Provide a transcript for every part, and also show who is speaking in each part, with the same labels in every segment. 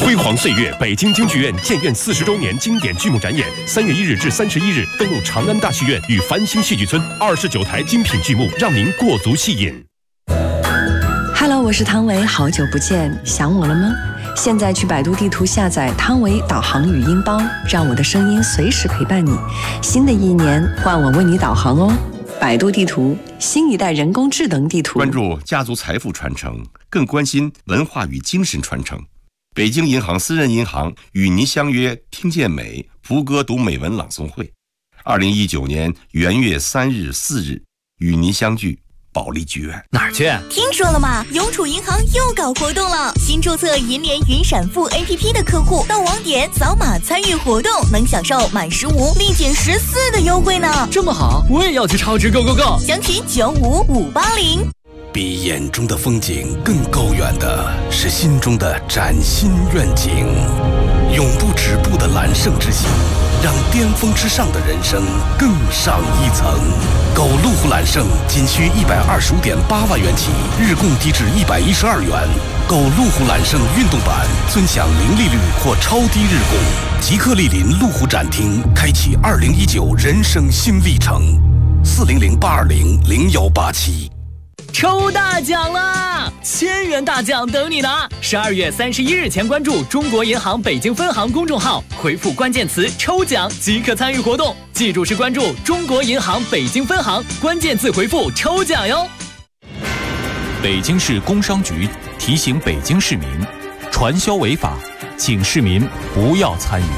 Speaker 1: 辉煌岁月，北京京剧院建院40周年经典剧目展演，3月1日至31日登陆长安大戏院与繁星戏剧村，29台精品剧目，让您过足戏瘾。
Speaker 2: Hello， 我是汤唯，好久不见，想我了吗？现在去百度地图下载汤唯导航语音包，让我的声音随时陪伴你。新的一年，换我为你导航哦。百度地图，新一代人工智能地图。
Speaker 3: 关注家族财富传承，更关心文化与精神传承。北京银行私人银行与您相约听见美福歌读美文朗诵会，2019年元月3日、4日与您相聚保利剧院。
Speaker 4: 哪儿去？
Speaker 5: 听说了吗？永储银行又搞活动了！新注册银联云闪付 APP 的客户到网点扫码参与活动，能享受满15立减14的优惠呢！
Speaker 4: 这么好，我也要去超值 Go Go Go！
Speaker 5: 详情95580。
Speaker 6: 比眼中的风景更高远的是心中的崭新愿景，永不止步的揽胜之心，让巅峰之上的人生更上一层。购路虎揽胜仅需125.8万元起，日供低至112元。购路虎揽胜运动版，尊享零利率或超低日供。即刻莅临路虎展厅，开启2019人生新历程。400-820-0187。
Speaker 4: 抽大奖啦！1000元大奖等你拿！12月31日前关注中国银行北京分行公众号，回复关键词“抽奖”即可参与活动。记住是关注中国银行北京分行，关键字回复“抽奖”哟。
Speaker 7: 北京市工商局提醒北京市民，传销违法，请市民不要参与。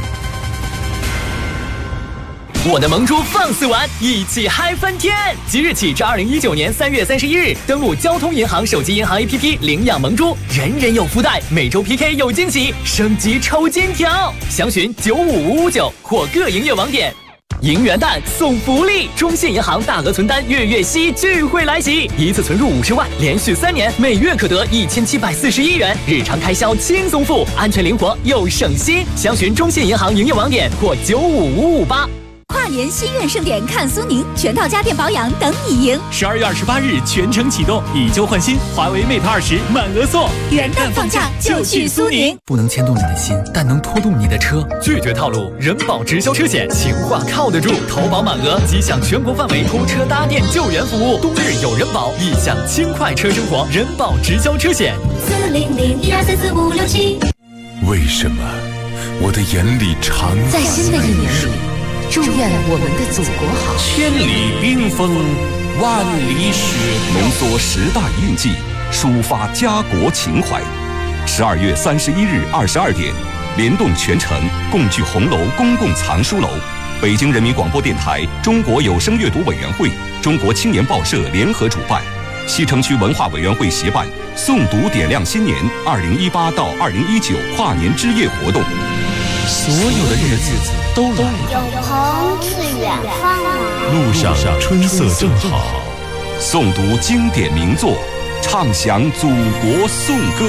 Speaker 4: 我的萌猪放肆玩，一起嗨翻天！即日起至2019年3月31日，登录交通银行手机银行 APP 领养萌猪，人人有福袋，每周 PK 有惊喜，升级抽金条，详询95559或各营业网点。迎元旦送福利，中信银行大额存单月息聚会来袭，一次存入50万，连续3年，每月可得1741元，日常开销轻松付，安全灵活又省心。详询中信银行营业网点或95558。
Speaker 8: 跨年心愿盛典看苏宁，全套家电保养等你赢。
Speaker 7: 12月28日全程启动，以旧换新，华为 Mate 20满额送。
Speaker 8: 元旦放假就去苏宁。
Speaker 4: 不能牵动你的心，但能拖动你的车。拒绝套路，人保直销车险，情话靠得住。投保满额即享全国范围拖车搭电救援服务，冬日有人保，亦享轻快车生活。人保直销车险
Speaker 8: 400-1234567。
Speaker 6: 为什么我的眼里常
Speaker 8: 在新的一年里，祝愿我们的祖国好。
Speaker 7: 千里冰封，万里雪
Speaker 1: 浓缩10大一运记，抒发家国情怀。12月31日22点，联动全城共聚红楼公共藏书楼，北京人民广播电台、中国有声阅读委员会、中国青年报社联合主办，西城区文化委员会协办诵读点亮新年2018到2019跨年之夜活动。
Speaker 7: 所有的日子都来了，
Speaker 9: 永恒自远方来，
Speaker 7: 路上春色正好，
Speaker 1: 诵读经典名作，唱响祖国颂歌。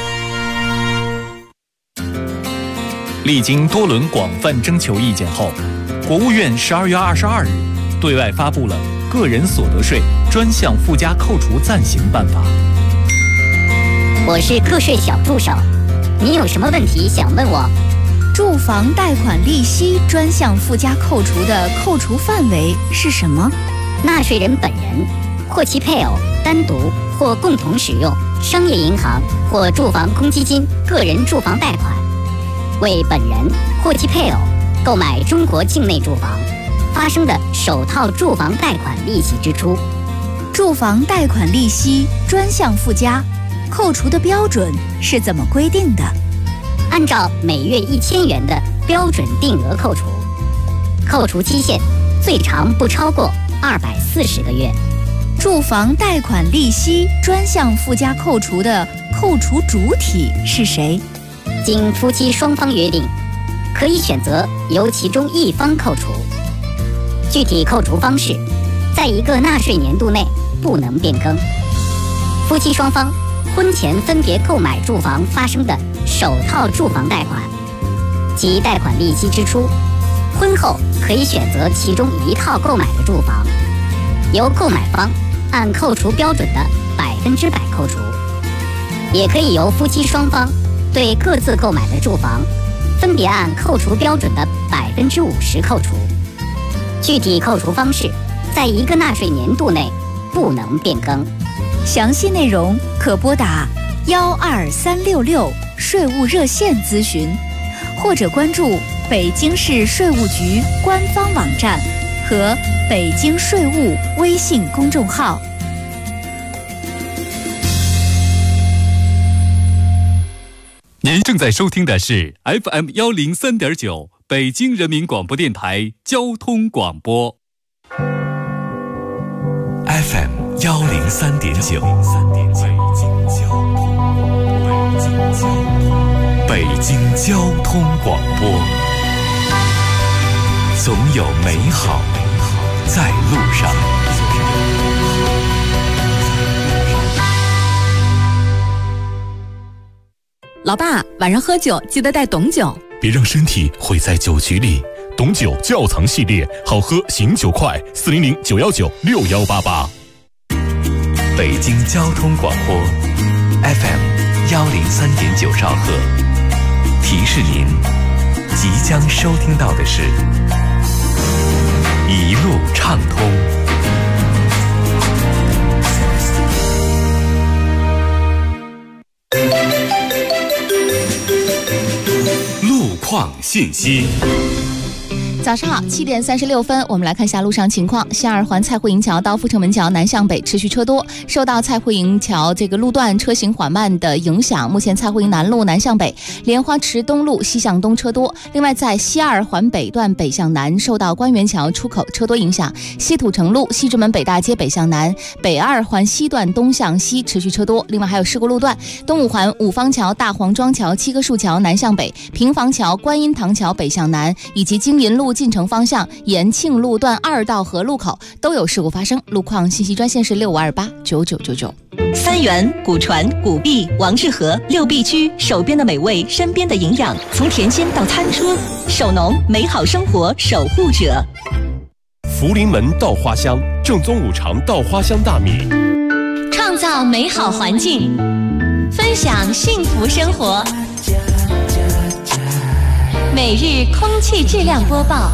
Speaker 7: 历经多轮广泛征求意见后，国务院12月22日对外发布了《个人所得税专项附加扣除暂行办法》。
Speaker 9: 我是个税小助手，你有什么问题想问我？
Speaker 8: 住房贷款利息专项附加扣除的扣除范围是什么？
Speaker 9: 纳税人本人或其配偶单独或共同使用商业银行或住房公积金个人住房贷款，为本人或其配偶购买中国境内住房发生的首套住房贷款利息支出。
Speaker 8: 住房贷款利息专项附加扣除的标准是怎么规定的？
Speaker 9: 按照每月1000元的标准定额扣除，扣除期限最长不超过240个月。
Speaker 8: 住房贷款利息专项附加扣除的扣除主体是谁？
Speaker 9: 经夫妻双方约定，可以选择由其中一方扣除。具体扣除方式，在一个纳税年度内不能变更。夫妻双方婚前分别购买住房发生的首套住房贷款及贷款利息支出，婚后可以选择其中一套购买的住房，由购买方按扣除标准的100%扣除，也可以由夫妻双方对各自购买的住房，分别按扣除标准的50%扣除。具体扣除方式，在一个纳税年度内不能变更。
Speaker 8: 详细内容可拨打12366税务热线咨询，或者关注北京市税务局官方网站和北京税务微信公众号。
Speaker 7: 您正在收听的是 FM103.9北京人民广播电台交通广播。
Speaker 1: FM103.9，北京交通广播，总有美好在路上。
Speaker 10: 老爸，晚上喝酒记得带董酒，
Speaker 1: 别让身体毁在酒局里。董酒窖藏系列，好喝醒酒快，400-919-6188。北京交通广播 FM103.9兆赫，提示您即将收听到的是一路畅通。路况信息。
Speaker 11: 早上好，7点36分，我们来看一下路上情况。西二环蔡慧营桥到阜成门桥南向北持续车多，受到蔡慧营桥这个路段车行缓慢的影响，目前蔡慧营南路南向北、莲花池东路西向东车多。另外，在西二环北段北向南，受到官园桥出口车多影响，西土城路西直门北大街北向南、北二环西段东向西持续车多。另外还有事故路段，东五环五方桥、大黄庄桥、七棵树桥南向北、平房桥、观音堂桥北向南，以及京银路进城方向延庆路段2道河路口都有事故发生。路况信息专线是65289999。
Speaker 12: 三元、古传、古碧、王致和6必居，手边的美味，身边的营养，从甜心到餐桌，手农美好生活守护者。
Speaker 13: 福临门稻花香，正宗五常稻花香大米，
Speaker 5: 创造美好环境，分享幸福生活。每日空气质量播报。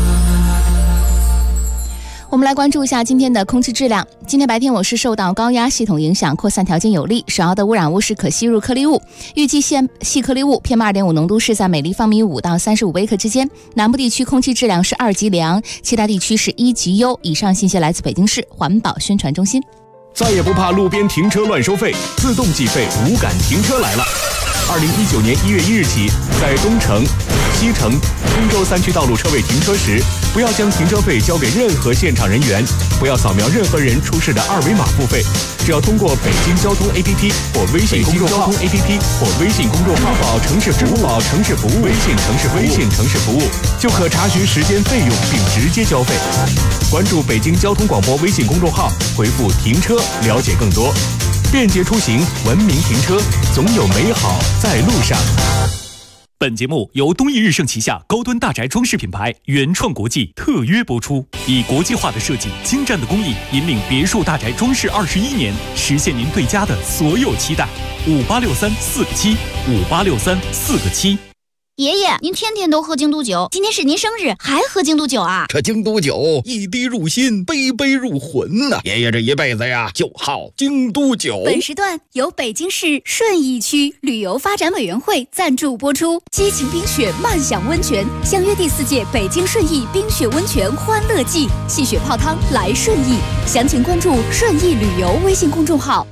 Speaker 11: 我们来关注一下今天的空气质量。今天白天我市受到高压系统影响，扩散条件有利，主要的污染物是可吸入颗粒物。预计细颗粒物 PM2.5 浓度是在每立方米5到35微克之间。南部地区空气质量是2级良，其他地区是1级优。以上信息来自北京市环保宣传中心。
Speaker 13: 再也不怕路边停车乱收费，自动计费无感停车来了。2019年1月1日起，在东城、西城、通州3区道路车位停车时，不要将停车费交给任何现场人员，不要扫描任何人出示的2维码付费，只要通过北京交通 APP 或微信公众号、支付宝城市服务、微信城市服务，就可查询时间费用并直接交费。关注北京交通广播微信公众号，回复“停车”了解更多。便捷出行，文明停车，总有美好在路上。
Speaker 7: 本节目由东益日盛旗下高端大宅装饰品牌原创国际特约播出，以国际化的设计、精湛的工艺，引领别墅大宅装饰21年，实现您对家的所有期待。5863-4个7，5863-4个7。
Speaker 14: 爷爷，您天天都喝京都酒，今天是您生日还喝京都酒啊？
Speaker 15: 这京都酒一滴入心，杯杯入魂呐！爷爷这一辈子呀，就好京都酒。
Speaker 8: 本时段由北京市顺义区旅游发展委员会赞助播出。激情冰雪，慢享温泉，相约第4届北京顺义冰雪温泉欢乐季，戏雪泡汤来顺义。详情关注顺义旅游微信公众号。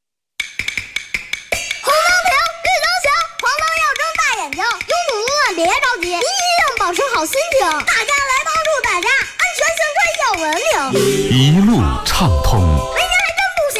Speaker 16: 别着急，您一定保持好心情。大家来帮助大家，安全幸亏要文明，
Speaker 1: 一路畅通。
Speaker 16: 没人还真不行。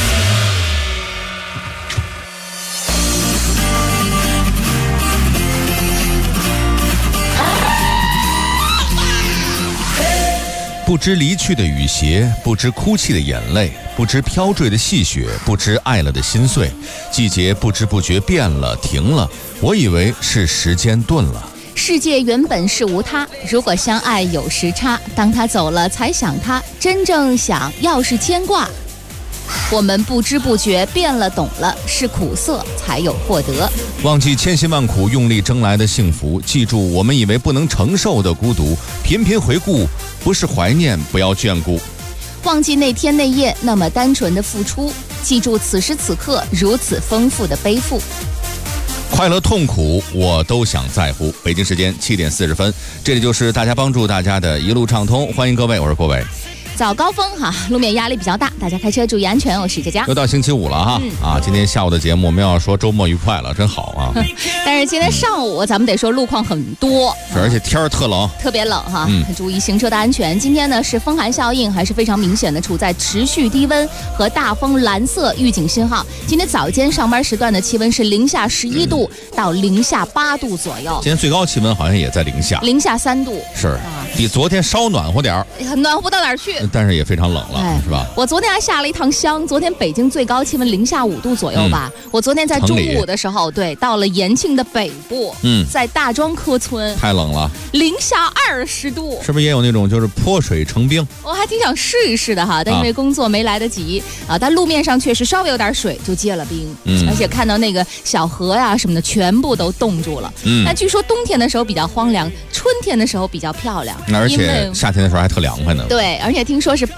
Speaker 17: 不知离去的雨鞋，不知哭泣的眼泪，不知飘坠的细雪，不知爱了的心碎。季节不知不觉变了，停了。我以为是时间顿了。
Speaker 11: 世界原本是无他，如果相爱有时差，当他走了才想他，真正想要是牵挂， 我们不知不觉变了懂了，是苦涩才有获得。
Speaker 17: 忘记千辛万苦用力争来的幸福，记住我们以为不能承受的孤独，频频回顾，不是怀念，不要眷顾。
Speaker 11: 忘记那天那夜那么单纯的付出，记住此时此刻如此丰富的背负。
Speaker 17: 快乐痛苦我都想在乎。北京时间7点40分，这里就是大家帮助大家的一路畅通，欢迎各位，我是郭伟。
Speaker 11: 早高峰哈，路面压力比较大，大家开车注意安全。我是佳佳。
Speaker 17: 又到星期五了哈，今天下午的节目我们要说周末愉快了，真好啊。
Speaker 11: 但是今天上午咱们得说路况很多，
Speaker 17: 而且天儿特冷，
Speaker 11: 特别冷哈，注意行车的安全。今天呢是风寒效应还是非常明显的，处在持续低温和大风蓝色预警信号。今天早间上班时段的气温是零下11度到零下8度左右。
Speaker 17: 今天最高气温好像也在零下3度，是比昨天稍暖和点儿，
Speaker 11: 暖和不到哪儿去。
Speaker 17: 但是也非常冷了，是吧？
Speaker 11: 我昨天还下了一趟乡，昨天北京最高气温零下5度左右吧。我昨天在中午的时候，对，到了延庆的北部，在大庄科村，
Speaker 17: 太冷了，
Speaker 11: 零下20度，
Speaker 17: 是不是也有那种就是泼水成冰？
Speaker 11: 我还挺想试一试的哈，但因为工作没来得及啊。但路面上确实稍微有点水就结了冰，而且看到那个小河呀什么的全部都冻住了。但据说冬天的时候比较荒凉，春天的时候比较漂亮，
Speaker 17: 而且夏天的时候还特凉快呢。
Speaker 11: 对，而且听说是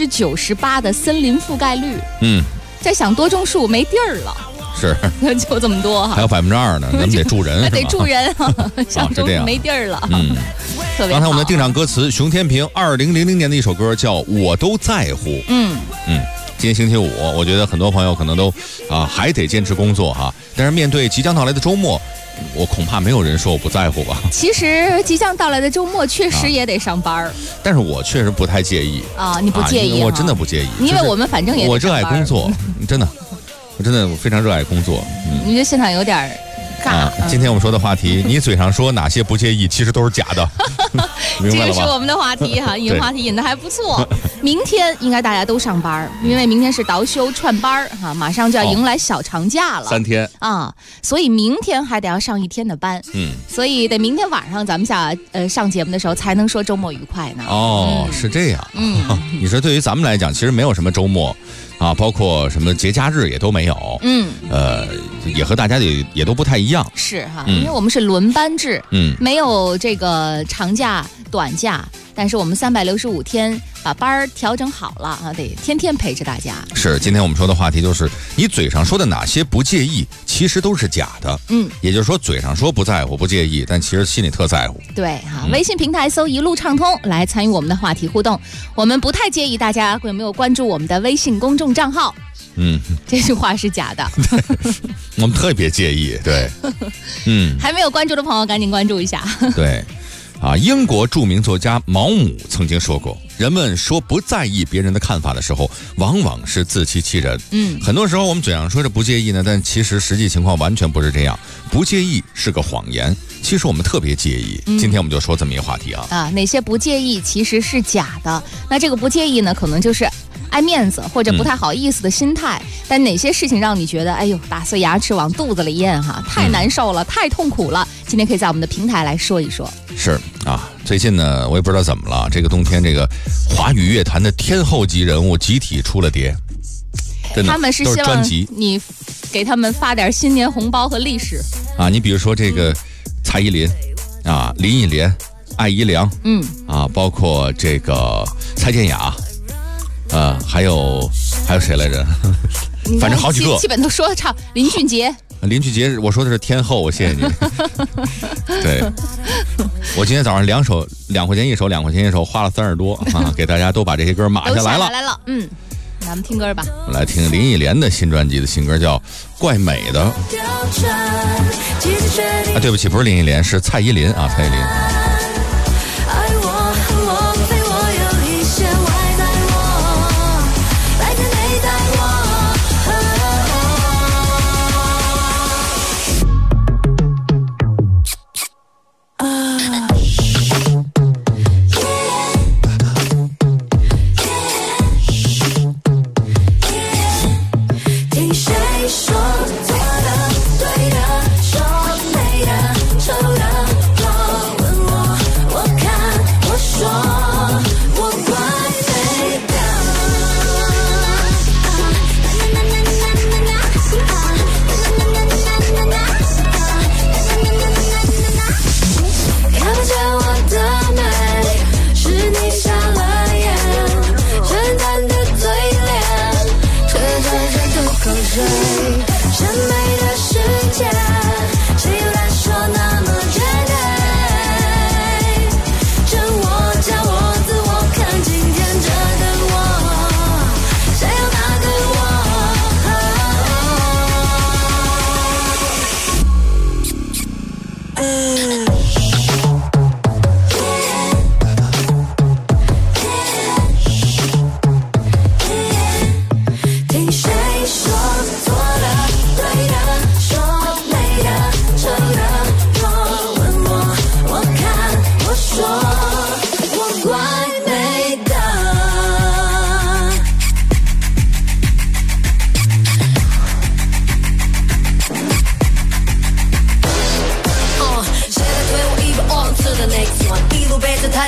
Speaker 11: 98%的森林覆盖率。在想多种树没地儿了。
Speaker 17: 是，
Speaker 11: 就这么多哈。
Speaker 17: 还有2%呢，咱们得住人，
Speaker 11: 还得住人哈。想种树没地儿了。特别好。
Speaker 17: 刚才我们的定场歌词，熊天平2000年的一首歌叫《我都在乎》。今天星期五，我觉得很多朋友可能都还得坚持工作哈，但是面对即将到来的周末，我恐怕没有人说我不在乎吧。
Speaker 11: 其实即将到来的周末确实也得上班，
Speaker 17: 但是我确实不太介意
Speaker 11: 啊。你不介意？
Speaker 17: 我真的不介意，
Speaker 11: 因为我们反正也
Speaker 17: 我热爱工作，真的，我非常热爱工作。
Speaker 11: 你觉得现场有点尬？
Speaker 17: 今天我们说的话题，你嘴上说哪些不介意，其实都是假的。明白了吧？
Speaker 11: 这个是我们的话题哈，引话题引的还不错。明天应该大家都上班，因为明天是倒休串班哈，马上就要迎来小长假了
Speaker 17: ，3天
Speaker 11: 啊，所以明天还得要上1天的班，所以得明天晚上咱们上节目的时候才能说周末愉快呢。
Speaker 17: 是这样。你说对于咱们来讲，其实没有什么周末啊，包括什么节假日也都没有。也和大家也都不太一样。
Speaker 11: 是哈，因为我们是轮班制，没有这个长假、短假，但是我们365天把班儿调整好了啊，得天天陪着大家。
Speaker 17: 是，今天我们说的话题就是你嘴上说的哪些不介意，其实都是假的。也就是说嘴上说不在乎、不介意，但其实心里特在乎。
Speaker 11: 对哈，微信平台搜一路畅通来参与我们的话题互动。我们不太介意大家有没有关注我们的微信公众账号。这句话是假的。
Speaker 17: 我们特别介意，对。
Speaker 11: 还没有关注的朋友赶紧关注一下。
Speaker 17: 对。英国著名作家毛姆曾经说过，人们说不在意别人的看法的时候，往往是自欺欺人。很多时候我们嘴上说着不介意呢，但其实实际情况完全不是这样。不介意是个谎言，其实我们特别介意。今天我们就说这么一个话题
Speaker 11: 哪些不介意其实是假的。那这个不介意呢，可能就是爱面子或者不太好意思的心态。但哪些事情让你觉得哎呦打碎牙齿往肚子里咽哈，太难受了，太痛苦了？今天可以在我们的平台来说一说。
Speaker 17: 是啊，最近呢，我也不知道怎么了，这个冬天这个华语乐坛的天后级人物集体出了碟，真的，
Speaker 11: 他们是希望你给他们发点新年红包和利是
Speaker 17: 啊。你比如说这个蔡依林啊，林忆莲、艾怡良，包括这个蔡健雅，还有谁来着？反正好几个，
Speaker 11: 基本都说的差。林俊杰。
Speaker 17: 林俊杰，我说的是天后，我谢谢你。对，我今天早上2块钱一首，2块钱一首，花了30多啊，给大家都把这些歌码下来了。
Speaker 11: 咱们听歌吧。
Speaker 17: 我们来听林忆莲的新专辑的新歌，叫《怪美的》。对不起，不是林忆莲，是蔡依林啊，蔡依林。
Speaker 18: 说美的、丑的，我问我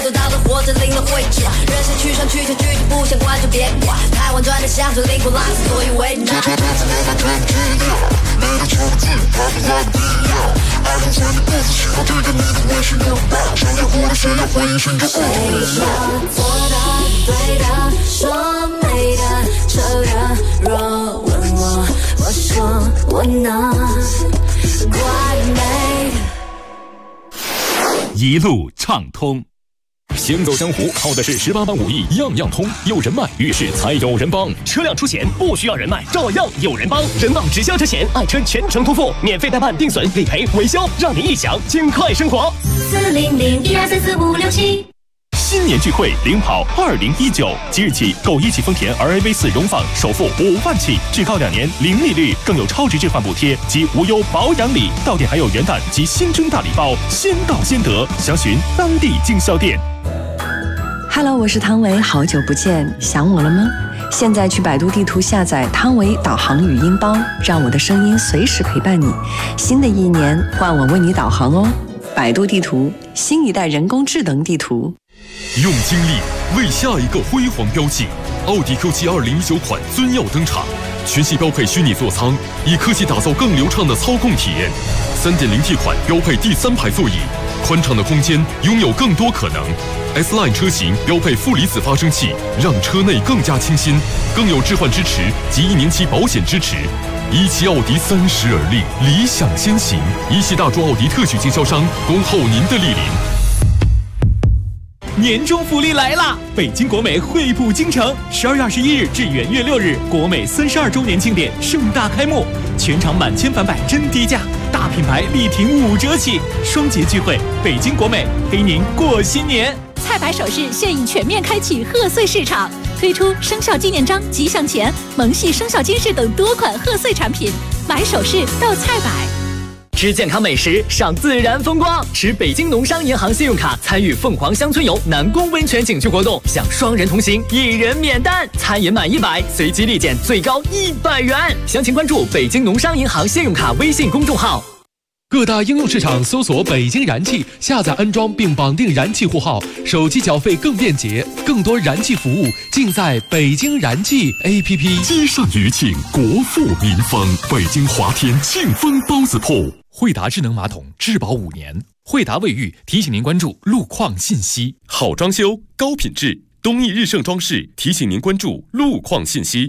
Speaker 18: 都当作活着领了会者，人生去上去就具体不想管就别管，台湾转的乡村灵魂来自所以为难。谁要做的对的说美的这人，若问我，我说我能怪美的。
Speaker 13: 一路畅通，行走江湖靠的是18般武艺，样样通。有人脉，遇事才有人帮。
Speaker 4: 车辆出险不需要人脉，照样有人帮。人保直销车险，爱车全程托付，免费代办定损、理赔、维修，让您一享尽快生活。
Speaker 18: 400-1234-4567。
Speaker 13: 新年聚会领跑2019，即日起购一汽丰田 RAV4 荣放，首付5万起，至高2年零利率，更有超值置换补贴及无忧保养礼。到店还有元旦及新春大礼包，先到先得。详询当地经销店。
Speaker 2: Hello， 我是汤唯，好久不见，想我了吗？现在去百度地图下载汤唯导航语音包，让我的声音随时陪伴你。新的一年，换我为你导航哦。百度地图，新一代人工智能地图。
Speaker 13: 用精力为下一个辉煌标记，奥迪 Q7 2019款尊耀登场，全系标配虚拟座舱，以科技打造更流畅的操控体验。3.0T 款标配第3排座椅，宽敞的空间拥有更多可能。S-Line 车型标配负离子发生器，让车内更加清新，更有置换支持及1年期保险支持。一汽奥迪30而立，理想先行。一汽大众奥迪特许经销商，恭候您的莅临。
Speaker 7: 年终福利来啦！北京国美惠普京城，12月21日至元月6日，国美32周年庆典盛大开幕，全场满千返百真低价，大品牌力挺5折起，双节聚会，北京国美陪您过新年。
Speaker 8: 菜百首饰现已全面开启贺岁市场，推出生肖纪念章、吉祥钱、萌系生肖金饰等多款贺岁产品，买首饰到菜百。
Speaker 4: 吃健康美食，赏自然风光，持北京农商银行信用卡参与凤凰乡村游南宫温泉景区活动，享双人同行，1人免单，餐饮满100，随机立减最高100元。详情关注北京农商银行信用卡微信公众号。
Speaker 19: 各大应用市场搜索北京燃气，下载安装并绑定燃气户号，手机缴费更便捷，更多燃气服务尽在北京燃气 APP。
Speaker 13: 积善余庆，国富民丰，北京华天庆丰包子铺。
Speaker 19: 惠达智能马桶质保5年，惠达卫浴提醒您关注路况信息。
Speaker 13: 好装修，高品质，东义日盛装饰提醒您关注路况信息。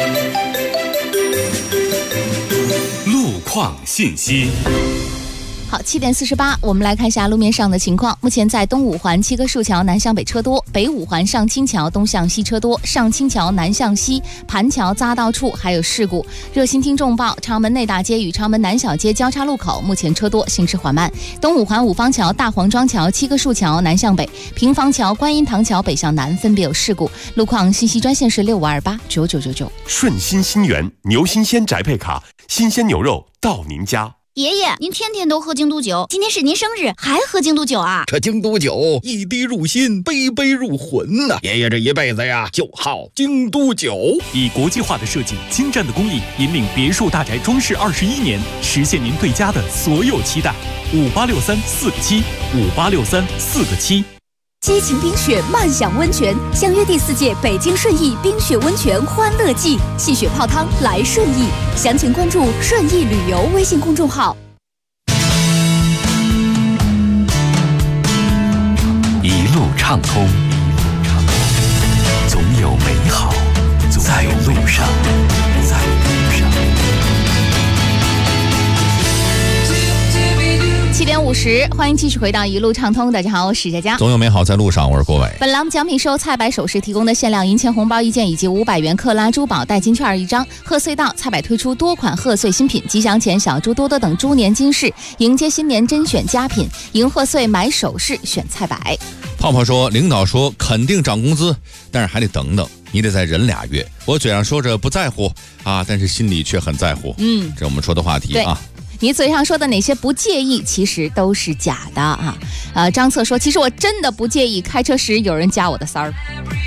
Speaker 13: 路况信息。
Speaker 11: 好，7点48，我们来看一下路面上的情况。目前在东五环七棵树桥南向北车多，北五环上青桥东向西车多，上青桥南向西盘桥匝道处还有事故。热心听众报，长门内大街与长门南小街交叉路口目前车多，行驶缓慢。东五环五方桥、大黄庄桥、七棵树桥南向北、平房桥、观音堂桥北向南分别有事故。路况信息专线是65289999。
Speaker 13: 顺心新源牛新鲜宅配卡，新鲜牛肉到您家。
Speaker 14: 爷爷，您天天都喝京都酒，今天是您生日，还喝京都酒啊？
Speaker 15: 这京都酒一滴入心，杯杯入魂呐！爷爷这一辈子呀，就好京都酒。
Speaker 7: 以国际化的设计、精湛的工艺，引领别墅大宅装饰21年，实现您对家的所有期待。5863-4个7，5863-4个7。
Speaker 8: 激情冰雪慢享温泉，相约第4届北京顺义冰雪温泉欢乐季，戏雪泡汤来顺义，详情关注顺义旅游微信公众号。
Speaker 1: 一路畅通，总有美好在路上。
Speaker 11: 7点50，欢迎继续回到一路畅通。大家好，我是佳佳。
Speaker 17: 总有美好在路上，我是郭伟。
Speaker 11: 本栏目奖品是由菜百首饰提供的限量银钱红包1件以及500元克拉珠宝代金券1张。贺岁到，菜百推出多款贺岁新品，吉祥钱、小猪多多等猪年金饰，迎接新年甄选佳品，迎贺岁买首饰选菜百。
Speaker 17: 泡泡说，领导说肯定涨工资，但是还得等等，你得再忍2月。我嘴上说着不在乎啊，但是心里却很在乎。这我们说的话题啊。
Speaker 11: 你嘴上说的哪些不介意，其实都是假的啊！张策说，其实我真的不介意开车时有人加我的3儿。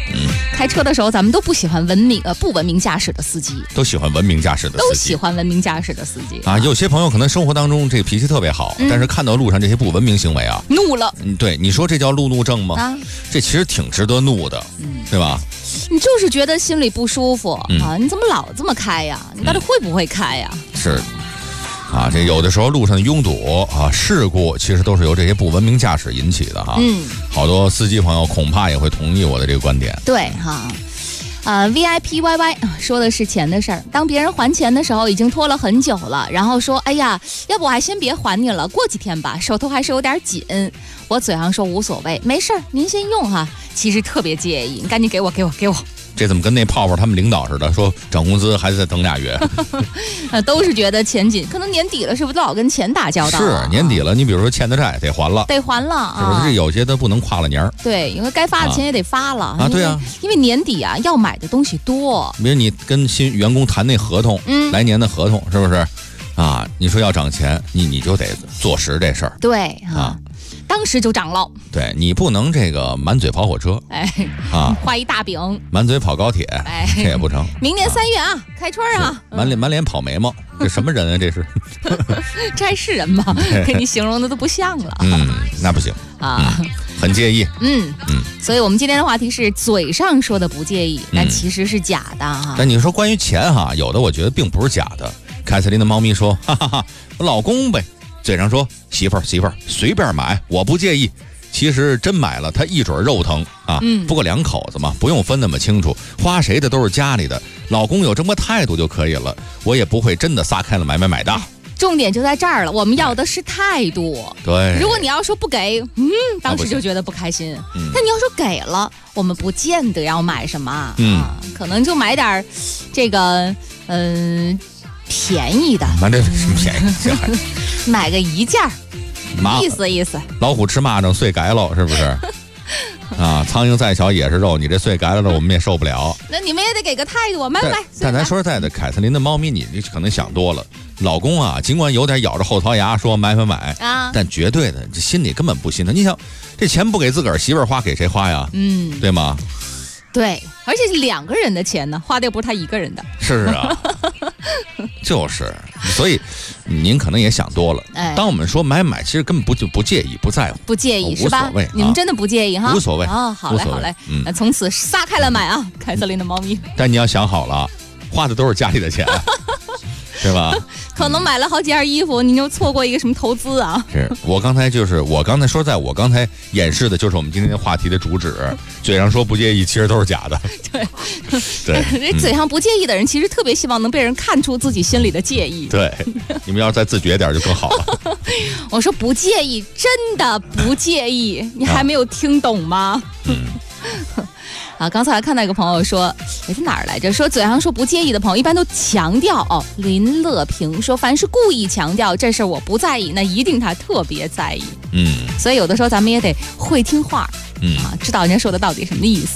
Speaker 11: 开车的时候咱们都不喜欢不文明驾驶的司机，
Speaker 17: 都喜欢文明驾驶的司机，
Speaker 11: 都喜欢文明驾驶的司机
Speaker 17: 啊。有些朋友可能生活当中这个脾气特别好，但是看到路上这些不文明行为啊，
Speaker 11: 怒了。
Speaker 17: 对，你说这叫路怒症吗？啊，这其实挺值得怒的，对吧？
Speaker 11: 你就是觉得心里不舒服啊，你怎么老这么开呀？你到底会不会开呀？
Speaker 17: 是。啊，这有的时候路上的拥堵啊，事故其实都是由这些不文明驾驶引起的哈。好多司机朋友恐怕也会同意我的这个观点。
Speaker 11: 对哈。VIPYY 说的是钱的事儿。当别人还钱的时候，已经拖了很久了，然后说：“哎呀，要不我还先别还你了，过几天吧，手头还是有点紧。”我嘴上说无所谓，没事儿，您先用哈。其实特别介意，你赶紧给我。
Speaker 17: 这怎么跟那泡泡他们领导似的，说涨工资还得再等2月？
Speaker 11: 都是觉得钱紧，可能年底了，是不是都老跟钱打交道？
Speaker 17: 是年底了，你比如说欠的债得还了，
Speaker 11: 是不
Speaker 17: 是？这有些都不能跨了年儿。
Speaker 11: 对，因为该发的钱也得发了
Speaker 17: 啊。对啊，
Speaker 11: 因为年底啊要买的东西多。
Speaker 17: 比如你跟新员工谈那合同，来年的合同是不是？啊，你说要涨钱，你就得做实这事儿。
Speaker 11: 对啊。当时就涨了，
Speaker 17: 对你不能这个满嘴跑火车，
Speaker 11: 画一大饼，
Speaker 17: 满嘴跑高铁，这也不成。
Speaker 11: 明年3月啊，开春啊，
Speaker 17: 满脸跑眉毛，这什么人啊？这是，
Speaker 11: 这还是人吗？给你形容的都不像了。
Speaker 17: 那不行啊，很介意。
Speaker 11: 所以我们今天的话题是嘴上说的不介意，但其实是假的哈。
Speaker 17: 但你说关于钱哈，有的我觉得并不是假的。凯瑟琳的猫咪说：“哈哈哈，我老公呗。”嘴上说媳妇儿随便买，我不介意。其实真买了，他一准肉疼啊。不过2口子嘛，不用分那么清楚，花谁的都是家里的。老公有这么态度就可以了，我也不会真的撒开了买的。
Speaker 11: 重点就在这儿了，我们要的是态度。
Speaker 17: 对，
Speaker 11: 如果你要说不给，当时就觉得不开心。但你要说给了，我们不见得要买什么可能就买点这个便宜的。
Speaker 17: 买点什么便宜？
Speaker 11: 买个1件，意思。
Speaker 17: 老虎吃蚂蚱碎改了，是不是？啊，苍蝇再小也是肉，你这碎改了我们也受不了。
Speaker 11: 那你们也得给个态度，买。
Speaker 17: 但咱说实在的，凯瑟琳的猫咪，你可能想多了。老公啊，尽管有点咬着后槽牙说买啊，但绝对的这心里根本不心疼。你想，这钱不给自个儿媳妇儿花，给谁花呀？对吗？
Speaker 11: 对，而且是2个人的钱呢，花的又不是他1个人的。
Speaker 17: 是啊，就是，所以您可能也想多了。当我们说买，其实根本不介意，不在乎，
Speaker 11: 不介意是吧？
Speaker 17: 无所谓，
Speaker 11: 你们真的不介意哈？
Speaker 17: 无所谓
Speaker 11: 啊，好嘞。那从此撒开了买啊，凯瑟琳的猫咪。
Speaker 17: 但你要想好了，花的都是家里的钱。对吧？
Speaker 11: 可能买了好几件衣服，你就错过一个什么投资啊？
Speaker 17: 是我刚才说，在我刚才演示的就是我们今天的话题的主旨。嘴上说不介意，其实都是假的。对，
Speaker 11: 这嘴上不介意的人，其实特别希望能被人看出自己心里的介意。
Speaker 17: 对，你们要是再自觉点就更好了。
Speaker 11: 我说不介意，真的不介意，你还没有听懂吗？啊，刚才还看到一个朋友说，是哪儿来着？说嘴上说不介意的朋友，一般都强调哦。林乐平说，凡是故意强调这事儿我不在意，那一定他特别在意。所以有的时候咱们也得会听话，知道人家说的到底什么意思。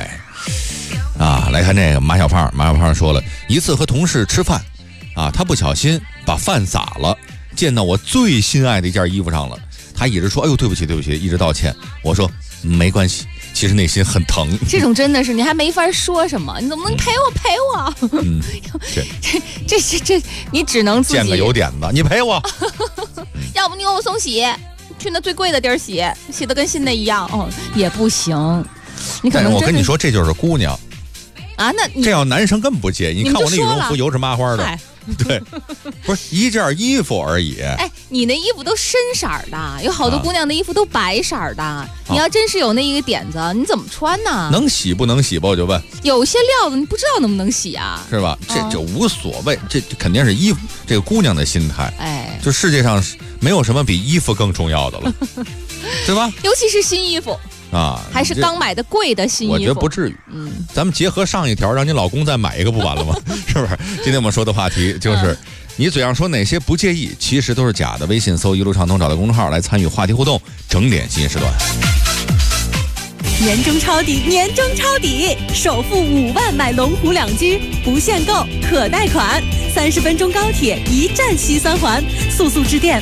Speaker 17: 来看这个马小胖说了一次和同事吃饭，他不小心把饭洒了，溅到我最心爱的一件衣服上了。他一直说，哎呦对不起，一直道歉。我说没关系。其实内心很疼，
Speaker 11: 这种真的是你还没法说什么，你怎么能陪我？这你只能自己
Speaker 17: 见个有点子，你陪我，
Speaker 11: 要不你给我送洗，去那最贵的地儿洗的跟新的一样，也不行。你可能
Speaker 17: 我跟你说，这就是姑娘
Speaker 11: 啊，那
Speaker 17: 这要男生根本不介意。你看我那羽绒服油脂麻花的。对，不是一件衣服而已。
Speaker 11: 你那衣服都深色的，有好多姑娘的衣服都白色的。你要真是有那一个点子，你怎么穿呢？
Speaker 17: 能洗不能洗吧？我就问。
Speaker 11: 有些料子你不知道能不能洗啊？
Speaker 17: 是吧？这就无所谓，这肯定是衣服这个姑娘的心态。就世界上没有什么比衣服更重要的了，对吧？
Speaker 11: 尤其是新衣服。还是刚买的贵的新衣服，
Speaker 17: 我觉得不至于。咱们结合上一条，让你老公再买一个不完了吗？是不是？今天我们说的话题就是，你嘴上说哪些不介意，其实都是假的。微信搜一路畅通，找到公众号来参与话题互动，整点新时段。
Speaker 20: 年终抄底，年终抄底！首付5万买龙湖2居，不限购，可贷款。30分钟高铁，一站西3环，速致电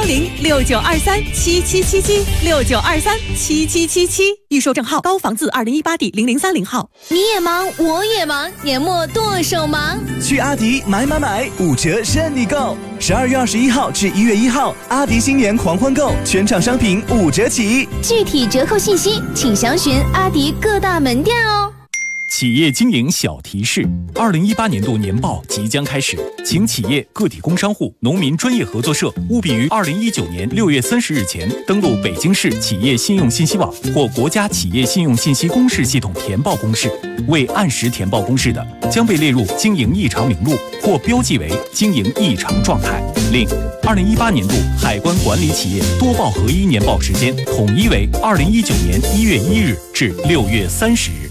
Speaker 20: 01069237777，69237777。预售证号高房字2018第0030号。
Speaker 14: 你也忙，我也忙，年末剁手忙。
Speaker 21: 去阿迪买，5折任你购。12月21号至1月1号，阿迪新年狂欢购，全场商品5折起。
Speaker 14: 具体折扣信息，请详询阿迪各大门店哦。
Speaker 7: 企业经营小提示：2018年度年报即将开始，请企业、个体工商户、农民专业合作社务必于2019年6月30日前登录北京市企业信用信息网或国家企业信用信息公示系统填报公示，未按时填报公示的，将被列入经营异常名录或标记为经营异常状态。另，2018年度海关管理企业多报合一年报时间统一为2019年1月1日至6月30日。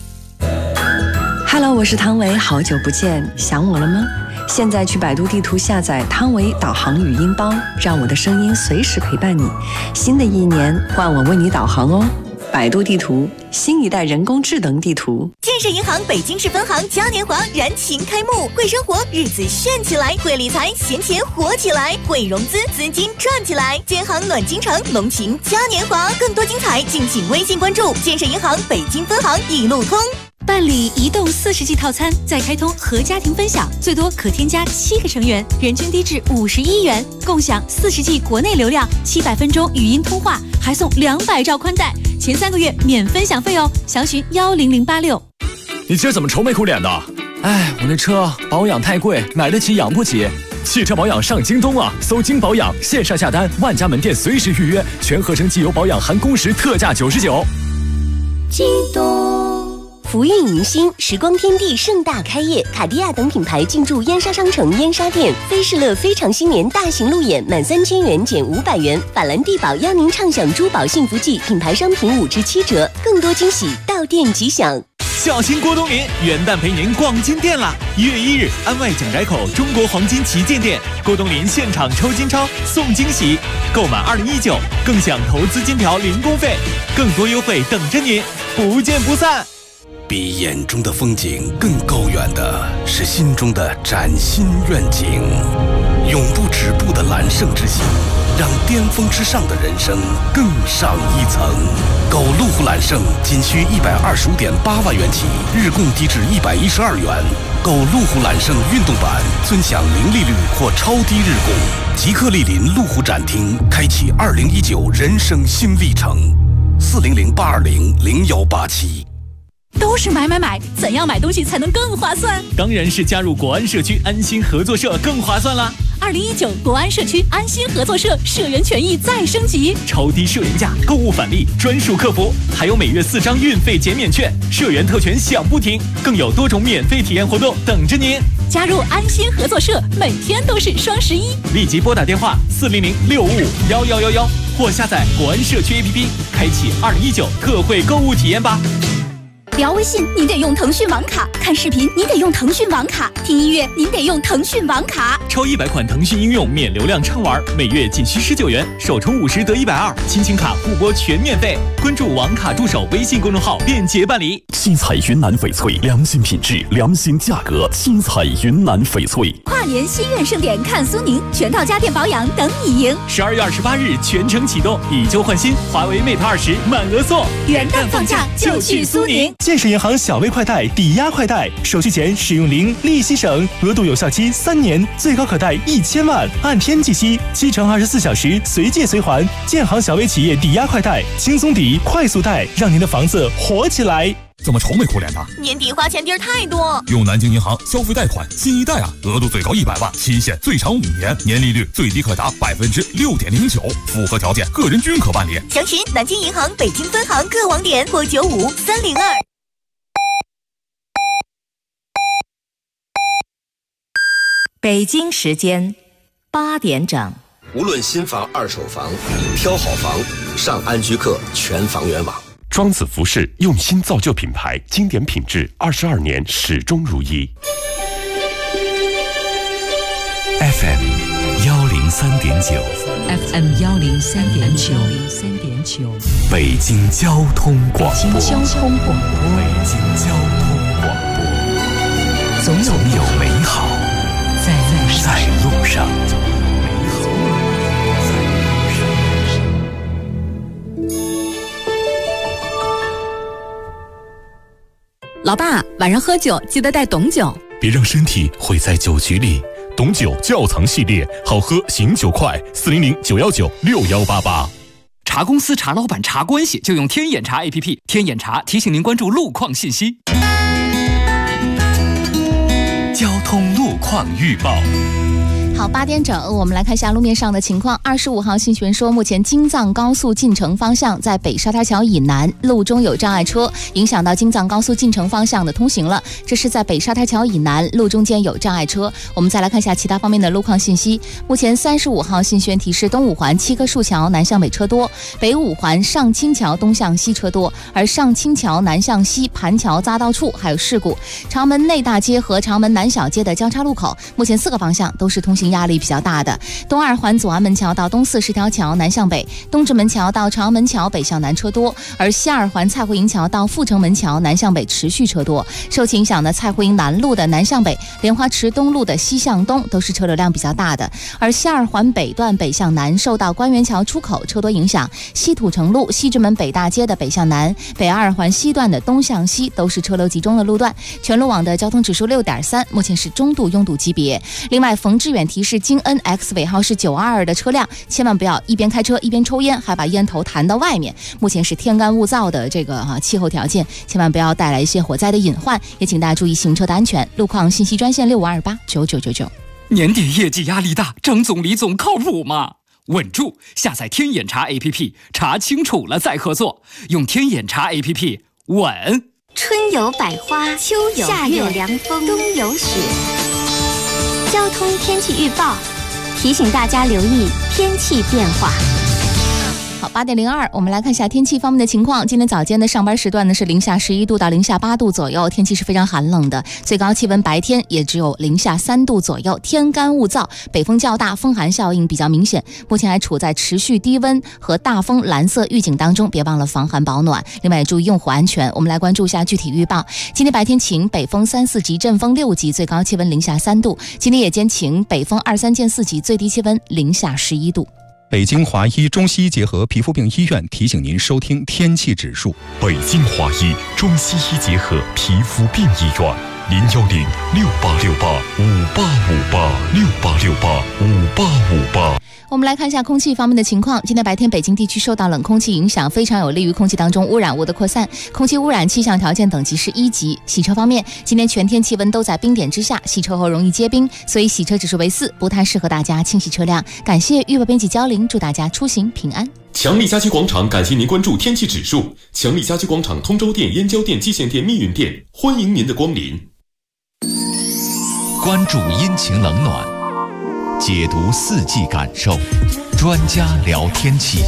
Speaker 2: Hello， 我是汤唯，好久不见，想我了吗？现在去百度地图下载汤唯导航语音包，让我的声音随时陪伴你。新的一年，换我为你导航哦。百度地图，新一代人工智能地图。
Speaker 5: 建设银行北京市分行嘉年华燃情开幕，会生活日子炫起来，会理财闲钱活起来，会融资资金赚起来。建行暖京城浓情嘉年华，更多精彩敬请微信关注建设银行北京分行一路通。
Speaker 22: 办理移动40G 套餐，再开通和家庭分享，最多可添加7个成员，人均低至51元，共享40G 国内流量，700分钟语音通话，还送200兆宽带，前3个月免分享费哦。详询10086。
Speaker 23: 你今儿怎么愁眉苦脸的？哎，我那车保养太贵，买得起养不起。汽车保养上京东啊，搜京保养，线上下单，万家门店随时预约，全合成机油保养含工时特价99。
Speaker 24: 京东。福运迎新，时光天地盛大开业，卡地亚等品牌进驻燕莎商城燕莎店，飞士乐非常新年大型路演，满3000元减500元，法兰地宝邀您畅享珠宝幸福季，品牌商品5至7折，更多惊喜到店即享。
Speaker 7: 小心郭冬临，元旦陪您逛金店啦！1月1日，安外蒋宅口中国黄金旗舰店，郭冬临现场抽金钞送惊喜，购满2019更享投资金条零工费，更多优惠等着您，不见不散。
Speaker 6: 比眼中的风景更高远的是心中的崭新愿景，永不止步的揽胜之心，让巅峰之上的人生更上一层。购路虎揽胜仅需125.8万元起，日供低至112元。购路虎揽胜运动版，尊享零利率或超低日供。即刻莅临路虎展厅，开启2019人生新历程。400-820-0187。
Speaker 22: 都是买，怎样买东西才能更划算？
Speaker 7: 当然是加入国安社区安心合作社更划算啦
Speaker 22: ！2019国安社区安心合作社社员权益再升级，
Speaker 7: 超低社员价，购物返利，专属客服，还有每月4张运费减免券，社员特权享不停，更有多种免费体验活动等着您。
Speaker 22: 加入安心合作社，每天都是双11。
Speaker 7: 立即拨打电话400-655-1111或下载国安社区 APP， 开启2019特惠购物体验吧。
Speaker 22: 聊微信您得用腾讯网卡，看视频您得用腾讯网卡，听音乐您得用腾讯网卡。
Speaker 7: 超100款腾讯应用免流量畅玩，每月仅需19元，首充50得120，亲情卡互拨全免费。关注网卡助手微信公众号，便捷办理。
Speaker 25: 七彩云南翡翠，良心品质，良心价格。七彩云南翡翠。
Speaker 22: 跨年心愿盛典看苏宁，全套家电保养等你赢。
Speaker 7: 12月28日全程启动，以旧换新，华为 Mate 20满额送。
Speaker 22: 元旦放假就去苏宁。
Speaker 21: 建设银行小微快贷抵押快贷，手续前使用0，利息省，额度有效期3年，最高可贷1000万，按天计息，7乘24小时随借随还。建行小微企业抵押快贷，轻松抵，快速贷，让您的房子活起来。
Speaker 13: 怎么愁眉苦脸的？
Speaker 5: 年底花钱地儿太多。
Speaker 13: 用南京银行消费贷款新一代啊，额度最高100万，期限最长5年，年利率最低可达6.09%，符合条件个人均可办理。
Speaker 5: 详询南京银行北京分行各网点或95302。
Speaker 26: 北京时间8点整。
Speaker 27: 无论新房、二手房，挑好房上安居客全房源网。
Speaker 28: 庄子服饰用心造就品牌，经典品质，22年始终如一。FM 10。
Speaker 1: 103.9
Speaker 26: FM 103.9，
Speaker 1: 北京交通广播。
Speaker 26: 北京交通广播，总有美好在路上。
Speaker 20: 老爸，晚上喝酒记得带董酒，
Speaker 28: 别让身体毁在酒局里。董酒窖藏系列，好喝醒酒快，400-919-6188。
Speaker 3: 茶公司、茶老板、茶关系，就用天眼茶 APP。天眼茶提醒您关注路况信息。
Speaker 1: 交通路况预报。
Speaker 11: 好，8点整，我们来看一下路面上的情况。25号信息说，目前京藏高速进城方向在北沙滩桥以南路中有障碍车，影响到京藏高速进城方向的通行了。这是在北沙滩桥以南路中间有障碍车。我们再来看一下其他方面的路况信息。目前35号信息提示，东五环7棵树桥南向北车多，北五环上清桥东向西车多，而上清桥南向西盘桥匝道处还有事故。长门内大街和长门南小街的交叉路口，目前4个方向都是通行压力比较大的。东二环左安门桥到东四十条桥南向北，东直门桥到长安门桥北向南车多，而西二环蔡慧营桥到阜成门桥南向北持续车多。受其影响的蔡慧营南路的南向北、莲花池东路的西向东都是车流量比较大的，而西二环北段北向南受到官园桥出口车多影响，西土城路、西直门北大街的北向南、北二环西段的东向西都是车流集中的路段，全路网的交通指数6.3，目前是中度拥堵级别。另外，冯志远提示京 NX 尾号是922的车辆，千万不要一边开车一边抽烟，还把烟头弹到外面。目前是天干物燥的这个气候条件，千万不要带来一些火灾的隐患，也请大家注意行车的安全。路况信息专线65289999。
Speaker 3: 年底业绩压力大，张总李总靠谱吗？稳住！下载天眼查 APP， 查清楚了再合作。用天眼查 APP， 稳。
Speaker 4: 春有百花，秋有夏有凉风，冬有雪。交通天气预报提醒大家留意天气变化。
Speaker 11: 好，8点02，我们来看一下天气方面的情况。今天早间的上班时段呢是零下11度到零下8度左右，天气是非常寒冷的，最高气温白天也只有零下3度左右，天干物燥，北风较大，风寒效应比较明显，目前还处在持续低温和大风蓝色预警当中，别忘了防寒保暖，另外也注意用户安全。我们来关注一下具体预报。今天白天晴，北风3、4级，阵风6级，最高气温零下3度。今天夜间晴，北风2、3见4级，最低气温零下11度。
Speaker 9: 北京华医中西医结合皮肤病医院提醒您收听天气指数。
Speaker 28: 北京华医中西医结合皮肤病医院，010-6868-5858，6868-5858。
Speaker 11: 我们来看一下空气方面的情况。今天白天北京地区受到冷空气影响，非常有利于空气当中污染物的扩散，空气污染气象条件等级是1级。洗车方面，今天全天气温都在冰点之下，洗车后容易结冰，所以洗车指数为4，不太适合大家清洗车辆。感谢预报编辑焦玲，祝大家出行平安。
Speaker 28: 强力家居广场感谢您关注天气指数。强力家居广场通州店、燕郊店、蓟县店、密云店，欢迎您的光临。
Speaker 17: 关注阴晴冷暖，解读四季感受，专家聊天气。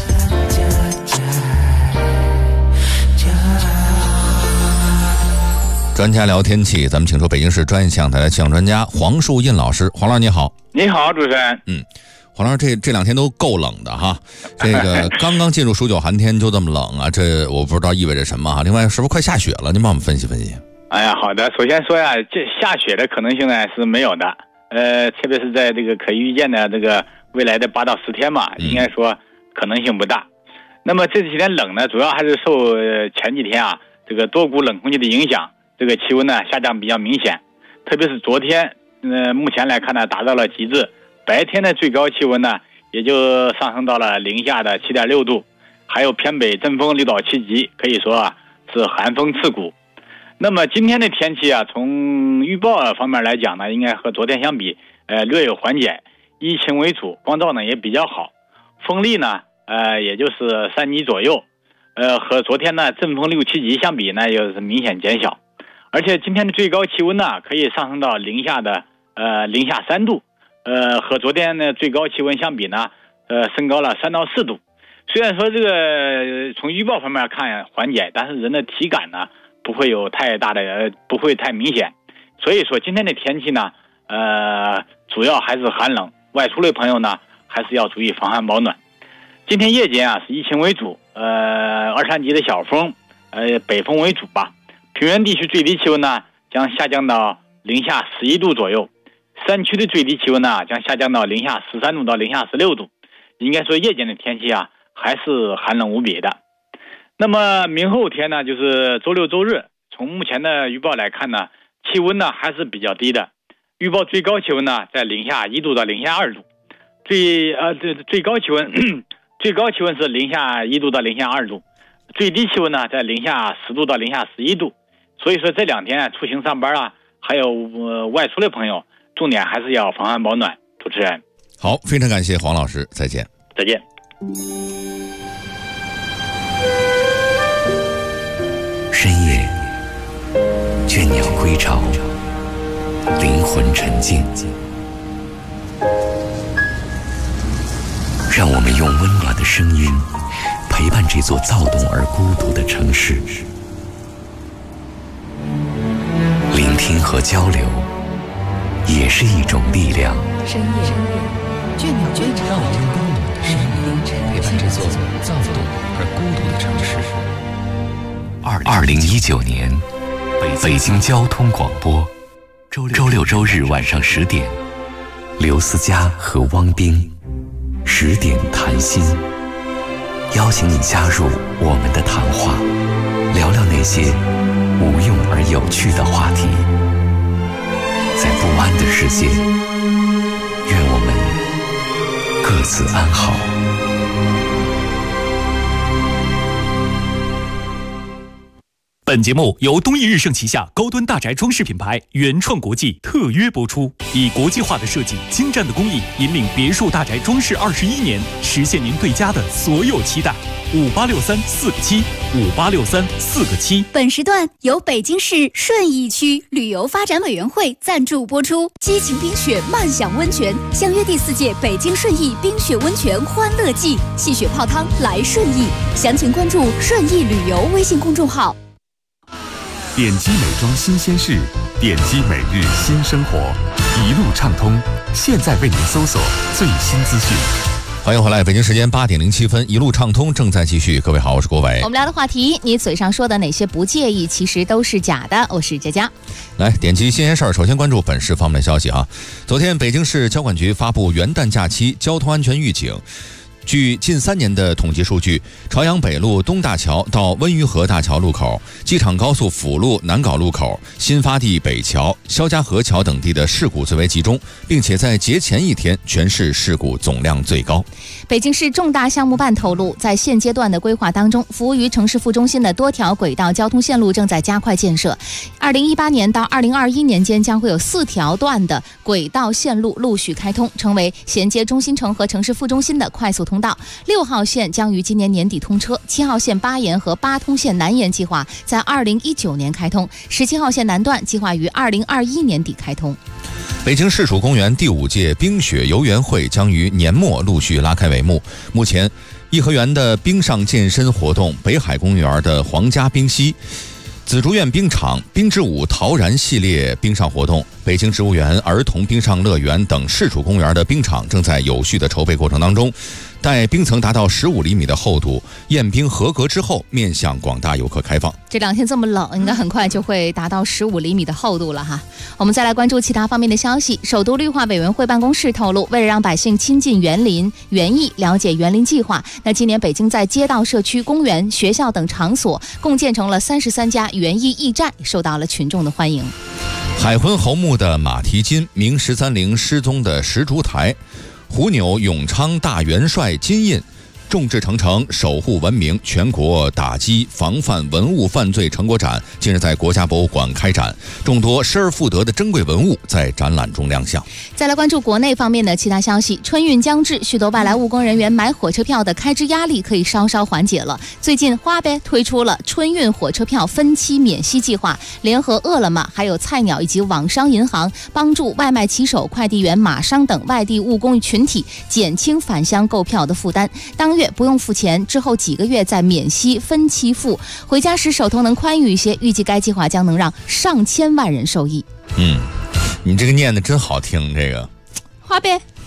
Speaker 17: 专家聊天气，咱们请出北京市专业气象台的气象专家黄树印老师。黄老师你好。
Speaker 10: 你好，主持人。
Speaker 17: 黄老师，这2天都够冷的哈，这个刚刚进入数9寒天就这么冷啊，这我不知道意味着什么哈。另外，是不是快下雪了？您帮我们分析分析。
Speaker 10: 哎呀，好的。首先说呀，这下雪的可能性呢是没有的，特别是在这个可预见的这个未来的8到10天嘛，应该说可能性不大。那么这几天冷呢，主要还是受前几天啊这个多股冷空气的影响，这个气温呢下降比较明显，特别是昨天，目前来看呢达到了极致，白天的最高气温呢也就上升到了零下的7.6度，还有偏北阵风6到7级，可以说啊是寒风刺骨。那么今天的天气啊，从预报方面来讲呢，应该和昨天相比，略有缓解，以晴为主，光照呢也比较好，风力呢，也就是3级左右，和昨天呢阵风6、7级相比呢，又是明显减小，而且今天的最高气温呢，可以上升到零下3度，和昨天的最高气温相比呢，升高了3到4度。虽然说这个从预报方面看缓解，但是人的体感呢不会有太大的，不会太明显。所以说今天的天气呢，主要还是寒冷，外出的朋友呢还是要注意防寒保暖。今天夜间是以晴为主，二三级的小风，北风为主吧。平原地区最低气温呢将下降到零下11度左右，山区的最低气温呢将下降到零下13度到零下16度。应该说夜间的天气还是寒冷无比的。那么明后天呢，就是周六周日，从目前的预报来看呢，气温呢还是比较低的。预报最高气温呢在零下1度到零下2度，最高气温是零下1度到零下2度，最低气温呢在零下10度到零下11度。所以说这2天出行上班还有外出的朋友，重点还是要防寒保暖。主持人，
Speaker 17: 好，非常感谢黄老师，再见。
Speaker 10: 再见。
Speaker 26: 深夜，倦鸟归巢，灵魂沉静。让我们用温暖的声音陪伴这座躁动而孤独的城市，聆听和交流也是一种力量。
Speaker 20: 深夜，倦鸟归巢，
Speaker 3: 让我们用温暖的声音陪伴这座躁动而孤独的城市。
Speaker 26: 2019年，北京交通广播，周六周日晚上10点，刘思佳和汪冰10点谈心，邀请你加入我们的谈话，聊聊那些无用而有趣的话题。在不安的世界，愿我们各自安好。
Speaker 7: 本节目由东益日盛旗下高端大宅装饰品牌原创国际特约播出，以国际化的设计、精湛的工艺，引领别墅大宅装饰21年，实现您对家的所有期待。5863-4个7，5863-4个7。
Speaker 22: 本时段由北京市顺义区旅游发展委员会赞助播出。激情冰雪，慢享温泉，相约第4届北京顺义冰雪温泉欢乐季，戏雪泡汤来顺义。详情关注顺义旅游微信公众号。
Speaker 28: 点击美妆新鲜事，点击每日新生活，一路畅通。现在为您搜索最新资讯。
Speaker 17: 欢迎回来，北京时间8点07分，一路畅通正在继续。各位好，我是郭伟。
Speaker 11: 我们聊的话题，你嘴上说的哪些不介意，其实都是假的。我是佳佳。
Speaker 17: 来，点击新鲜事儿，首先关注本市方面的消息啊。昨天，北京市交管局发布元旦假期交通安全预警。据近3年的统计数据，朝阳北路东大桥到温榆河大桥路口、机场高速辅路南皋路口、新发地北桥、肖家河桥等地的事故最为集中，并且在节前一天全市事故总量最高。
Speaker 11: 北京市重大项目办透露，在现阶段的规划当中，服务于城市副中心的多条轨道交通线路正在加快建设。2018年到2021年间，将会有4条段的轨道线路陆续开通，成为衔接中心城和城市副中心的快速通道。6号线将于今年年底通车，7号线8延和8通线南延计划在2019年开通，17号线南段计划于2021年底开通。
Speaker 17: 北京市属公园第5届冰雪游园会将于年末陆续拉开帷幕。目前，颐和园的冰上健身活动、北海公园的皇家冰溪、紫竹院冰场、冰之舞陶然系列冰上活动、北京植物园儿童冰上乐园等市属公园的冰场正在有序的筹备过程当中。待冰层达到15厘米的厚度，验冰合格之后，面向广大游客开放。
Speaker 11: 这2天这么冷，应该很快就会达到15厘米的厚度了哈。我们再来关注其他方面的消息。首都绿化委员会办公室透露，为了让百姓亲近园林、园艺，了解园林计划，那今年北京在街道、社区、公园、学校等场所共建成了33家园艺驿站，受到了群众的欢迎。
Speaker 17: 海昏侯墓的马蹄金，明13陵失踪的石烛台，虎钮永昌大元帅金印，众志成城守护文明全国打击防范文物犯罪成果展近日在国家博物馆开展，众多失而复得的珍贵文物在展览中亮相。
Speaker 11: 再来关注国内方面的其他消息。春运将至，许多外来务工人员买火车票的开支压力可以稍稍缓解了。最近花呗推出了春运火车票分期免息计划，联合饿了么、还有菜鸟以及网商银行，帮助外卖骑手、快递员、马商等外地务工群体减轻返乡购票的负担。当月不用付钱，之后几个月再免息分期付，回家时手头能宽裕一些。预计该计划将能让上千万人受益。
Speaker 17: 你这个念的真好听，这个
Speaker 11: 花呗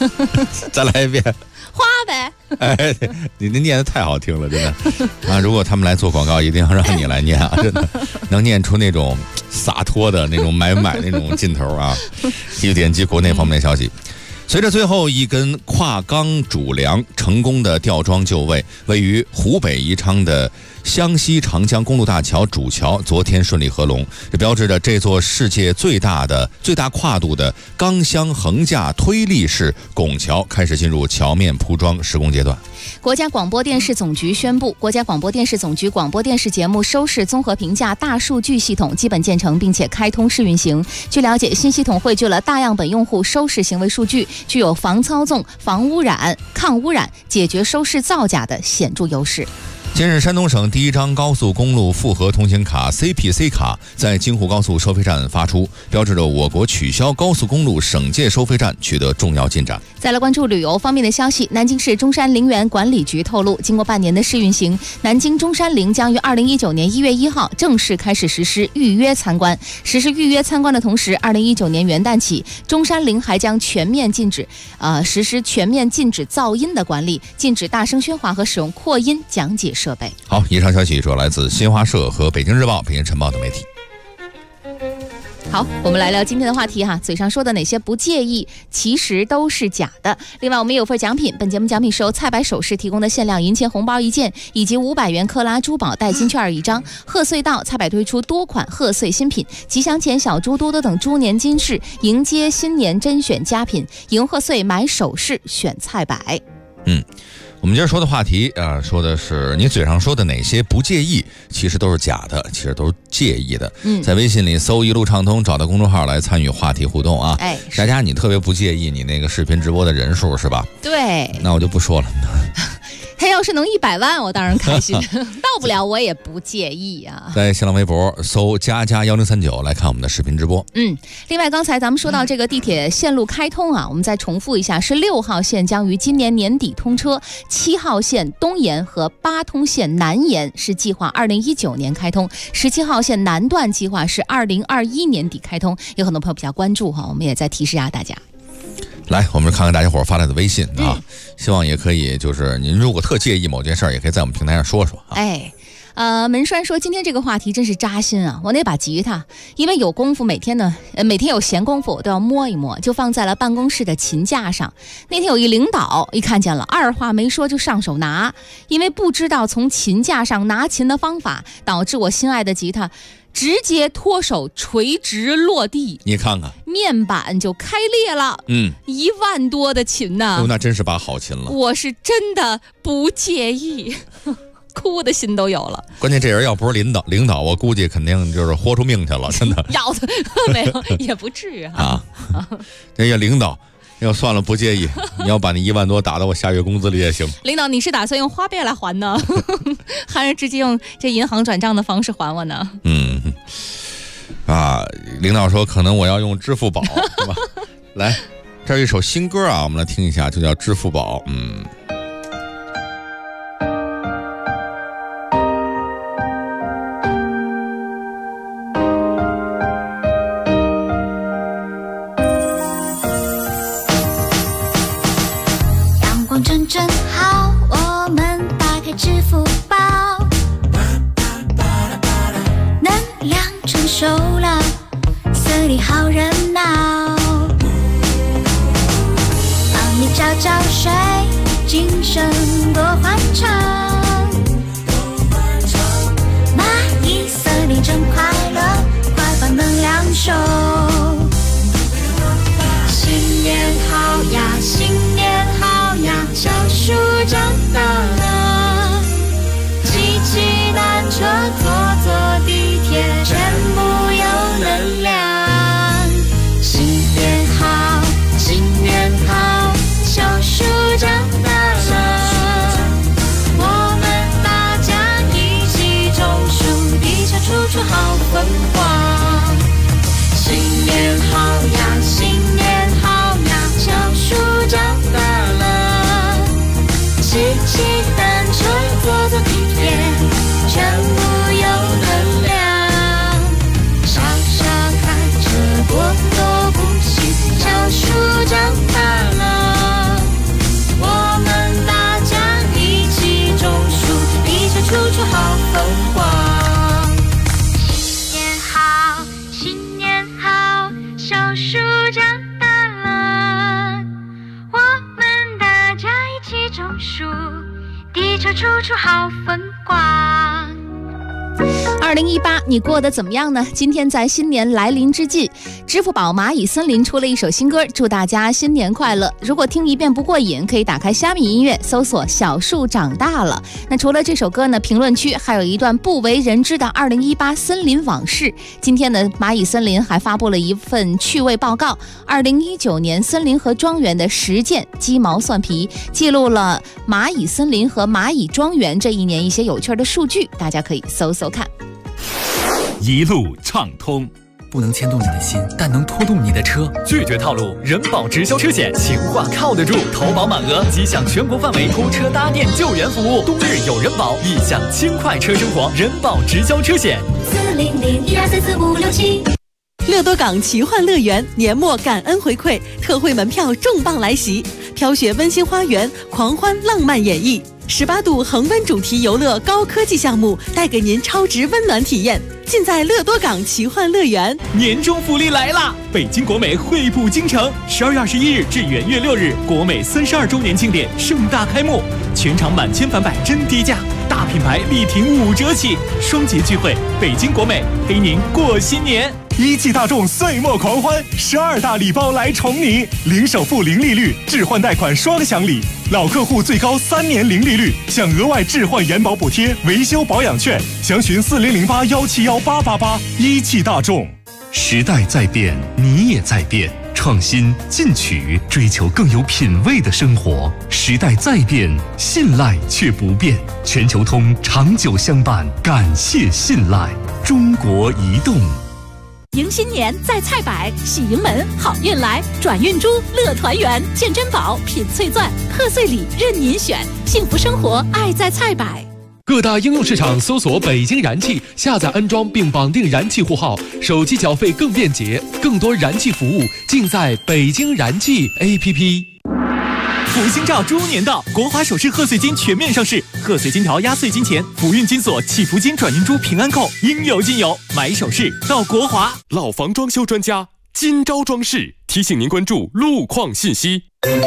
Speaker 17: 再来一遍。
Speaker 11: 花呗。
Speaker 17: 哎，你念的太好听了，真的啊！如果他们来做广告，一定要让你来念啊！真的能念出那种洒脱的那种买那种劲头啊！继续点击国内方面的消息。随着最后一根跨钢主梁成功的吊装就位，位于湖北宜昌的湘西长江公路大桥主桥昨天顺利合龙，这标志着这座世界最大跨度的钢箱横架推力式拱桥开始进入桥面铺装施工阶段。
Speaker 11: 国家广播电视总局宣布，国家广播电视总局广播电视节目收视综合评价大数据系统基本建成，并且开通试运行。据了解，新系统汇聚了大样本用户收视行为数据，具有防操纵、防污染、抗污染、解决收视造假的显著优势。
Speaker 17: 近日，山东省第一张高速公路复合通行卡 CPC 卡在京沪高速收费站发出，标志着我国取消高速公路省界收费站取得重要进展。
Speaker 11: 再来关注旅游方面的消息，南京市中山陵园管理局透露，经过半年的试运行，南京中山陵将于2019年1月1号正式开始实施预约参观。实施预约参观的同时，2019年元旦起，中山陵还将实施全面禁止噪音的管理，禁止大声喧哗和使用扩音讲解设备。
Speaker 17: 好，以上消息主要来自新华社和北京日报、北京晨报的媒体。
Speaker 11: 好，我们来聊今天的话题哈，嘴上说的哪些不介意，其实都是假的。另外，我们有份奖品，本节目奖品是由蔡白首饰提供的限量银钱红包1件，以及500元克拉珠宝代金券1张。贺岁到，蔡白推出多款贺岁新品，吉祥钱、小猪多多等猪年金饰，迎接新年甄选佳品，迎贺岁买首饰选蔡白。
Speaker 17: 我们今儿说的话题说的是你嘴上说的哪些不介意，其实都是假的，其实都是介意的。在微信里搜一路畅通，找到公众号来参与话题互动啊。大家你特别不介意你那个视频直播的人数是吧？
Speaker 11: 对，
Speaker 17: 那我就不说了。
Speaker 11: 他要是能100万，我当然开心；到不了，我也不介意啊。
Speaker 17: 在新浪微博搜++1039来看我们的视频直播。
Speaker 11: 另外，刚才咱们说到这个地铁线路开通啊，我们再重复一下，是6号线将于今年年底通车，7号线东延和8通线南延是计划2019年开通，17号线南段计划是2021年底开通。有很多朋友比较关注哈，我们也在提示一下大家。
Speaker 17: 来，我们看看大家伙发来的微信啊，希望也可以，就是您如果特介意某件事儿，也可以在我们平台上说说啊。
Speaker 11: 门栓说今天这个话题真是扎心啊！我那把吉他，因为有功夫，每天有闲功夫，我都要摸一摸，就放在了办公室的琴架上。那天有一领导一看见了，二话没说就上手拿，因为不知道从琴架上拿琴的方法，导致我心爱的吉他直接脱手垂直落地，
Speaker 17: 你看看
Speaker 11: 面板就开裂了。1万多的琴呐，
Speaker 17: 那真是把好琴了。
Speaker 11: 我是真的不介意，哭的心都有了。
Speaker 17: 关键这人要不是领导，我估计肯定就是豁出命去了，真的。
Speaker 11: 要的没有，也不至于
Speaker 17: 啊。这个领导。要算了，不介意，你要把那1万多打到我下月工资里也行。
Speaker 11: 领导，你是打算用花呗来还呢，还是直接用这银行转账的方式还我呢？
Speaker 17: 领导说可能我要用支付宝，是吧？来，这是一首新歌啊，我们来听一下，就叫《支付宝》。
Speaker 2: 正正好，我们打开支付宝，能量成熟了，色里好热闹，帮你找找水，今生多欢畅，蚂蚁色里真快乐，快把能量收。新年好呀，新年好呀，小树长大了，骑骑单车，坐地铁，全部有能量。新年好，新年好，小树长大了， 处好风光。
Speaker 11: 2018你过得怎么样呢？今天在新年来临之际，支付宝蚂蚁森林出了一首新歌，祝大家新年快乐。如果听一遍不过瘾，可以打开虾米音乐搜索小树长大了。那除了这首歌呢，评论区还有一段不为人知的2018森林往事。今天呢，蚂蚁森林还发布了一份趣味报告，2019年森林和庄园的实践鸡毛蒜皮，记录了蚂蚁森林和蚂蚁庄园这一年一些有趣的数据，大家可以搜搜看。
Speaker 7: 一路畅通，
Speaker 3: 不能牵动你的心，但能拖动你的车。
Speaker 7: 拒绝套路，人保直销车险，情话靠得住。投保满额即享全国范围拖车搭电救援服务。冬日有人保，一享轻快车生活。人保直销车险
Speaker 2: 400-1244-567。
Speaker 20: 乐多港奇幻乐园年末感恩回馈，特惠门票重磅来袭，飘雪温馨花园，狂欢浪漫演绎。18度恒温主题游乐高科技项目，带给您超值温暖体验，尽在乐多港奇幻乐园。
Speaker 7: 年终福利来啦！北京国美惠普京城，12月21日至元月6日，国美32周年庆典盛大开幕，全场满千返百真低价，大品牌力挺5折起，双节聚会，北京国美陪您过新年。
Speaker 21: 一汽大众岁末狂欢，12大礼包来宠你，零首付零利率，置换贷款双享礼，老客户最高3年零利率，享额外置换延保补贴、维修保养券，详询4008171888。一汽大众。
Speaker 28: 时代在变，你也在变，创新进取，追求更有品味的生活。时代在变，信赖却不变。全球通长久相伴，感谢信赖。中国移动。
Speaker 22: 迎新年在菜百，喜迎门好运来，转运珠乐团圆，见珍宝品翠钻，贺岁礼任您选，幸福生活爱在菜百。
Speaker 8: 各大应用市场搜索北京燃气，下载安装并绑定燃气户号，手机缴费更便捷，更多燃气服务尽在北京燃气 APP。
Speaker 7: 福星照猪年到，国华首饰贺岁金全面上市，贺岁金条压岁金钱，福运金锁、祈福金转运珠平安扣，应有尽有。买首饰到国华。
Speaker 28: 老房装修专家金招装饰提醒您关注路况信息。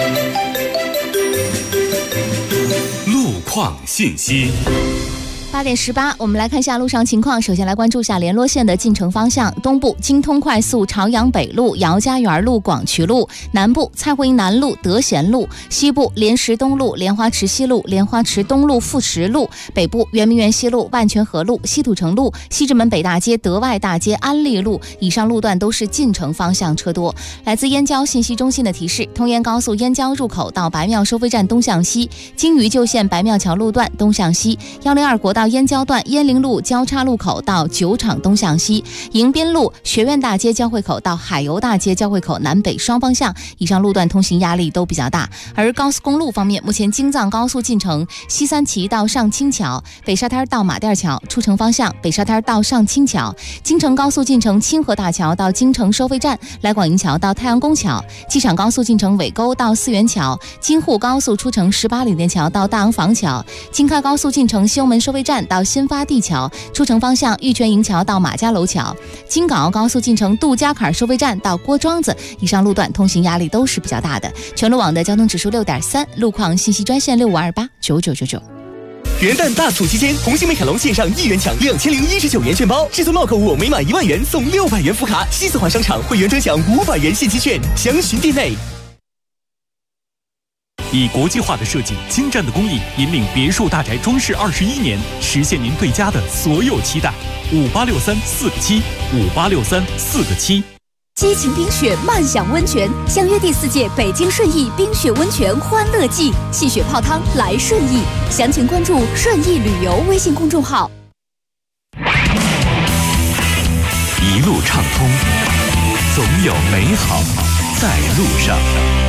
Speaker 28: 路况信息。
Speaker 11: 8点18，我们来看一下路上情况。首先来关注一下联络线的进城方向：东部京通快速朝阳北路、姚家园路、广渠路；南部蔡胡营南路、德贤路；西部莲石东路、莲花池西路、莲花池东路、富石路；北部圆明园西路、万泉河路、西土城路、西直门北大街、德外大街、安利路。以上路段都是进城方向车多。来自燕郊信息中心的提示：通燕高速燕郊入口到白庙收费站东向西，京渝旧线白庙桥路段东向西；102国道燕郊段燕陵路交叉路口到酒厂东向西，迎宾路学院大街交汇口到海油大街交汇口南北双方向，以上路段通行压力都比较大。而高速公路方面，目前京藏高速进城西三旗到上清桥、北沙滩到马甸桥出城方向，北沙滩到上清桥；京承高速进城清河大桥到京城收费站，来广营桥到太阳宫桥；机场高速进城尾沟到四元桥；京沪高速出城18里店桥到大昂房桥；京开高速进城西红门收费站到新发地桥，出城方向玉泉营桥到马家楼桥；京港澳高速进城杜家坎收费站到郭庄子，以上路段通行压力都是比较大的。全路网的交通指数6.3，路况信息专线65289999。
Speaker 12: 元旦大促期间，红星美凯龙线上1元抢2019元券包，至尊帽购物每满1万元送600元福卡，西四环商场会员专享500元现金券，详询店内。
Speaker 7: 以国际化的设计、精湛的工艺，引领别墅大宅装饰21年，实现您对家的所有期待。5863-4个7，5863-4个7。
Speaker 22: 激情冰雪，慢享温泉，相约第4届北京顺义冰雪温泉欢乐季，戏雪泡汤来顺义，详情关注顺义旅游微信公众号。
Speaker 28: 一路畅通，总有美好在路上。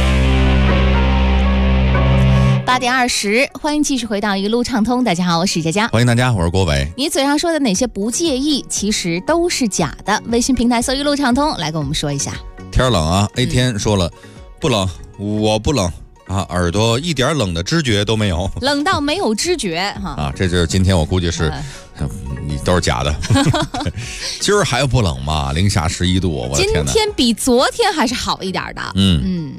Speaker 11: 8点20，欢迎继续回到一路畅通。大家好，我是佳佳。
Speaker 17: 欢迎大家，我是郭伟。
Speaker 11: 你嘴上说的哪些不介意，其实都是假的。微信平台搜一路畅通，来跟我们说一下。
Speaker 17: 天冷啊 ，A 天说了，不冷，我不冷啊，耳朵一点冷的知觉都没有，
Speaker 11: 冷到没有知觉哈
Speaker 17: 啊，这就是今天我估计是。你都是假的，今儿还不冷吗？零下11度，我的天哪！
Speaker 11: 今天比昨天还是好一点的。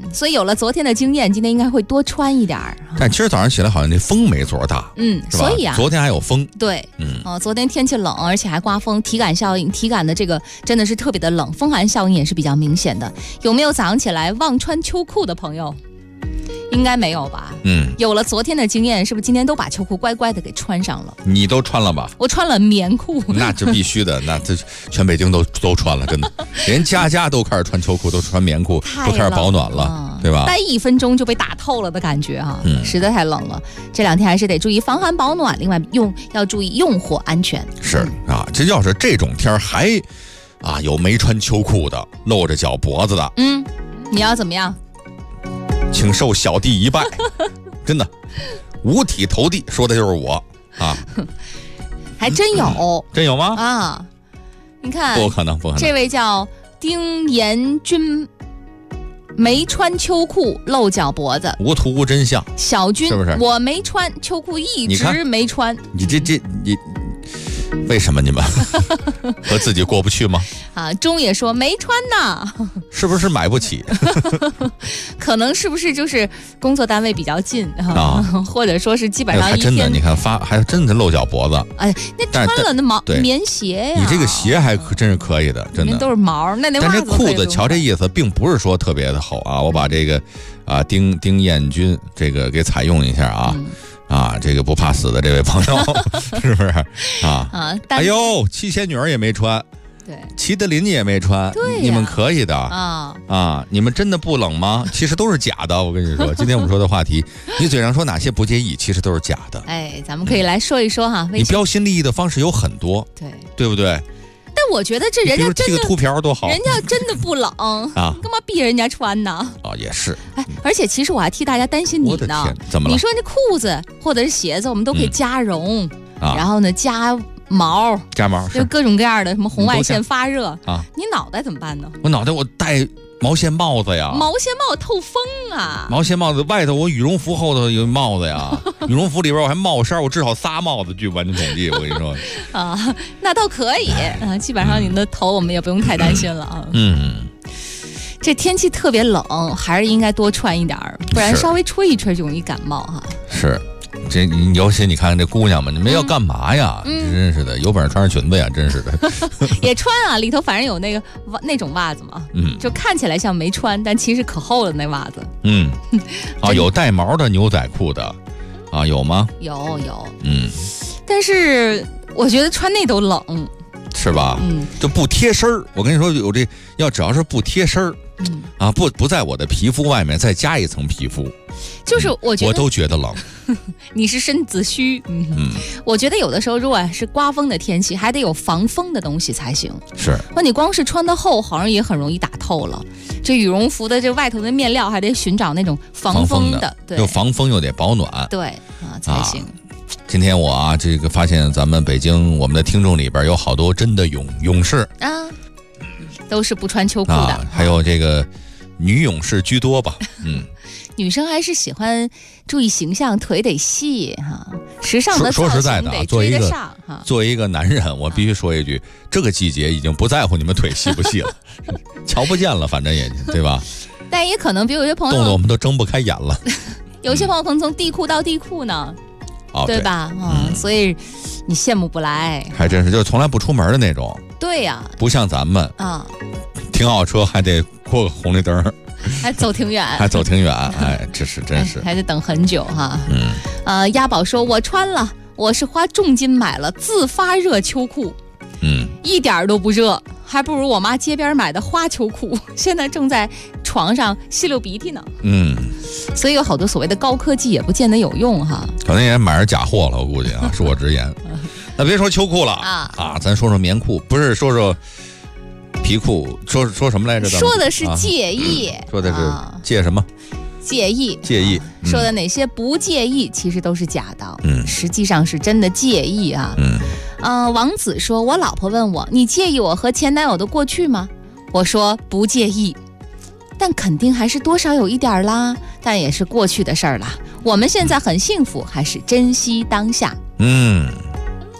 Speaker 11: 所以有了昨天的经验，今天应该会多穿一点儿。
Speaker 17: 但今儿早上起来好像这风没昨儿大，是吧？
Speaker 11: 所以啊，
Speaker 17: 昨天还有风。
Speaker 11: 对，昨天天气冷，而且还刮风，体感的这个真的是特别的冷，风寒效应也是比较明显的。有没有早上起来忘穿秋裤的朋友？应该没有吧？有了昨天的经验，是不是今天都把秋裤乖乖的给穿上了？
Speaker 17: 你都穿了吧？
Speaker 11: 我穿了棉裤。
Speaker 17: 那这必须的，那这全北京都穿了，真的，连家都开始穿秋裤，都穿棉裤，都开始保暖了，对吧？
Speaker 11: 待1分钟就被打透了的感觉哈，实在太冷了。这2天还是得注意防寒保暖，另外要注意用火安全。
Speaker 17: 是啊，这要是这种天还有没穿秋裤的，露着脚脖子的，
Speaker 11: 你要怎么样？
Speaker 17: 请受小弟一拜，真的，五体投地，说的就是我啊！
Speaker 11: 还真有，
Speaker 17: 真有吗？
Speaker 11: 啊，你看，
Speaker 17: 不可能，
Speaker 11: 这位叫丁延军，没穿秋裤露脚脖子，
Speaker 17: 无图无真相。
Speaker 11: 小军，
Speaker 17: 是不是？
Speaker 11: 我没穿秋裤，一直没穿。
Speaker 17: 你为什么你们和自己过不去吗？
Speaker 11: 钟也说没穿呢，
Speaker 17: 是不是买不起？
Speaker 11: 可能是不是就是工作单位比较近或者说是基本上一天。
Speaker 17: 真的，你看还真的露脚脖子。
Speaker 11: 哎，那穿了那棉鞋呀，
Speaker 17: 你这个鞋还真是可以的，真的
Speaker 11: 都是毛。那袜子。
Speaker 17: 但这裤子，瞧这意思，并不是说特别的厚啊。我把这个丁彦军这个给采用一下这个不怕死的这位朋友，是不是哎呦，七仙女也没穿，
Speaker 11: 对，
Speaker 17: 齐德林也没穿，
Speaker 11: 对，
Speaker 17: 你们可以的你们真的不冷吗？其实都是假的，我跟你说，今天我们说的话题，你嘴上说哪些不介意，其实都是假的。
Speaker 11: 哎，咱们可以来说一说哈，
Speaker 17: 你标新立异的方式有很多，对不对？
Speaker 11: 但我觉得这人家真的
Speaker 17: 剃个秃瓢多好，
Speaker 11: 人家真的不冷干嘛逼人家穿呢？
Speaker 17: 也是。
Speaker 11: 哎，而且其实我还替大家担心你呢。
Speaker 17: 我的天，怎么了？
Speaker 11: 你说这裤子或者是鞋子，我们都可以加绒，然后呢加毛，就各种各样的什么红外线发热你脑袋怎么办呢？
Speaker 17: 我脑袋我戴毛线帽子呀，
Speaker 11: 毛线帽透风啊！
Speaker 17: 毛线帽子外头我羽绒服后头有帽子呀，羽绒服里边我还帽衫，我至少仨帽子，据完全统计，我跟你说
Speaker 11: 那倒可以基本上你的头我们也不用太担心了这天气特别冷，还是应该多穿一点，不然稍微吹一吹就容易感冒
Speaker 17: 是。这尤其你看看这姑娘们，你们要干嘛呀？真是的，有本事穿上裙子呀，真是的。
Speaker 11: 也穿里头反正有那种袜子嘛，就看起来像没穿，但其实可厚了那袜子。
Speaker 17: 有带毛的牛仔裤的有吗？
Speaker 11: 有。但是我觉得穿那都冷，
Speaker 17: 是吧？就不贴身儿。我跟你说，有这只要是不贴身儿。不在我的皮肤外面再加一层皮肤，
Speaker 11: 就是我觉得
Speaker 17: 我都觉得冷。
Speaker 11: 你是身子虚，我觉得有的时候如果是刮风的天气，还得有防风的东西才行。
Speaker 17: 是，
Speaker 11: 那你光是穿的厚，好像也很容易打透了。这羽绒服的这外头的面料还得寻找那种防风的，对，
Speaker 17: 又防风又得保暖，
Speaker 11: 对才行。
Speaker 17: 今天我这个发现咱们北京我们的听众里边有好多真的勇士
Speaker 11: 都是不穿秋裤的，
Speaker 17: 还有这个女勇士居多吧。
Speaker 11: 女生还是喜欢注意形象，腿得细时尚的
Speaker 17: 说实在的作为一个男人，我必须说一句，这个季节已经不在乎你们腿细不细了，瞧不见了，反正也对吧？
Speaker 11: 但也可能比如有些朋友
Speaker 17: 冻得我们都睁不开眼了。
Speaker 11: 有些朋友可能从地裤到地裤呢，对吧？所以你羡慕不来，
Speaker 17: 还真是，就是从来不出门的那种。对
Speaker 11: 呀，
Speaker 17: 不像咱们停好车还得过个红绿灯，
Speaker 11: 还走挺远，
Speaker 17: 哎，这是真是，
Speaker 11: 还得等很久鸭宝说，我穿了，我是花重金买了自发热秋裤，一点都不热，还不如我妈街边买的花秋裤，现在正在床上吸溜鼻涕呢。所以有好多所谓的高科技也不见得有用
Speaker 17: 可能也买着假货了，我估计恕我直言。那别说秋裤了咱说说棉裤，不是说皮裤，说什么来着？
Speaker 11: 说的是介意，
Speaker 17: 说的是介什么？
Speaker 11: 介意，说的哪些不介意，其实都是假的。实际上是真的介意王子说，我老婆问我，你介意我和前男友的过去吗？我说不介意，但肯定还是多少有一点啦，但也是过去的事儿啦。我们现在很幸福，还是珍惜当下。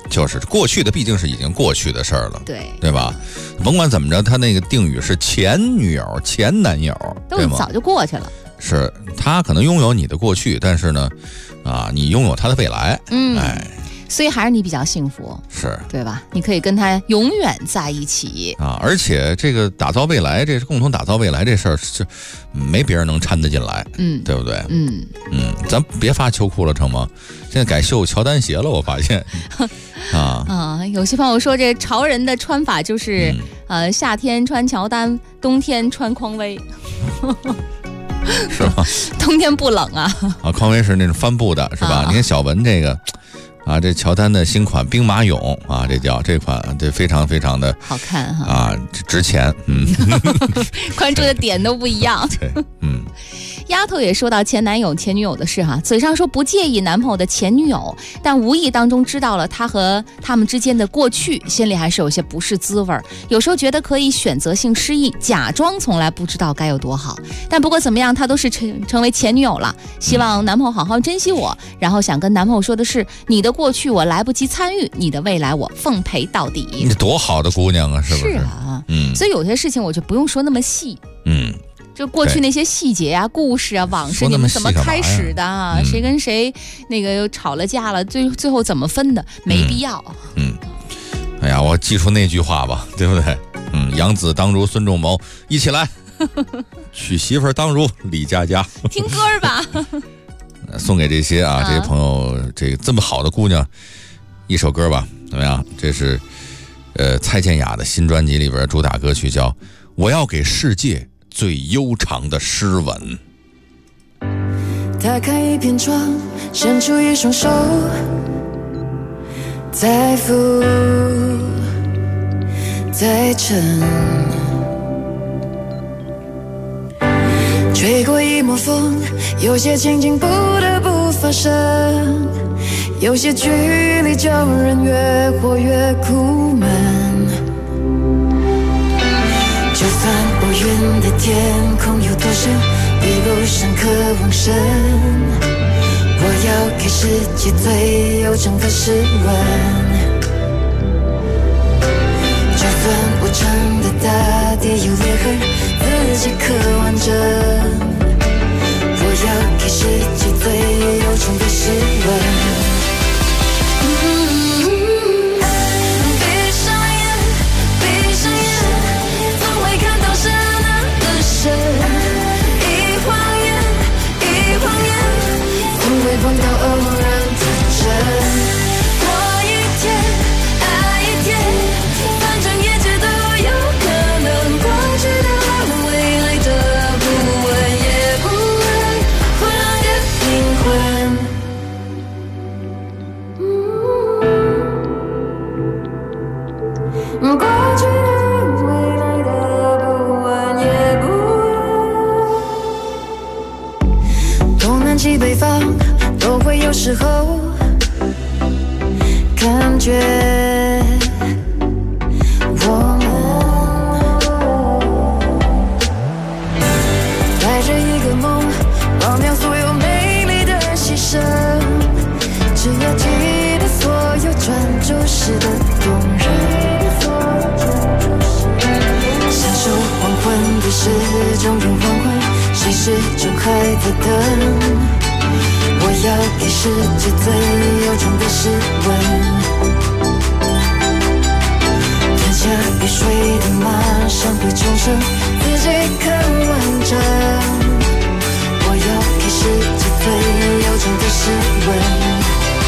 Speaker 17: 就是过去的毕竟是已经过去的事儿了，对吧？甭管怎么着，他那个定语是前女友、前男友，
Speaker 11: 都早就过去了。
Speaker 17: 是他可能拥有你的过去，但是呢，你拥有他的未来。
Speaker 11: 所以还是你比较幸福，
Speaker 17: 是
Speaker 11: 对吧？你可以跟他永远在一起
Speaker 17: 而且这个打造未来，这是共同打造未来这事儿，是没别人能掺得进来，对不对？咱别发秋裤了成吗？现在改绣乔丹鞋了，我发现
Speaker 11: 有些朋友说这潮人的穿法就是夏天穿乔丹，冬天穿匡威。
Speaker 17: 是吗？
Speaker 11: 冬天不冷啊？
Speaker 17: 匡威是那种帆布的，是吧？你看小文这个。这乔丹的新款兵马俑这款这非常非常的
Speaker 11: 好看哈
Speaker 17: 值钱，
Speaker 11: 关注的点都不一样。
Speaker 17: 对，
Speaker 11: 丫头也说到前男友前女友的事哈，嘴上说不介意男朋友的前女友，但无意当中知道了他和他们之间的过去，心里还是有些不是滋味。有时候觉得可以选择性失忆，假装从来不知道该有多好。但不过怎么样，她都是成为前女友了，希望男朋友好好珍惜我。然后想跟男朋友说的是，你的过去我来不及参与，你的未来我奉陪到底。
Speaker 17: 你多好的姑娘啊，是不是？
Speaker 11: 是啊，所以有些事情我就不用说那么细，就过去那些细节啊、故事啊、往事，你们怎么开始的谁跟谁那个又吵了架了，最后怎么分的，没必要。
Speaker 17: 哎呀，我记出那句话吧，对不对？养子当如孙仲谋，一起来，娶媳妇当如李佳佳。
Speaker 11: 听歌吧。
Speaker 17: 送给这些这些朋友，这么好的姑娘，一首歌吧，怎么样？这是蔡健雅的新专辑里边主打歌曲，叫《我要给世界最悠长的诗吻》。
Speaker 2: 打开一片窗，伸出一双手，再浮再沉，吹过一抹风，有些情景不得不发生，有些距离叫人越活越苦闷。就算乌云的天空有多深，比不上渴望深。我要给世界最悠长的诗吻。就算无常的大地有裂痕，自己刻完整。我要给世界最悠长的诗吻。闭上眼，闭上眼，总会看到深蓝的深。一晃眼，一晃眼，总会碰到偶然的真。过一天，爱一天，反正一切都有可能。过去的未来的不问也不问，混乱的灵魂。过去的未来的不问也不问。东南西北方都会有时候感觉我们带着一个梦，忘掉所有美丽的牺牲，只要记得所有专注时的动人。享受黄昏的时钟跟黄昏，谁是钟爱的灯？我要给世界最悠长的诗吻。天下必睡的马上会重生，自己看完整。我要给世界最悠长的诗吻。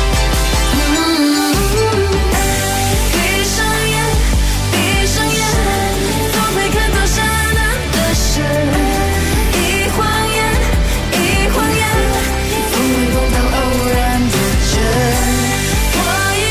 Speaker 2: 闭上眼，闭上眼，总会看到深蓝的深。一晃眼，一晃眼，总会碰到偶然的真。过一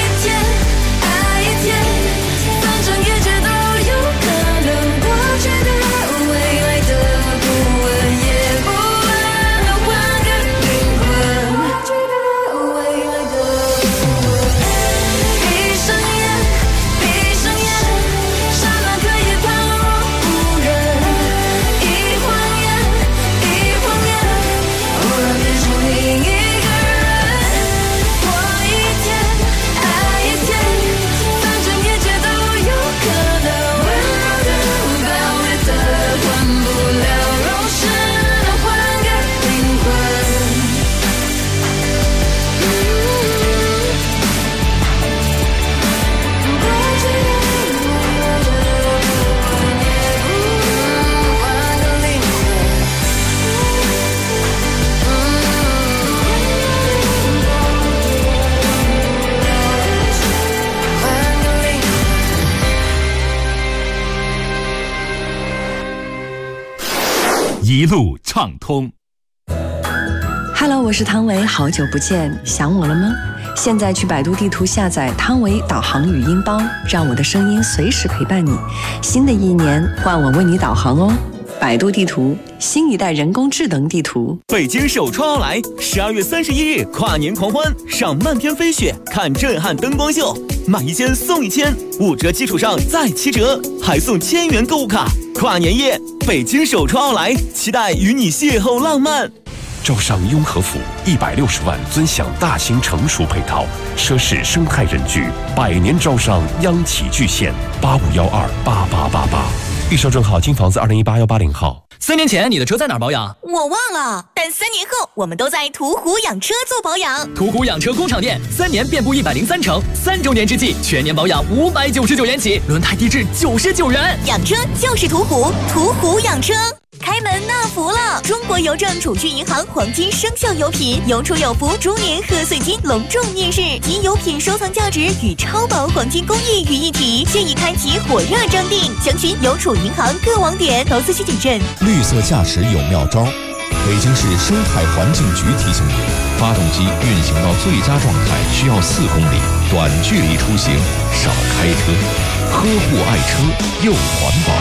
Speaker 28: 一路畅通。
Speaker 6: Hello， 我是汤唯，好久不见，想我了吗？现在去百度地图下载汤唯导航语音包，让我的声音随时陪伴你。新的一年，换我为你导航哦。百度地图，新一代人工智能地图。
Speaker 12: 北京首创奥莱，12月31日跨年狂欢，赏漫天飞雪，看震撼灯光秀，买1000送1000，5折基础上再7折，还送1000元购物卡。跨年夜，北京首创奥莱，期待与你邂逅浪漫。
Speaker 14: 招商雍和府160万尊享大型成熟配套，奢侈生态人居，100年招商央企巨献，85128888。预售证号金房子2018-180号。
Speaker 3: 3年前你的车在哪儿保养？
Speaker 5: 我忘了，但3年后我们都在途虎养车做保养。
Speaker 3: 途虎养车工厂店，3年遍布103城，3周年之际全年保养599元起，轮胎低至99元。
Speaker 5: 养车就是途虎，途虎养车。开门纳福了！中国邮政储蓄银行黄金生肖油品有储有福猪年贺岁金隆重面世，集油品收藏价值与超薄黄金工艺于一体，现已开启火热征订，详询邮储银行各网点。投资需谨慎。
Speaker 17: 绿色驾驶有妙招，北京市生态环境局提醒你，发动机运行到最佳状态需要4公里，短距离出行少开车，呵护爱车又环保。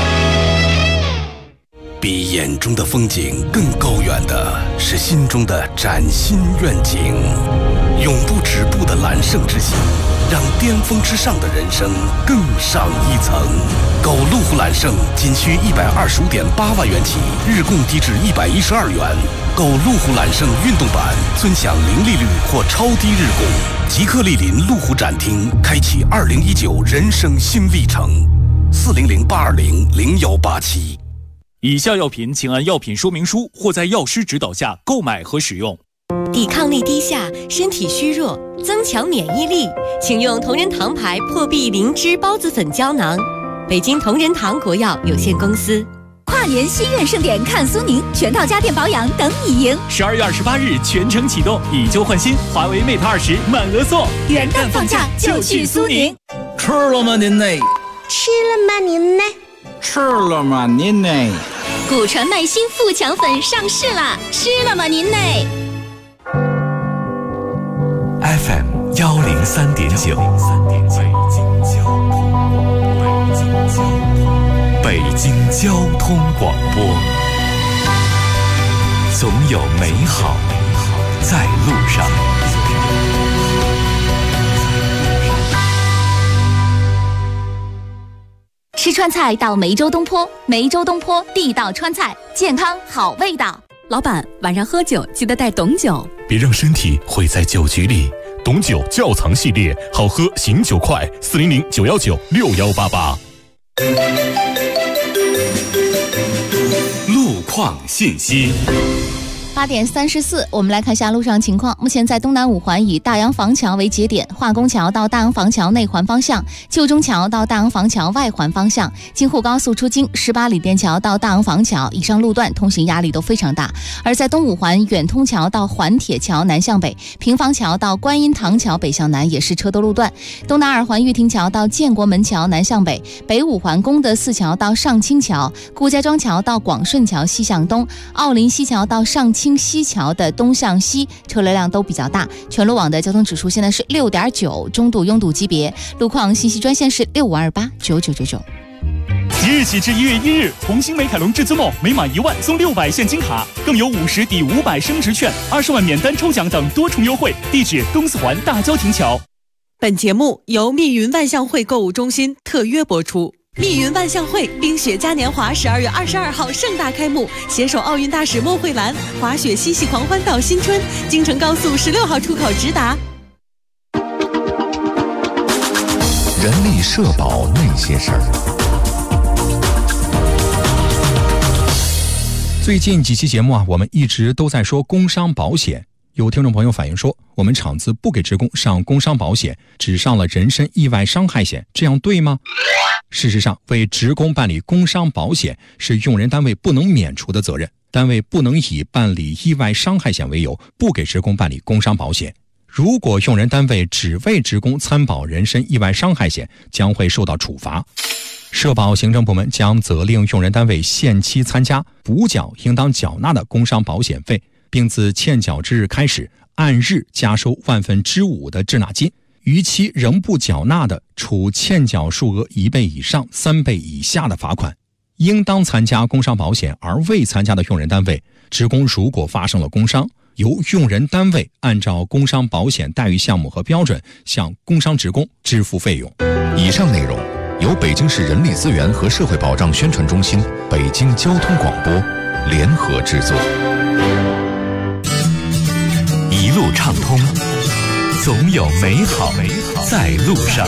Speaker 1: 比眼中的风景更高远的是心中的崭新愿景，永不止步的揽胜之心，让巅峰之上的人生更上一层。购路虎揽胜仅需125.8万元起，日供低至112元。购路虎揽胜运动版，尊享零利率或超低日供。即刻莅临路虎展厅，开启2019人生新历程。400-820-0187。
Speaker 7: 以下药品请按药品说明书或在药师指导下购买和使用。
Speaker 15: 抵抗力低下，身体虚弱，增强免疫力，请用同仁堂牌破壁灵芝孢子粉胶囊。北京同仁堂国药有限公司。
Speaker 16: 跨年心愿盛典看苏宁，全套家电保养等你赢。
Speaker 7: 12月28日全程启动，以旧换新，华为 Mate 20满额送。
Speaker 16: 元旦放假就去苏宁。
Speaker 18: 吃了吗您呢？
Speaker 16: 吃了吗您呢？
Speaker 18: 吃了吗您呢？
Speaker 16: 古传麦新富强粉上市啦！吃了吗您呢？
Speaker 26: FM 103.9，北京交通广播，总有美好在路上。
Speaker 11: 吃川菜到梅州东坡，梅州东坡地道川菜，健康好味道。
Speaker 20: 老板，晚上喝酒记得带董酒，
Speaker 28: 别让身体毁在酒局里。董酒窖藏系列，好喝醒酒快，400-919-6188。
Speaker 1: 路况信息。
Speaker 11: 8点34，我们来看一下路上情况。目前在东南5环以大洋房桥为节点，化工桥到大洋房桥内环方向，旧中桥到大洋房桥外环方向，京沪高速出京18里店桥到大洋房桥以上路段通行压力都非常大。而在东5环远通桥到环铁桥南向北，平房桥到观音堂桥北向南也是车多路段。东南2环玉亭桥到建国门桥南向北，北5环功德寺桥到上清桥，顾家庄桥到广顺桥西向东，奥林西桥到上清西桥的东向西车流量都比较大，全路网的交通指数现在是6.9，中度拥堵级别。路况信息专线是65289999。
Speaker 21: 即日起至1月1日，红星美凯龙至尊梦每满1万送600现金卡，更有50抵500升值券、20万免单抽奖等多重优惠。地址东四环大郊亭桥。
Speaker 20: 本节目由密云万象汇购物中心特约播出。密云万象汇冰雪嘉年华12月22号盛大开幕，携手奥运大使莫慧兰，滑雪嬉戏狂欢到新春，京承高速16号出口直达。
Speaker 17: 人力社保那些事儿。
Speaker 9: 最近几期节目我们一直都在说工伤保险。有听众朋友反映说，我们厂子不给职工上工伤保险，只上了人身意外伤害险，这样对吗？事实上，为职工办理工伤保险是用人单位不能免除的责任，单位不能以办理意外伤害险为由不给职工办理工伤保险。如果用人单位只为职工参保人身意外伤害险，将会受到处罚。 社保行政部门将责令用人单位限期参加补缴应当缴纳的工伤保险费，并自欠缴之日开始按日加收5/5的滞纳金，逾期仍不缴纳的，处欠缴数额1倍以上3倍以下的罚款。应当参加工伤保险而未参加的用人单位，职工如果发生了工伤，由用人单位按照工伤保险待遇项目和标准向工伤职工支付费用。
Speaker 14: 以上内容由北京市人力资源和社会保障宣传中心、北京交通广播联合制作。
Speaker 26: 一路畅通，总有美好在路上。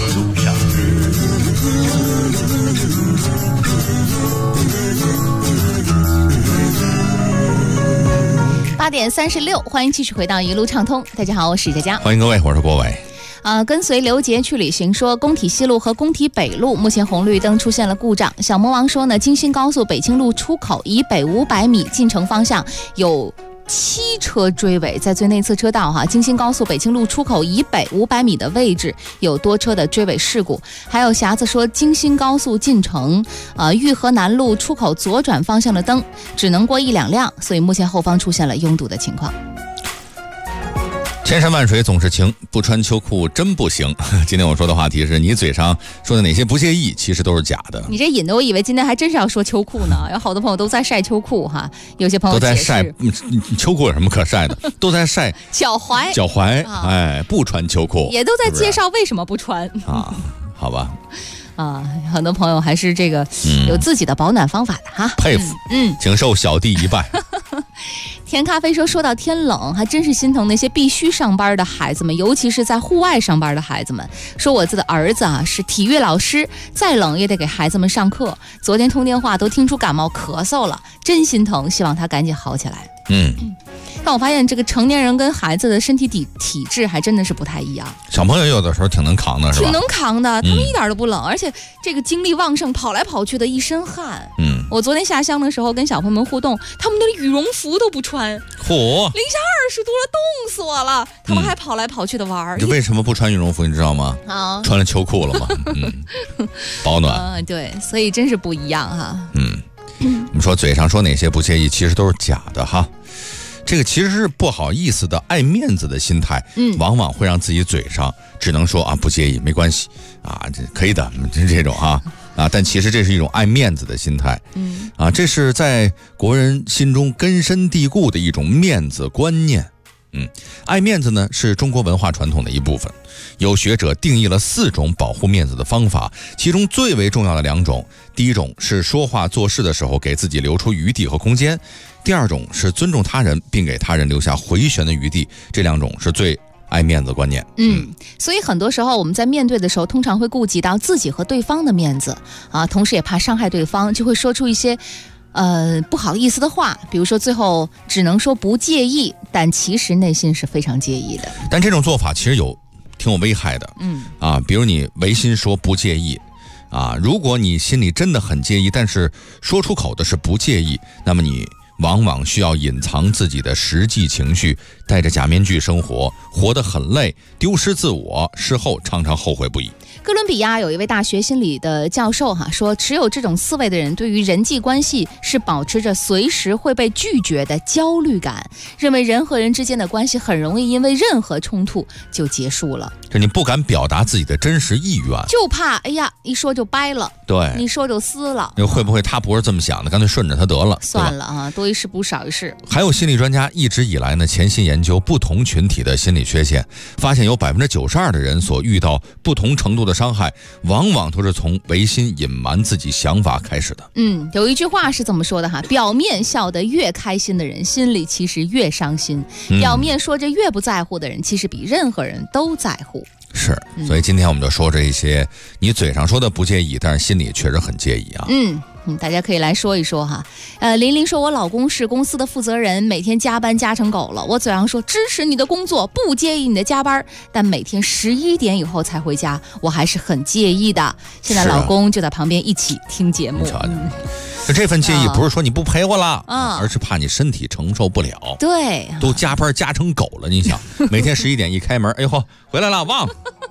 Speaker 11: 8点36，欢迎继续回到一路畅通。大家好，我是佳佳，
Speaker 17: 欢迎各位，我是郭伟。
Speaker 11: 跟随刘杰去旅行说，工体西路和工体北路目前红绿灯出现了故障。小魔王说呢，京新高速北京路出口以北500米进城方向有7车追尾，在最内侧车道哈，京新高速北京路出口以北500米的位置有多车的追尾事故。还有匣子说，京新高速进城玉河南路出口左转方向的灯只能过1、2辆，所以目前后方出现了拥堵的情况。
Speaker 17: 千山万水总是情，不穿秋裤真不行。今天我说的话题是你嘴上说的哪些不介意，其实都是假的。
Speaker 11: 你这引的我以为今天还真是要说秋裤呢，有好多朋友都在晒秋裤哈，有些朋友
Speaker 17: 都在晒秋裤有什么可晒的？都在晒
Speaker 11: 脚踝，
Speaker 17: 哎，不穿秋裤，
Speaker 11: 也都在介绍为什么不穿
Speaker 17: 啊？好吧。
Speaker 11: 很多朋友还是这个有自己的保暖方法的哈，
Speaker 17: 佩服，请受小弟一拜。
Speaker 11: 甜咖啡说到天冷，还真是心疼那些必须上班的孩子们，尤其是在户外上班的孩子们。说我自己的儿子是体育老师，再冷也得给孩子们上课。昨天通电话都听出感冒咳嗽了，真心疼，希望他赶紧好起来。但我发现这个成年人跟孩子的身体体质还真的是不太一样。
Speaker 17: 小朋友有的时候挺能扛的，是吧？
Speaker 11: 挺能扛的，他们一点都不冷，而且这个精力旺盛，跑来跑去的一身汗。我昨天下乡的时候跟小朋友们互动，他们的羽绒服都不穿，
Speaker 17: 嚯，-20
Speaker 11: 度了，冻死我了，他们还跑来跑去的玩。
Speaker 17: 这为什么不穿羽绒服你知道吗？穿了秋裤了吗？保暖。
Speaker 11: 对，所以真是不一样哈。
Speaker 17: 我们说嘴上说哪些不介意，其实都是假的哈。这个其实是不好意思的爱面子的心态，往往会让自己嘴上只能说不介意，没关系这可以的，这种但其实这是一种爱面子的心态，这是在国人心中根深蒂固的一种面子观念。爱面子呢是中国文化传统的一部分，有学者定义了4种保护面子的方法，其中最为重要的2种，第一种是说话做事的时候给自己留出余地和空间，第2种是尊重他人并给他人留下回旋的余地，这2种是最爱面子观念。
Speaker 11: 所以很多时候我们在面对的时候，通常会顾及到自己和对方的面子同时也怕伤害对方，就会说出一些不好意思的话，比如说最后只能说不介意，但其实内心是非常介意的。
Speaker 17: 但这种做法其实挺有危害的。比如你违心说不介意如果你心里真的很介意，但是说出口的是不介意，那么你往往需要隐藏自己的实际情绪，戴着假面具生活，活得很累，丢失自我，事后常常后悔不已。
Speaker 11: 哥伦比亚有一位大学心理的教授说，持有这种思维的人对于人际关系是保持着随时会被拒绝的焦虑感，认为人和人之间的关系很容易因为任何冲突就结束了。
Speaker 17: 就你不敢表达自己的真实意愿，
Speaker 11: 就怕一说就掰了，
Speaker 17: 对，
Speaker 11: 一说就撕了。
Speaker 17: 会不会他不是这么想的，干脆顺着他得了，
Speaker 11: 算了多一事不少一事。
Speaker 17: 还有心理专家一直以来呢，潜心研究不同群体的心理缺陷，发现有92%的人所遇到不同程度的伤害，往往都是从违心隐瞒自己想法开始的。
Speaker 11: 有一句话是这么说的表面笑得越开心的人，心里其实越伤心；表面说着越不在乎的人，其实比任何人都在乎。
Speaker 17: 是，所以今天我们就说这一些你嘴上说的不介意，但是心里确实很介意
Speaker 11: 大家可以来说一说琳琳说，我老公是公司的负责人，每天加班加成狗了，我嘴上说支持你的工作，不介意你的加班，但每天11点以后才回家，我还是很介意的。现在老公就在旁边一起听节目。
Speaker 17: 这份介意不是说你不陪我了而是怕你身体承受不了。
Speaker 11: 对，
Speaker 17: 都加班加成狗了，你想每天11点一开门，哎呦回来了，忘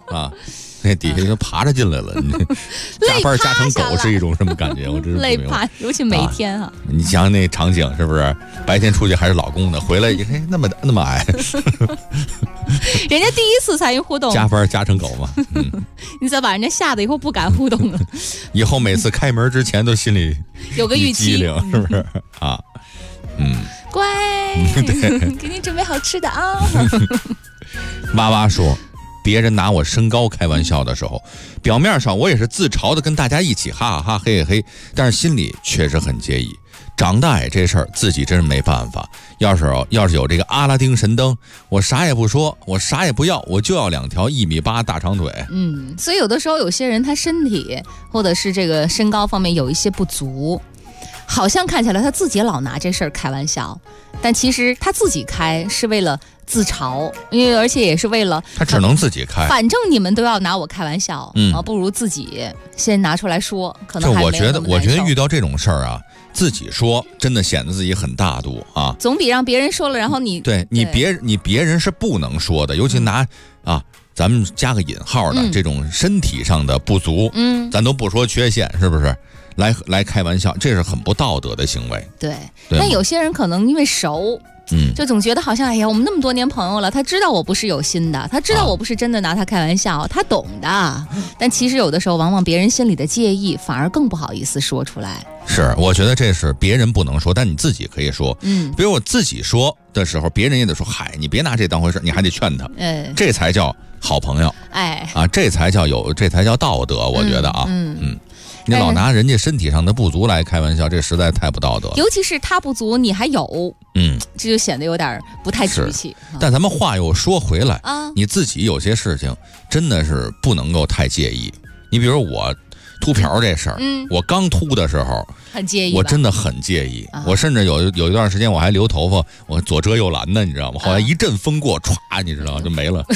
Speaker 17: 啊。那底下就爬着进来了，你加班加成狗是一种什么感觉？我真是
Speaker 11: 累趴，尤其每天啊。
Speaker 17: 你想想那场景是不是？白天出去还是老公的，回来一看那么矮，
Speaker 11: 人家第一次参与互动，
Speaker 17: 加班加成狗嘛。
Speaker 11: 你再把人家吓得以后不敢互动了。
Speaker 17: 以后每次开门之前都心里
Speaker 11: 有个预期，
Speaker 17: 是不是啊？
Speaker 11: 乖，给你准备好吃的啊。
Speaker 17: 哇哇说。别人拿我身高开玩笑的时候，表面上我也是自嘲的跟大家一起哈哈嘿嘿，但是心里确实很介意。长得矮这事儿自己真是没办法。要是有这个阿拉丁神灯，我啥也不说，我啥也不要，我就要2条1.8米大长腿。
Speaker 11: 所以有的时候有些人他身体或者是这个身高方面有一些不足，好像看起来他自己老拿这事儿开玩笑，但其实他自己开是为了自嘲，因为而且也是为了
Speaker 17: 他只能自己开，
Speaker 11: 反正你们都要拿我开玩笑，不如自己先拿出来说，可能还没有那么难受。
Speaker 17: 我觉得遇到这种事儿啊，自己说真的显得自己很大度啊，
Speaker 11: 总比让别人说了，然后你
Speaker 17: 别人是不能说的，尤其拿咱们加个引号的这种身体上的不足，咱都不说缺陷，是不是？来开玩笑，这是很不道德的行为。
Speaker 11: 对，但有些人可能因为熟。就总觉得好像哎呀，我们那么多年朋友了，他知道我不是有心的，他知道我不是真的拿他开玩笑，他懂的。但其实有的时候，往往别人心里的介意，反而更不好意思说出来。
Speaker 17: 是，我觉得这是别人不能说，但你自己可以说。比如我自己说的时候，别人也得说，嗨，你别拿这当回事，你还得劝他。这才叫好朋友。这才叫道德，我觉得啊。你老拿人家身体上的不足来开玩笑，这实在太不道德了。
Speaker 11: 尤其是他不足，你还有，这就显得有点不太局气。
Speaker 17: 但咱们话又说回来你自己有些事情真的是不能够太介意。你比如我秃瓢这事儿，我刚秃的时候
Speaker 11: 很介意，
Speaker 17: 我真的很介意。我甚至有一段时间我还留头发，我左遮右拦的，你知道吗？后来一阵风过，歘，你知道吗？就没了。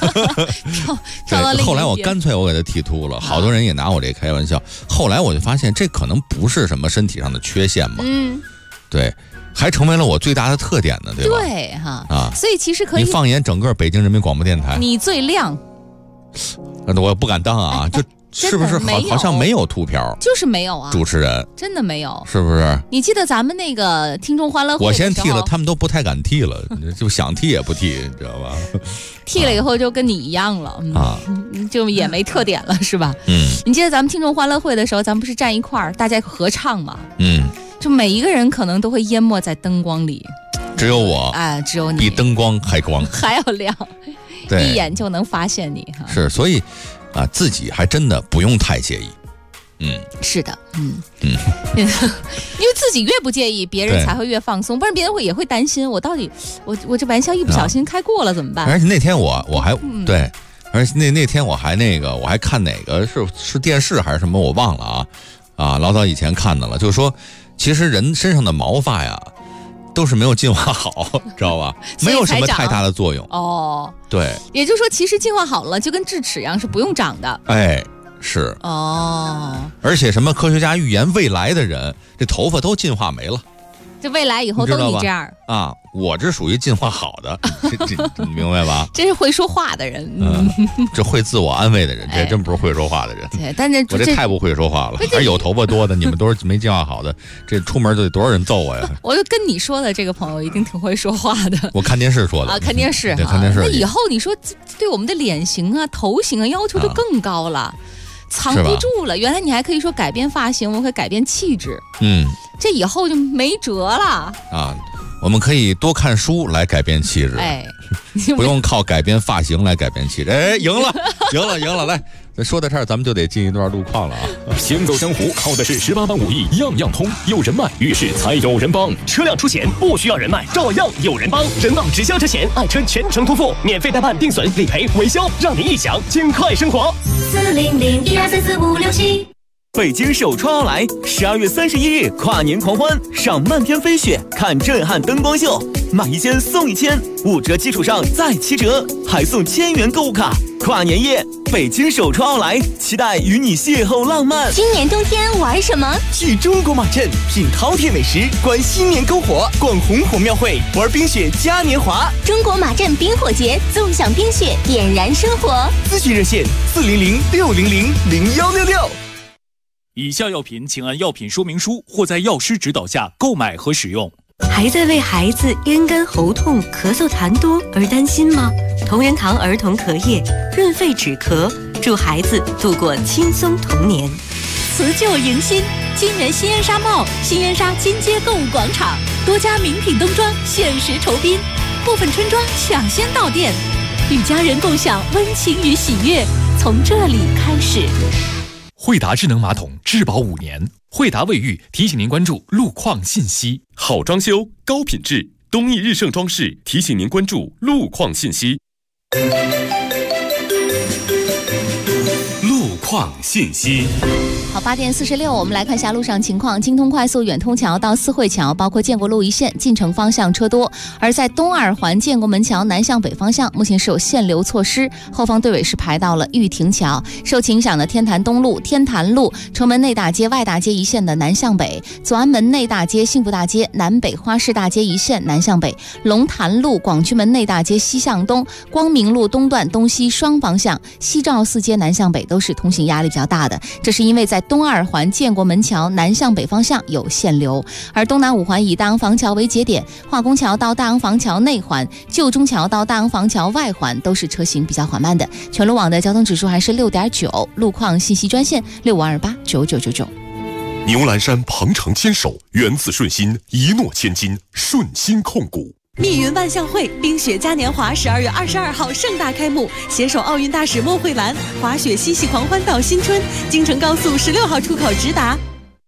Speaker 17: 对，后来我干脆我给他剃秃了，好多人也拿我这开玩笑。后来我就发现这可能不是什么身体上的缺陷嘛，对，还成为了我最大的特点呢，对吧？
Speaker 11: 对所以其实可以。
Speaker 17: 你放眼整个北京人民广播电台，
Speaker 11: 你最亮。
Speaker 17: 我不敢当啊，是不是好像没有秃瓢？
Speaker 11: 就是没有啊，
Speaker 17: 主持人
Speaker 11: 真的没有，
Speaker 17: 是不是？
Speaker 11: 你记得咱们那个听众欢乐会的时候，
Speaker 17: 我先剃了，他们都不太敢剃了，就想剃也不剃，你知道吧？
Speaker 11: 剃了以后就跟你一样了就也没特点了，是吧？你记得咱们听众欢乐会的时候，咱们不是站一块儿，大家合唱吗？就每一个人可能都会淹没在灯光里，
Speaker 17: 只有我
Speaker 11: 只有你
Speaker 17: 比灯光还光，
Speaker 11: 还要亮，一眼就能发现你哈。
Speaker 17: 是，所以自己还真的不用太介意。
Speaker 11: 是的，因为自己越不介意，别人才会越放松，不然别人也会担心我到底我这玩笑一不小心开过了怎么办？
Speaker 17: 而且那天我还对，而且那天我还我还看哪个是电视还是什么我忘了老早以前看的了，就是说其实人身上的毛发呀都是没有进化好，知道吧？没有什么太大的作用对，
Speaker 11: 也就是说其实进化好了就跟智齿一样是不用长的。
Speaker 17: 是而且什么科学家预言未来的人这头发都进化没了，
Speaker 11: 这未来以后都你这样
Speaker 17: 我这属于进化好的你明白吧？
Speaker 11: 这是会说话的人
Speaker 17: 这会自我安慰的人，这真不是会说话的人。
Speaker 11: 对，但是
Speaker 17: 我这太不会说话了，还有头发多的你们都是没进化好的，这出门就得多少人揍我呀？
Speaker 11: 我就跟你说的这个朋友一定挺会说话的。
Speaker 17: 我看电视说的
Speaker 11: 看电视
Speaker 17: 看电视。
Speaker 11: 那以后你说对我们的脸型头型要求就更高了，藏不住了。原来你还可以说改变发型，我可以改变气质。这以后就没辙了
Speaker 17: 我们可以多看书来改变气质，不用靠改变发型来改变气质。赢了！来，说到这儿，咱们就得进一段路况了
Speaker 4: 行走江湖靠的是18般武艺，样样通，有人脉，遇事才有人帮。车辆出险不需要人脉，照样有人帮。人保直销车险，爱车全程托付，免费代办定损、理赔、维修，让您一享尽快生活。
Speaker 2: 400-1234567。
Speaker 12: 北京首创奥莱12月31日跨年狂欢，赏漫天飞雪，看震撼灯光秀。 买1件送1件，5折基础上再7折，还送1000元购物卡。跨年夜，北京首创奥莱，期待与你邂逅浪漫。
Speaker 5: 今年冬天玩什么？
Speaker 4: 去中国马镇品饕餮美食，观新年篝火，逛红火庙会，玩冰雪嘉年华。
Speaker 5: 中国马镇冰火节，纵享冰雪，点燃生活。
Speaker 4: 咨询热线400-600-0166。
Speaker 7: 以下药品请按药品说明书或在药师指导下购买和使用。
Speaker 15: 还在为孩子咽干喉痛、咳嗽痰多而担心吗？同仁堂儿童咳液润肺止咳，助孩子度过轻松童年。
Speaker 22: 辞旧迎新，今年新燕莎 Mall、新燕莎金街购物广场多家名品冬装限时酬宾，部分春装抢先到店，与家人共享温情与喜悦，从这里开始。
Speaker 7: 惠达智能马桶质保5年，惠达卫浴提醒您关注路况信息。
Speaker 14: 好装修，高品质，东义日盛装饰提醒您关注路况信息。
Speaker 1: 路况信息。
Speaker 11: 好，8点46，我们来看一下路上情况。京通快速远通桥到四惠桥，包括建国路一线进城方向车多；而在东二环建国门桥南向北方向，目前是有限流措施，后方队尾是排到了玉亭桥。受其影响的天坛东路、天坛路、城门内大街、外大街一线的南向北，左安门内大街、幸福大街、南北花市大街一线南向北，龙潭路、广渠门内大街西向东、光明路东段东西双方向、西照寺街南向北都是通行压力比较大的，这是因为在东二环建国门桥南向北方向有限流。而东南5环以大洋房桥为节点，化工桥到大洋房桥内环、旧中桥到大洋房桥外环都是车行比较缓慢的。全路网的交通指数还是6.9，路况信息专线6528999999。
Speaker 14: 牛栏山鹏程牵手，源自顺心，一诺千金，顺心控股。
Speaker 20: 密云万象汇冰雪嘉年华12月22号盛大开幕，携手奥运大使莫慧兰，滑雪嬉戏狂欢到新春，京承高速16号出口直达。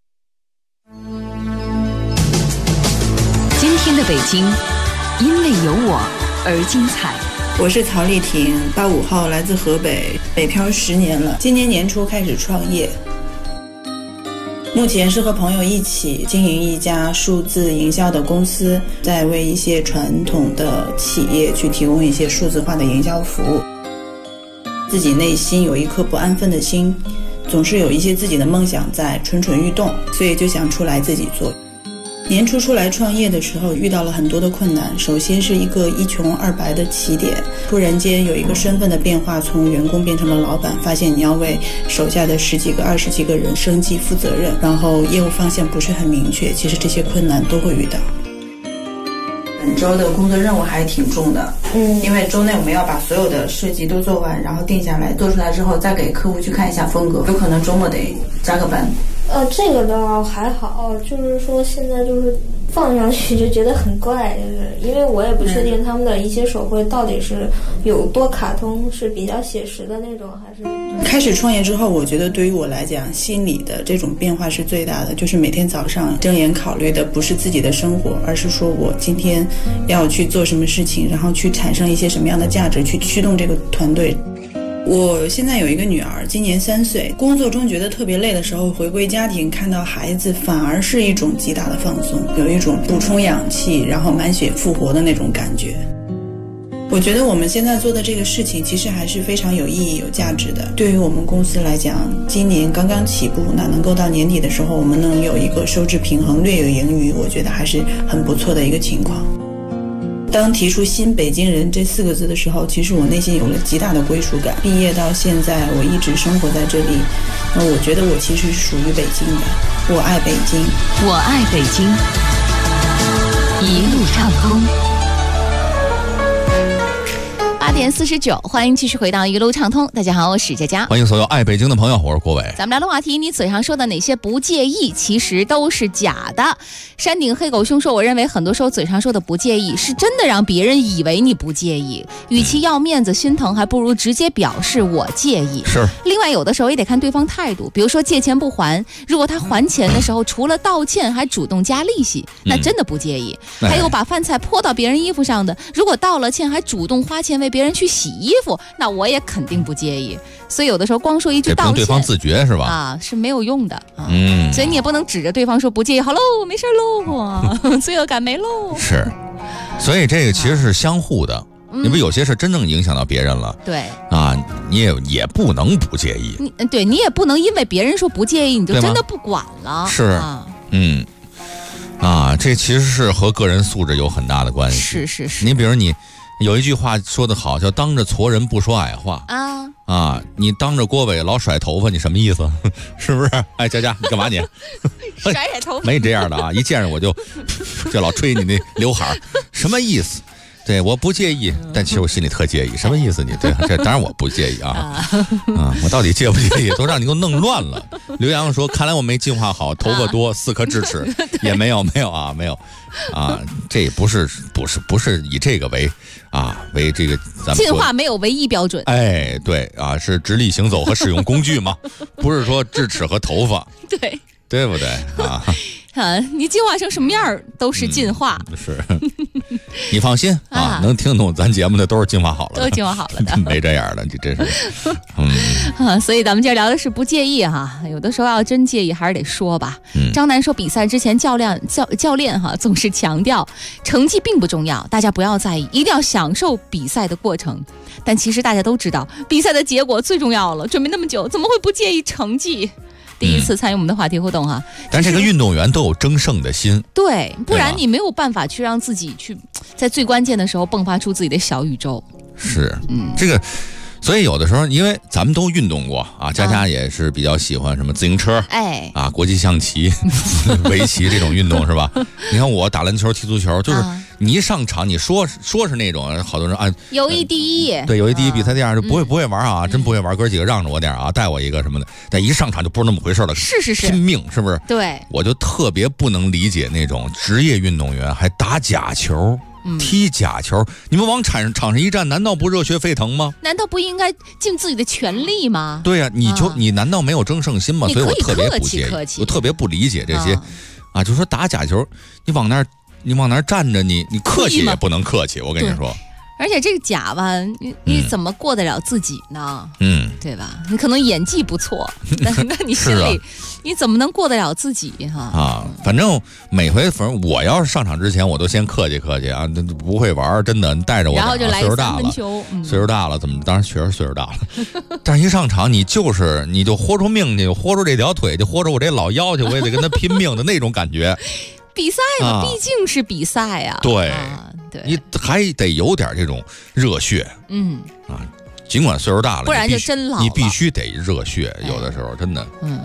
Speaker 6: 今天的北京，因为有我而精彩。
Speaker 8: 我是曹丽婷，85号，来自河北，北漂10年了，今年年初开始创业。目前是和朋友一起经营一家数字营销的公司，在为一些传统的企业去提供一些数字化的营销服务。自己内心有一颗不安分的心，总是有一些自己的梦想在蠢蠢欲动，所以就想出来自己做。年初出来创业的时候遇到了很多的困难，首先是一个一穷二白的起点，突然间有一个身份的变化，从员工变成了老板，发现你要为手下的10几个20几个人生计负责任，然后业务方向不是很明确，其实这些困难都会遇到。本周的工作任务还挺重的，因为周内我们要把所有的设计都做完，然后定下来，做出来之后再给客户去看一下风格，有可能周末得加个班。
Speaker 10: 这个倒还好，就是说现在就是放上去就觉得很怪，就是因为我也不确定他们的一些手绘到底是有多卡通，是比较写实的那种，还是
Speaker 8: 开始创业之后，我觉得对于我来讲，心理的这种变化是最大的，就是每天早上睁眼考虑的不是自己的生活，而是说我今天要去做什么事情，然后去产生一些什么样的价值，去驱动这个团队。我现在有一个女儿，今年3岁，工作中觉得特别累的时候，回归家庭看到孩子，反而是一种极大的放松，有一种补充氧气，然后满血复活的那种感觉。我觉得我们现在做的这个事情其实还是非常有意义、有价值的。对于我们公司来讲，今年刚刚起步，那能够到年底的时候，我们能有一个收支平衡、略有盈余，我觉得还是很不错的一个情况。当提出新北京人这4个字的时候，其实我内心有了极大的归属感。毕业到现在，我一直生活在这里，那我觉得我其实是属于北京的。我爱北京，
Speaker 6: 我爱北京，一路畅通。
Speaker 11: 8点49，欢迎继续回到一路畅通。大家好，我是佳佳，
Speaker 17: 欢迎所有爱北京的朋友，我是郭伟。
Speaker 11: 咱们聊的话题，你嘴上说的哪些不介意，其实都是假的。山顶黑狗兄说，我认为很多时候嘴上说的不介意，是真的让别人以为你不介意。与其要面子心疼，还不如直接表示我介意。
Speaker 17: 是。
Speaker 11: 另外，有的时候也得看对方态度，比如说借钱不还，如果他还钱的时候除了道歉还主动加利息，那真的不介意。还有把饭菜泼到别人衣服上的，如果道了歉还主动花钱为别人去洗衣服，那我也肯定不介意。所以有的时候光说一句道歉，
Speaker 17: 对方自觉是吧？
Speaker 11: 啊，是没有用的啊。所以你也不能指着对方说不介意，好喽，没事喽，罪恶感没喽。
Speaker 17: 是。 所以这个其实是相互的。你不有些事真正影响到别人了，
Speaker 11: 对
Speaker 17: 啊，你也不能不介意。
Speaker 11: 你也不能因为别人说不介意，你就真的不管了。
Speaker 17: 是，这其实是和个人素质有很大的关系。
Speaker 11: 是。
Speaker 17: 你比如你有一句话说得好，叫当着矬人不说矮话啊，你当着郭伟老甩头发，你什么意思？是不是？哎，佳佳，你干嘛你？
Speaker 11: 甩头发？
Speaker 17: 没这样的啊，一见着我就老吹你那刘海，什么意思？对，我不介意，但其实我心里特介意。什么意思你？对，这当然我不介意啊。我到底介不介意，都让你给我弄乱了。刘洋说：“看来我没进化好，头发多，4颗智齿也没有啊。这不是以这个为这个咱们
Speaker 11: 进化没有唯一标准。
Speaker 17: 哎，对啊，是直立行走和使用工具嘛，不是说智齿和头发。对不对啊？
Speaker 11: 你进化成什么样都是进化。
Speaker 17: 是，你放心啊，能听懂咱节目的都是进化好了的，
Speaker 11: 都进化好了的，
Speaker 17: 没这样的，你真是。
Speaker 11: 所以咱们今儿聊的是不介意哈，有的时候要真介意还是得说吧。张楠说，比赛之前教练总是强调成绩并不重要，大家不要在意，一定要享受比赛的过程。但其实大家都知道，比赛的结果最重要了，准备那么久，怎么会不介意成绩？第一次参与我们的话题互动哈，
Speaker 17: 但这个运动员都有争胜的心，
Speaker 11: 对，不然你没有办法去让自己去在最关键的时候迸发出自己的小宇宙。
Speaker 17: 是，这个，所以有的时候，因为咱们都运动过啊，佳佳也是比较喜欢什么自行车，国际象棋、围棋这种运动是吧？你看我打篮球、踢足球，就是你一上场，你说是那种，好多人
Speaker 11: 友谊第一，
Speaker 17: 对，友谊第一，比赛第二就不会玩啊，真不会玩，哥几个让着我点啊，带我一个什么的，但一上场就不是那么回事了，
Speaker 11: 是
Speaker 17: 拼命，是不是？
Speaker 11: 对，
Speaker 17: 我就特别不能理解那种职业运动员还打假球。踢假球，你们往场上一站，难道不热血沸腾吗？
Speaker 11: 难道不应该尽自己的全力吗？
Speaker 17: 对呀，你难道没有争胜心吗？所以我特别不介意，我特别不理解这些，就说打假球，你往那儿站着，你客气也不能客气，我跟你说。
Speaker 11: 而且这个假吧，你怎么过得了自己呢？对吧？你可能演技不错，那你心里你怎么能过得了自己哈？
Speaker 17: 反正每回我要是上场之前，我都先客气客气啊，不会玩，真的，你带着我，
Speaker 11: 然后就来
Speaker 17: 3分球，岁数大了怎么？当然确实岁数大了，但是一上场你就豁出命去，豁出这条腿，就豁出我这老腰去，我也得跟他拼命的那种感觉。
Speaker 11: 比赛嘛，毕竟是比赛啊。
Speaker 17: 对，你还得有点这种热血。尽管岁数大了，
Speaker 11: 不然就真老了。
Speaker 17: 你必须得热血，有的时候真的。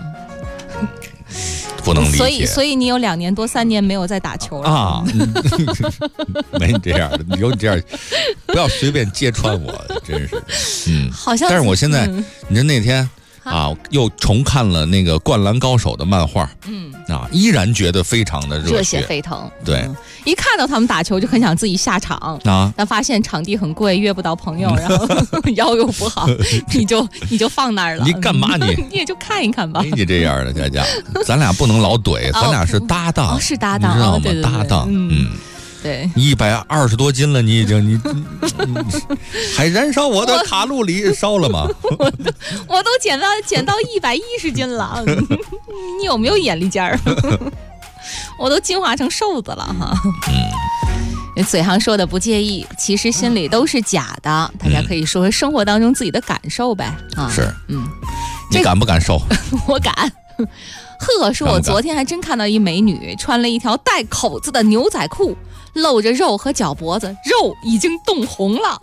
Speaker 17: 不能理解。
Speaker 11: 所以你有2年多3年没有再打球了
Speaker 17: 啊？没你这样的，有你这样，不要随便揭穿我，真是。
Speaker 11: 好像。
Speaker 17: 但是我现在，你说那天。又重看了那个《灌篮高手》的漫画，依然觉得非常的
Speaker 11: 热血沸腾。
Speaker 17: 对，
Speaker 11: 一看到他们打球就很想自己下场但发现场地很贵，约不到朋友，然后腰又不好，你就放那儿了。
Speaker 17: 你干嘛你？
Speaker 11: 你也就看一看吧。
Speaker 17: 没你这样的佳佳，咱俩不能老怼，咱俩是搭档，
Speaker 11: 是搭档，
Speaker 17: 你知道吗？
Speaker 11: 对
Speaker 17: 搭档，
Speaker 11: 对
Speaker 17: ，120多斤了，你已经你还燃烧我的卡路里烧了吗？
Speaker 11: 我都减到110斤了，你有没有眼力劲儿？我都进化成瘦子了哈。嘴上说的不介意，其实心里都是假的。大家可以说说生活当中自己的感受呗。
Speaker 17: 是，你敢不敢瘦？
Speaker 11: 我敢。呵，说我昨天还真看到一美女穿了一条带口子的牛仔裤，露着肉和脚脖子，肉已经冻红了，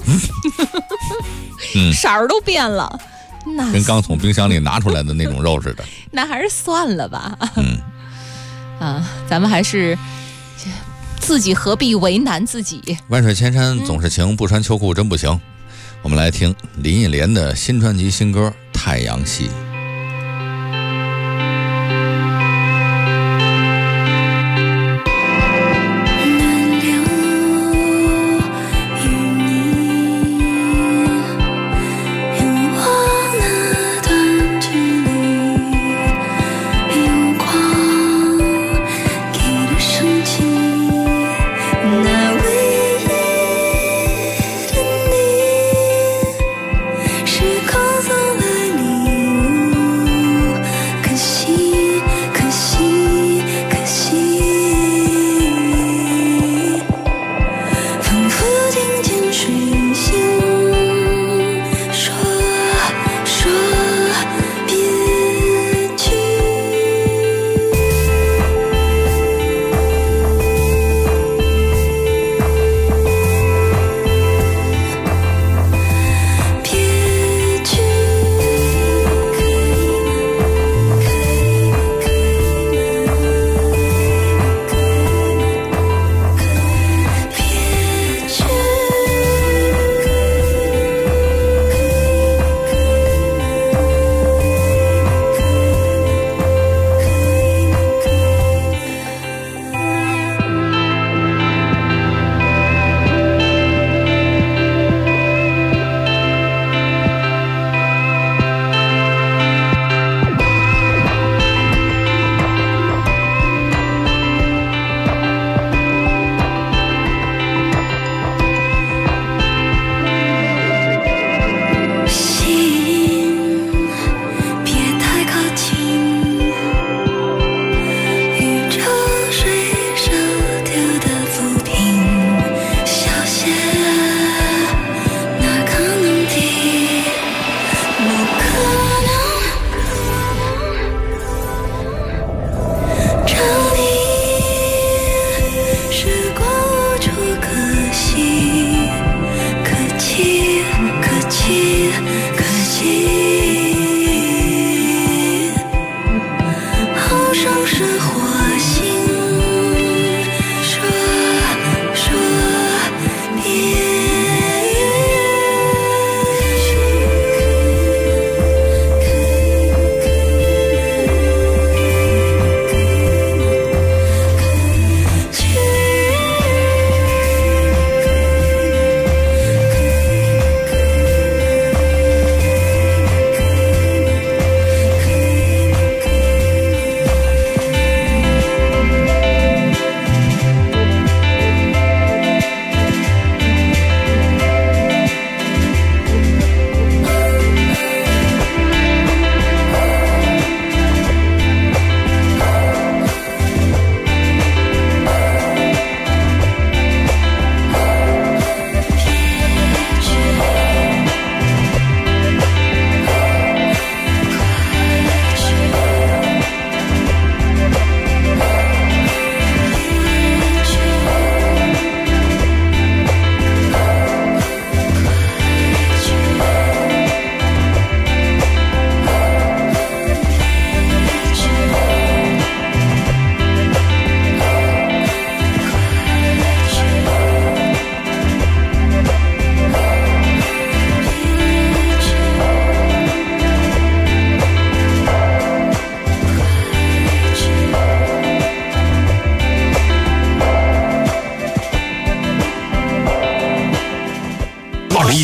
Speaker 11: 色儿都变了，那
Speaker 17: 跟刚从冰箱里拿出来的那种肉似的。
Speaker 11: 那还是算了吧。咱们还是自己何必为难自己？
Speaker 17: 万水千山总是情，不穿秋裤真不行。我们来听林忆莲的新专辑新歌《太阳系》。
Speaker 2: 时刻走来礼物。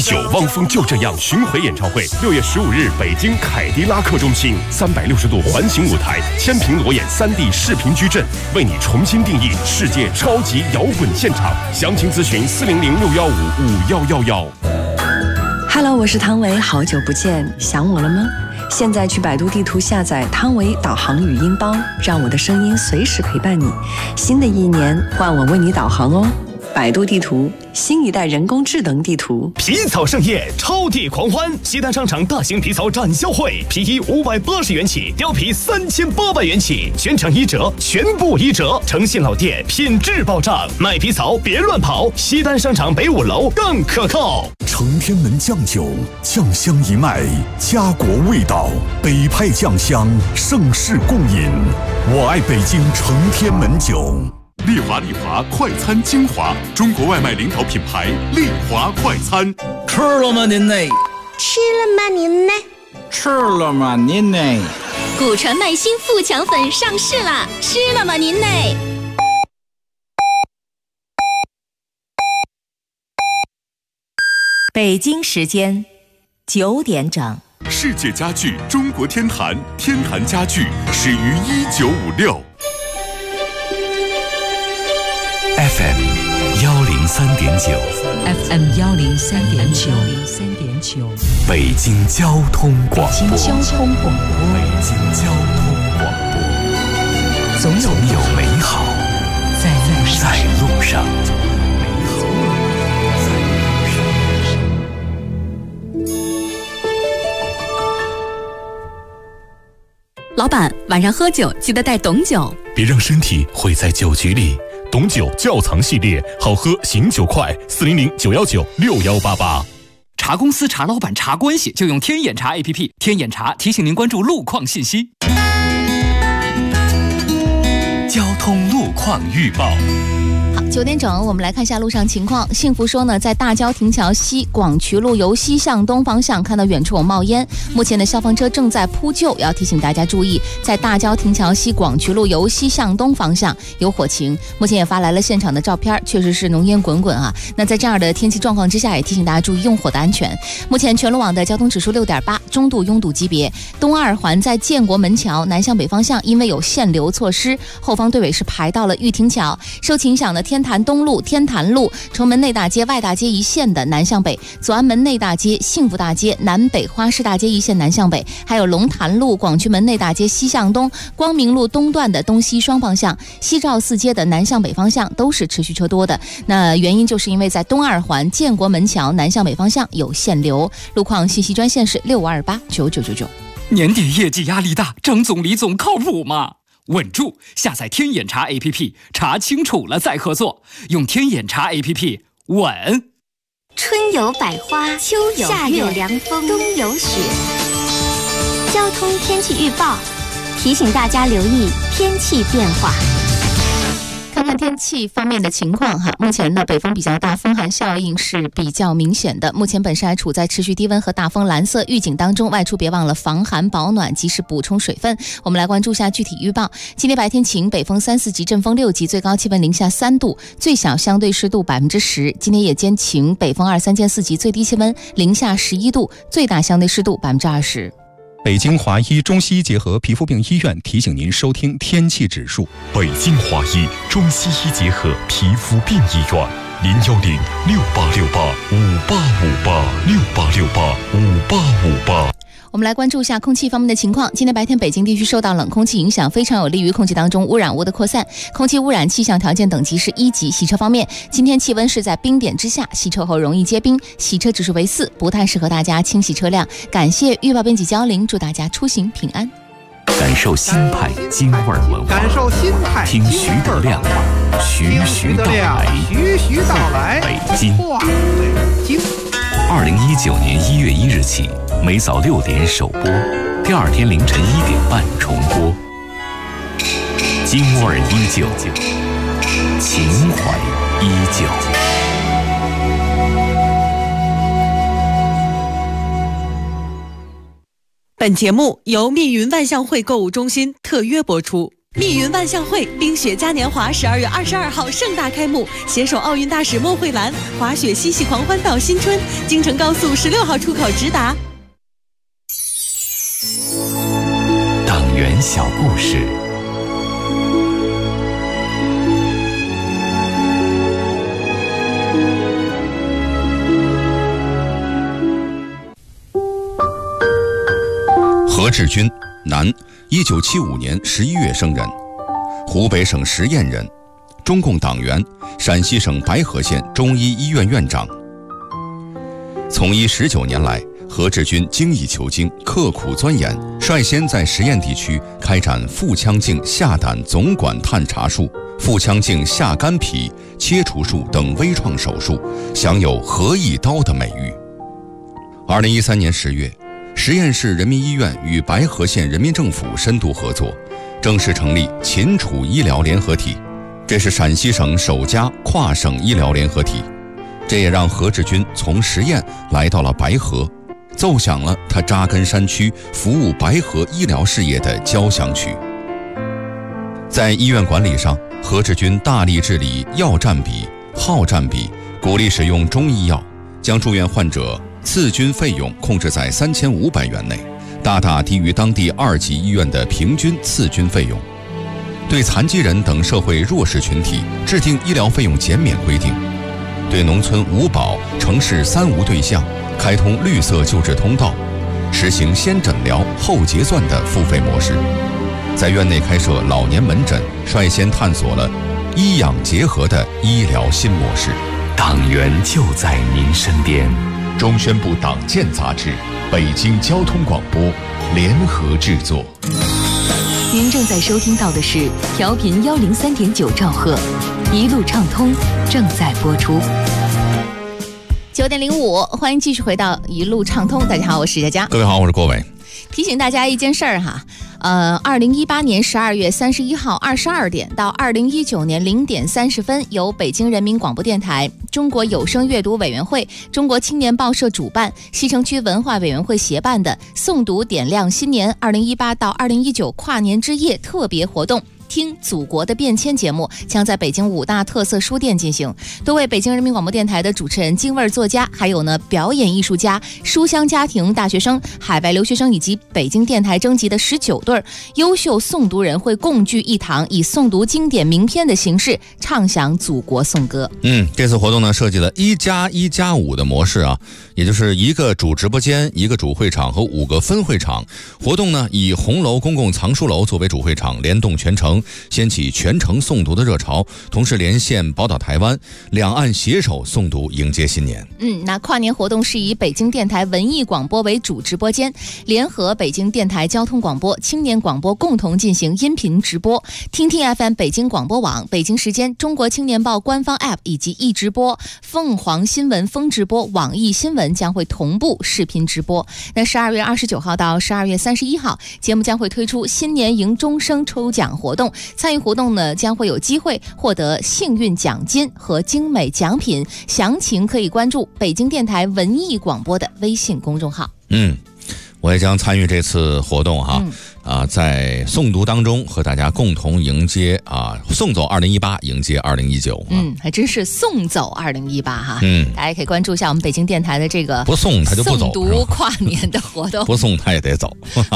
Speaker 14: 久，汪峰就这样巡回演唱会，6月15日北京凯迪拉克中心，360度环形舞台，千屏裸眼3D 视频矩阵，为你重新定义世界超级摇滚现场。详情咨询400-615-5111。
Speaker 6: Hello， 我是汤唯，好久不见，想我了吗？现在去百度地图下载汤唯导航语音包，让我的声音随时陪伴你。新的一年，换我为你导航哦。百度地图，新一代人工智能地图。
Speaker 4: 皮草盛宴，超地狂欢！西单商场大型皮草展销会，皮衣580元起，貂皮3800元起，全场1折，全部1折。诚信老店，品质保障，卖皮草别乱跑。西单商场北5楼更可靠。
Speaker 3: 承天门酱酒，酱香一脉，家国味道，北派酱香，盛世共饮。我爱北京承天门酒。
Speaker 28: 丽华快餐精华，中国外卖领导品牌丽华快餐。
Speaker 13: 吃了吗您呢？
Speaker 18: 吃了吗您呢？
Speaker 13: 吃了吗您呢？
Speaker 22: 古传麦心富强粉上市啦！吃了吗您呢？
Speaker 19: 北京时间9点整。
Speaker 28: 世界家具中国天坛，天坛家具始于1956。
Speaker 26: FM 103.9
Speaker 19: FM 103.9
Speaker 26: 北京交通广播。
Speaker 19: 北京交通广播。
Speaker 26: 北京交通广播。总有美好在路上。
Speaker 22: 老板，晚上喝酒记得带董酒，
Speaker 28: 别让身体毁在酒局里。董酒窖藏系列，好喝醒酒快，400-919-6188。
Speaker 23: 查公司、查老板、查关系，就用天眼查 APP。天眼查提醒您关注路况信息。
Speaker 26: 交通路况预报。
Speaker 11: 好，9点整，我们来看一下路上情况。幸福说呢，在大郊亭桥西广渠路由西向东方向看到远处有冒烟，目前的消防车正在扑救，要提醒大家注意，在大郊亭桥西广渠路由西向东方向有火情，目前也发来了现场的照片，确实是浓烟滚滚啊。那在这样的天气状况之下，也提醒大家注意用火的安全。目前全路网的交通指数6.8，中度拥堵级别。东2环在建国门桥南向北方向，因为有限流措施，后方队尾是排到了玉亭桥。受其影响的天坛东路、天坛路、崇门内大街、外大街一线的南向北，左安门内大街、幸福大街、南北花市大街一线南向北，还有龙潭路、广渠门内大街西向东、光明路东段的东西双方向、西照寺街的南向北方向都是持续车多的。那原因就是因为在东2环建国门桥南向北方向有限流。路况信息专线是65289999。
Speaker 23: 年底业绩压力大，张总、李总靠谱吗？稳住！下载天眼查 APP， 查清楚了再合作。用天眼查 APP， 稳。
Speaker 22: 春有百花，秋有夏有凉风，冬有雪。交通天气预报提醒大家留意天气变化。
Speaker 11: 看看天气方面的情况哈，目前呢北风比较大，风寒效应是比较明显的。目前本市还处在持续低温和大风蓝色预警当中，外出别忘了防寒保暖，及时补充水分。我们来关注一下具体预报。今天白天晴，北风3、4级，阵风6级，最高气温零下3度，最小相对湿度10%。今天夜间晴，北风2、3见4级，最低气温零下11度，最大相对湿度20%。
Speaker 9: 北京华医中西医结合皮肤病医院提醒您收听天气指数。
Speaker 28: 北京华医中西医结合皮肤病医院，010-6868-5858，6868-5858。
Speaker 11: 我们来关注一下空气方面的情况。今天白天北京地区受到冷空气影响，非常有利于空气当中污染物的扩散，空气污染气象条件等级是1级。洗车方面，今天气温是在冰点之下，洗车后容易结冰，洗车指数为4，不太适合大家清洗车辆。感谢预报编辑焦玲，祝大家出行平安。
Speaker 26: 感受新派京味文化，
Speaker 24: 感受新派
Speaker 26: 听徐德亮徐到来，北京。2019年1月1日起，每早6点首播，第2天凌晨1点半重播。京味依旧，情怀依旧。
Speaker 20: 本节目由密云万象汇购物中心特约播出。 密云万象汇冰雪嘉年华12月22号盛大开幕，携手奥运大使孟慧兰，滑雪嬉戏狂欢到新春，京承高速16号出口直达。
Speaker 26: 党员小故事。
Speaker 17: 何志军，男，1975年11月生人，湖北省十堰人，中共党员，陕西省白河县中医医院院长。从医19年来，何志军精益求精，刻苦钻研，率先在十堰地区开展腹腔镜下胆总管探查术、腹腔镜下肝脾切除术等微创手术，享有何一刀的美誉。2013年10月，十堰市人民医院与白河县人民政府深度合作，正式成立秦楚医疗联合体，这是陕西省首家跨省医疗联合体。这也让何志军从十堰来到了白河，奏响了他扎根山区、服务白河医疗事业的交响曲。在医院管理上，何志军大力治理药占比、号占比，鼓励使用中医药，将住院患者次均费用控制在3500元内，大大低于当地2级医院的平均次均费用。对残疾人等社会弱势群体制定医疗费用减免规定，对农村5保、城市3无对象开通绿色救治通道，实行先诊疗后结算的付费模式。在院内开设老年门诊，率先探索了医养结合的医疗新模式。
Speaker 26: 党员就在您身边。
Speaker 3: 中宣部党建杂志、北京交通广播联合制作。
Speaker 19: 您正在收听到的是调频103.9兆赫，一路畅通正在播出。
Speaker 11: 9点05，欢迎继续回到一路畅通。大家好，我是佳佳。
Speaker 17: 各位好，我是郭伟。
Speaker 11: 提醒大家一件事儿哈，2018年12月31号22点到2019年0点30分，由北京人民广播电台、中国有声阅读委员会、中国青年报社主办，西城区文化委员会协办的诵读点亮新年2018到2019跨年之夜特别活动。听祖国的变迁节目将在北京5大特色书店进行，多位北京人民广播电台的主持人、京味作家，还有表演艺术家、书香家庭大学生、海外留学生以及北京电台征集的19对优秀诵读人会共聚一堂，以诵读经典名篇的形式唱响祖国颂歌。
Speaker 17: 这次活动呢设计了1+1+5的模式啊，也就是一个主直播间、一个主会场和5个分会场。活动呢以红楼公共藏书楼作为主会场，联动全城，掀起全城诵读的热潮，同时连线宝岛台湾，两岸携手诵读迎接新年。
Speaker 11: 那跨年活动是以北京电台文艺广播为主直播间，联合北京电台交通广播、青年广播共同进行音频直播。听听 FM 北京广播网、北京时间、中国青年报官方 App 以及易直播、凤凰新闻风直播、网易新闻将会同步视频直播。那12月29号到12月31号，节目将会推出新年迎钟声抽奖活动。参与活动呢，将会有机会获得幸运奖金和精美奖品，详情可以关注北京电台文艺广播的微信公众号。
Speaker 17: 我也将参与这次活动哈，在诵读当中和大家共同迎接送走2018，迎接2019。
Speaker 11: 还真是送走2018哈。大家可以关注一下我们北京电台的这个
Speaker 17: 不送他就不走
Speaker 11: 诵读跨年的活动，
Speaker 17: 不送他也得走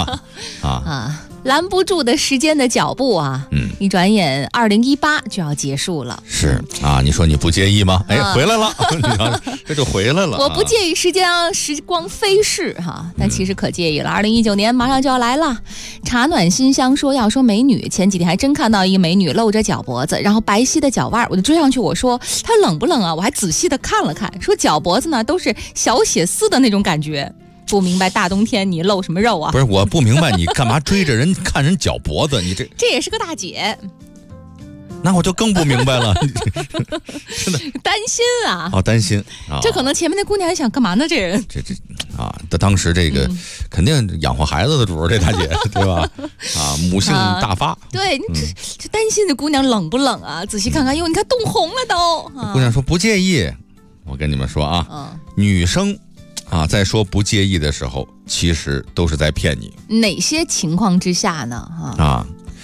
Speaker 11: 拦不住的时间的脚步啊！一转眼2018就要结束了。
Speaker 17: 是你说你不介意吗？回来了，这就回来了。
Speaker 11: 我不介意时光飞逝哈，但其实可介意了。2019年马上就要来了。茶暖馨香要说美女，前几天还真看到一个美女露着脚脖子，然后白皙的脚腕，我就追上去我说她冷不冷啊？我还仔细的看了看，说脚脖子呢都是小血丝的那种感觉。不明白大冬天你露什么肉啊？
Speaker 17: 不是，我不明白你干嘛追着人看人脚脖子？你这
Speaker 11: 也是个大姐。
Speaker 17: 那我就更不明白了，真的
Speaker 11: 担心啊！
Speaker 17: 担心
Speaker 11: 这可能前面那姑娘还想干嘛呢？这人
Speaker 17: 当时这个肯定养活孩子的主，这大姐对吧？母性大发。
Speaker 11: 对，你这担心这姑娘冷不冷啊？仔细看看，你看冻红了都。
Speaker 17: 姑娘说不介意，我跟你们说女生。在说不介意的时候，其实都是在骗你。
Speaker 11: 哪些情况之下呢？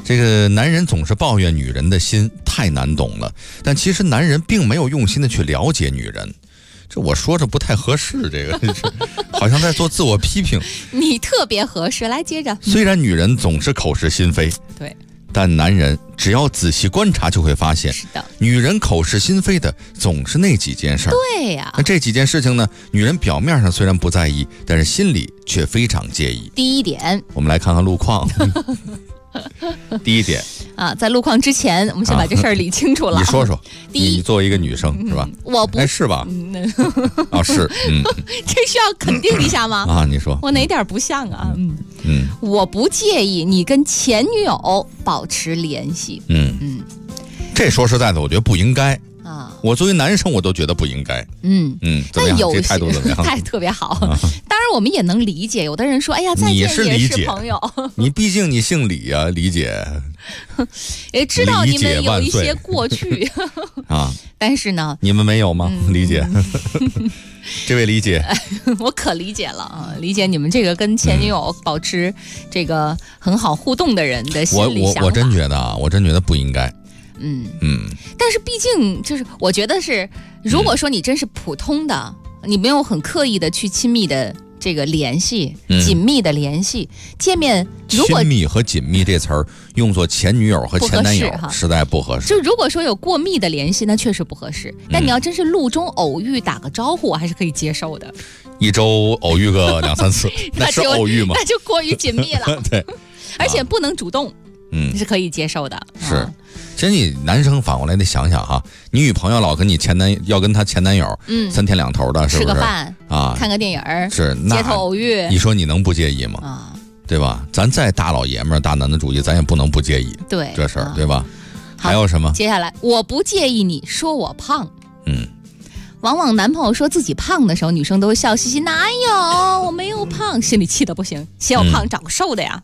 Speaker 17: 这个男人总是抱怨女人的心太难懂了，但其实男人并没有用心的去了解女人。这我说着不太合适，这个好像在做自我批评。
Speaker 11: 你特别合适，来接着。
Speaker 17: 虽然女人总是口是心非，
Speaker 11: 对，
Speaker 17: 但男人只要仔细观察就会发现，
Speaker 11: 是的，
Speaker 17: 女人口是心非的总是那几件事儿。
Speaker 11: 对呀，
Speaker 17: 那这几件事情呢，女人表面上虽然不在意，但是心里却非常介意。
Speaker 11: 第一点，
Speaker 17: 我们来看看路况。第一点
Speaker 11: 啊，在路况之前，我们先把这事儿理清楚了。
Speaker 17: 你说说，
Speaker 11: 第一，
Speaker 17: 你作为一个女生是吧？
Speaker 11: 我不，
Speaker 17: 是吧？啊，是，
Speaker 11: 这需要肯定一下吗？
Speaker 17: 啊，你说，
Speaker 11: 我哪点不像啊？我不介意你跟前女友保持联系。
Speaker 17: 这说实在的，我觉得不应该。我作为男生，我都觉得不应该。怎么样？这态度怎么样？
Speaker 11: 态特别好。当然，我们也能理解，有的人说：“哎呀，再见也是朋友。”
Speaker 17: 你毕竟你姓李啊，理解。
Speaker 11: 也知道你们有一些过去
Speaker 17: 啊，
Speaker 11: 但是呢，
Speaker 17: 你们没有吗？理解。这位理解，
Speaker 11: 我可理解了啊，理解你们这个跟前女友保持这个很好互动的人的心理想法。
Speaker 17: 我真觉得啊，我真觉得不应该。
Speaker 11: 但是毕竟就是我觉得是，如果说你真是普通的，你没有很刻意的去亲密的这个联系，紧密的联系，见面，如果
Speaker 17: 亲密和紧密这词儿用作前女友和前男友实在不合适。
Speaker 11: 就如果说有过密的联系，那确实不合适。但你要真是路中偶遇打个招呼，我还是可以接受的。
Speaker 17: 一周偶遇个2、3次，那是偶遇吗？
Speaker 11: 那就过于紧密了。
Speaker 17: 对，
Speaker 11: 而且不能主动，是可以接受的。
Speaker 17: 是。其实你男生反过来得想想哈，你女朋友老跟你要跟她前男友，3天2头的，是不是？
Speaker 11: 吃个饭啊，看个电影
Speaker 17: 是
Speaker 11: 街头偶遇，
Speaker 17: 你说你能不介意吗？啊，对吧？咱再大老爷们儿、大男子主义，咱也不能不介意。
Speaker 11: 对
Speaker 17: 这事儿，对吧？还有什么？
Speaker 11: 接下来，我不介意你说我胖。往往男朋友说自己胖的时候，女生都会笑嘻嘻，哪有？我没有胖，心里气得不行，嫌我胖，找个瘦的呀。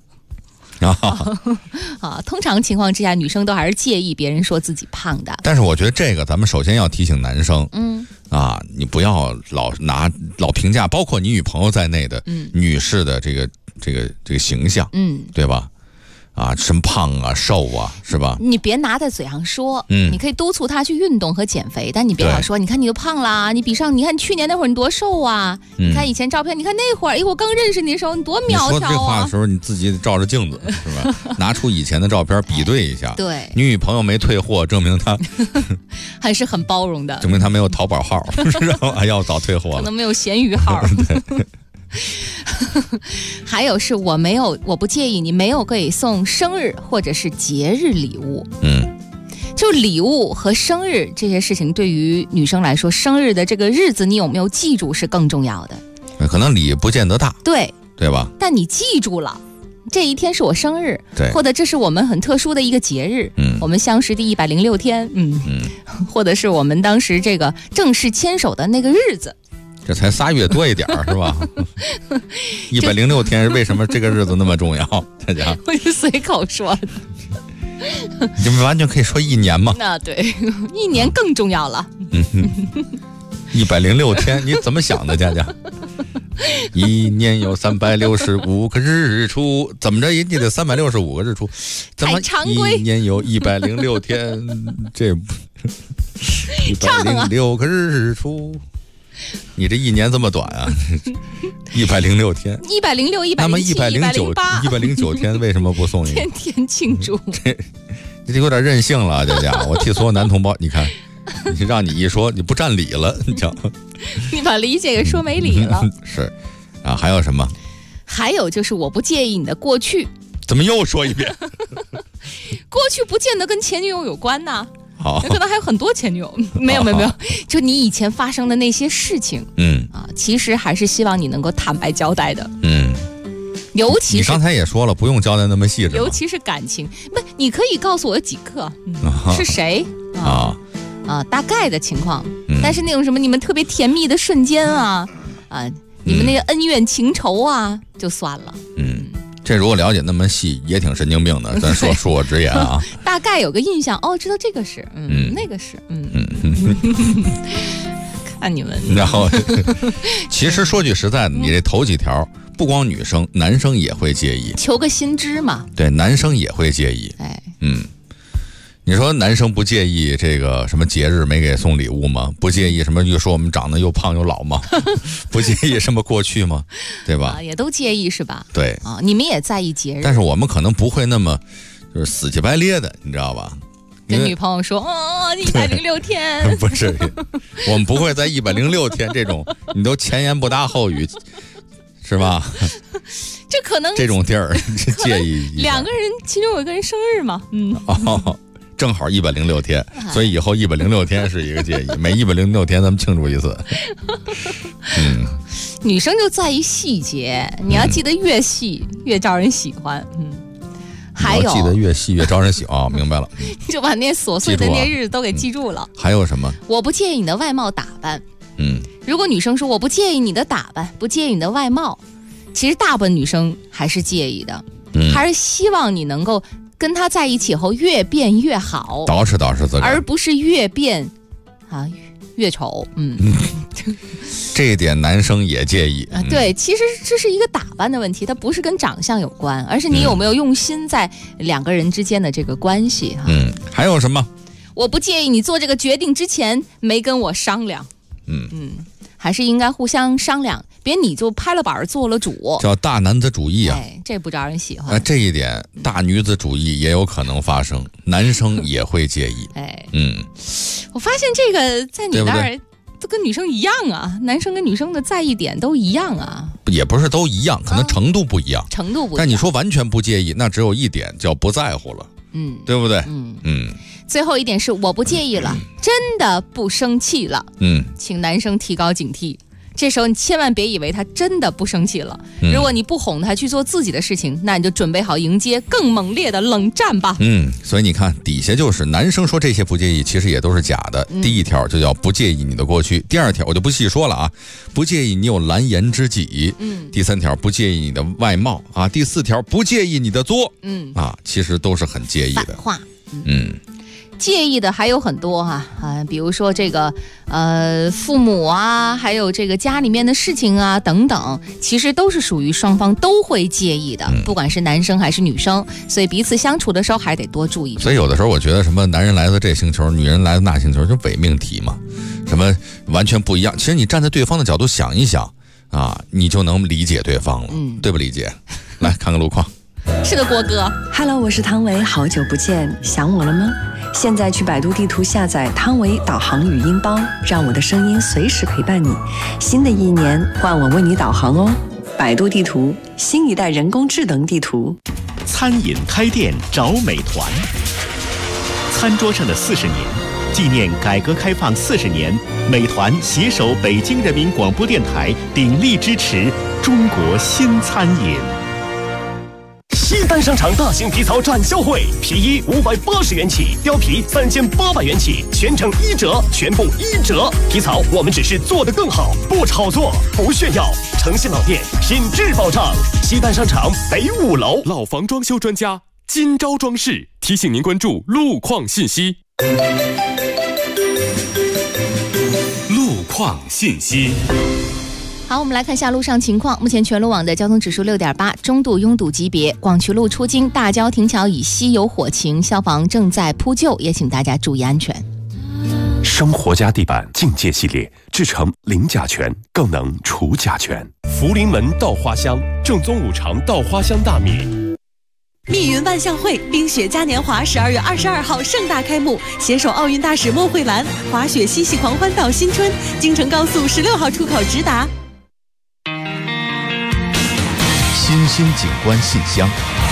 Speaker 11: 通常情况之下，女生都还是介意别人说自己胖的。
Speaker 17: 但是我觉得这个，咱们首先要提醒男生，你不要老评价，包括你女朋友在内的女士的这个形象，对吧？什么胖啊、瘦啊，是吧？
Speaker 11: 你别拿在嘴上说，你可以督促他去运动和减肥，但你别老说，你看你都胖啦，你看去年那会儿你多瘦啊，你看以前照片，你看那会儿，我刚认识你的时候你多苗条啊。
Speaker 17: 你说这话的时候，你自己照着镜子是吧？拿出以前的照片比对一下，
Speaker 11: 对，
Speaker 17: 你女朋友没退货，证明她
Speaker 11: 还是很包容的，
Speaker 17: 证明她没有淘宝号，知道吗？要早退货了，
Speaker 11: 可能没有闲鱼号。对。还有是我不介意你没有给送生日或者是节日礼物。就礼物和生日这些事情，对于女生来说，生日的这个日子你有没有记住是更重要的。
Speaker 17: 可能礼不见得大，对吧？
Speaker 11: 但你记住了，这一天是我生日，
Speaker 17: 对，
Speaker 11: 或者这是我们很特殊的一个节日，我们相识第106天，或者是我们当时这个正式牵手的那个日子。
Speaker 17: 这才3月多一点是吧？106天，为什么这个日子那么重要？大家，
Speaker 11: 我就随口说的。
Speaker 17: 你们完全可以说1年嘛。
Speaker 11: 那对，1年更重要了。
Speaker 17: 106天，你怎么想的，佳佳？1年有365个日出，怎么着也得365个日出？怎么1年有106天？这106个日出。你这1年这么短啊？106天
Speaker 11: ，106、107、
Speaker 17: 那么109天为什么不送你？
Speaker 11: 天天庆祝，
Speaker 17: 这有点任性了，佳佳。我替所有男同胞，你看，让你一说，你不占理了，你知道？
Speaker 11: 你把理解给说没理了。
Speaker 17: 是啊，还有什么？
Speaker 11: 还有就是我不介意你的过去。
Speaker 17: 怎么又说一遍？
Speaker 11: 过去不见得跟前女友有关呐。
Speaker 17: 好，
Speaker 11: 可能还有很多前女友，没有，就你以前发生的那些事情，其实还是希望你能够坦白交代的，尤其是
Speaker 17: 你刚才也说了，不用交代那么细致，
Speaker 11: 尤其是感情，不，你可以告诉我有几个，是谁大概的情况，但是那种什么你们特别甜蜜的瞬间你们那个恩怨情仇就算了，
Speaker 17: 这如果了解那么细，也挺神经病的。咱恕我直言啊，
Speaker 11: 大概有个印象，知道这个是，那个是，看你们。
Speaker 17: 然后，其实说句实在的，你这头几条不光女生，男生也会介意，
Speaker 11: 求个新知嘛。
Speaker 17: 对，男生也会介意。
Speaker 11: 哎，
Speaker 17: 你说男生不介意这个什么节日没给送礼物吗？不介意什么又说我们长得又胖又老吗？不介意什么过去吗？对吧？
Speaker 11: 也都介意是吧？
Speaker 17: 对
Speaker 11: 啊，你们也在意节日，
Speaker 17: 但是我们可能不会那么就是死乞白咧的，你知道吧？
Speaker 11: 跟女朋友说106天
Speaker 17: 不是，我们不会在106天这种你都前言不搭后语，是吧？
Speaker 11: 这可能
Speaker 17: 这种地儿介意一下
Speaker 11: 两个人其中有一个人生日嘛，
Speaker 17: 正好106天，所以以后106天是一个介意，每106天咱们庆祝一次。
Speaker 11: 女生就在意细节，你要记得越细越招人喜欢。还有
Speaker 17: 记得越细越招人喜欢，明白了。
Speaker 11: 就把那琐碎的那日子都给记住了。
Speaker 17: 还有什么？
Speaker 11: 我不介意你的外貌打扮。如果女生说我不介意你的打扮，不介意你的外貌，其实大部分女生还是介意的，还是希望你能够跟他在一起后越变越好，
Speaker 17: 捯饬自个儿，
Speaker 11: 而不是越变越丑。
Speaker 17: 这一点男生也介意。
Speaker 11: 对，其实这是一个打扮的问题，它不是跟长相有关，而是你有没有用心在两个人之间的这个关系。
Speaker 17: 还有什么？
Speaker 11: 我不介意你做这个决定之前没跟我商量。还是应该互相商量，别你就拍了板做了主，
Speaker 17: 叫大男子主义啊。
Speaker 11: 这不招人喜欢。
Speaker 17: 这一点大女子主义也有可能发生，男生也会介意。
Speaker 11: 我发现这个在你那儿都跟女生一样啊，男生跟女生的在意点都一样啊。
Speaker 17: 也不是都一样，可能程度不一样。
Speaker 11: 程度不一样。
Speaker 17: 但你说完全不介意，那只有一点叫不在乎了。对不对？
Speaker 11: 最后一点是我不介意了，真的不生气了。请男生提高警惕。这时候你千万别以为他真的不生气了，如果你不哄他去做自己的事情，那你就准备好迎接更猛烈的冷战吧。
Speaker 17: 所以你看底下就是男生说这些不介意，其实也都是假的。第一条就叫不介意你的过去，第二条我就不细说了啊，不介意你有蓝颜知己。第三条不介意你的外貌啊，第四条不介意你的作。其实都是很介意的。
Speaker 11: 反话。介意的还有很多比如说这个父母啊，还有这个家里面的事情啊等等，其实都是属于双方都会介意的，不管是男生还是女生，所以彼此相处的时候还得多注意。
Speaker 17: 所以有的时候我觉得什么男人来自这星球，女人来自那星球，就伪命题嘛，什么完全不一样。其实你站在对方的角度想一想你就能理解对方了，对不理解？来看看路况。
Speaker 11: 是的，郭哥。
Speaker 6: Hello， 我是汤唯，好久不见，想我了吗？现在去百度地图下载汤唯导航语音包，让我的声音随时陪伴你。新的一年，换我为你导航哦。百度地图，新一代人工智能地图。
Speaker 5: 餐饮开店找美团。餐桌上的40年，纪念改革开放40年，美团携手北京人民广播电台，鼎力支持中国新餐饮。
Speaker 4: 西单商场大型皮草展销会，皮衣580元起，貂皮3800元起，全程1折，全部1折。皮草我们只是做得更好，不炒作，不炫耀，诚信老店，品质保障。西单商场北5楼，
Speaker 1: 老房装修专家金招装饰提醒您关注路况信息。路况信息。
Speaker 11: 好，我们来看一下路上情况。目前全路网的交通指数6.8，中度拥堵级别。广渠路出京大郊亭桥以西有火情，消防正在扑救，也请大家注意安全。
Speaker 14: 生活家地板境界系列，制成零甲醛，更能除甲醛。
Speaker 4: 福临门稻花香，正宗五常稻花香大米。
Speaker 20: 密云万象汇冰雪嘉年华12月22号盛大开幕，携手奥运大使莫慧兰，滑雪嬉戏狂欢到新春，京承高速16号出口直达。
Speaker 17: 新兴景观信箱。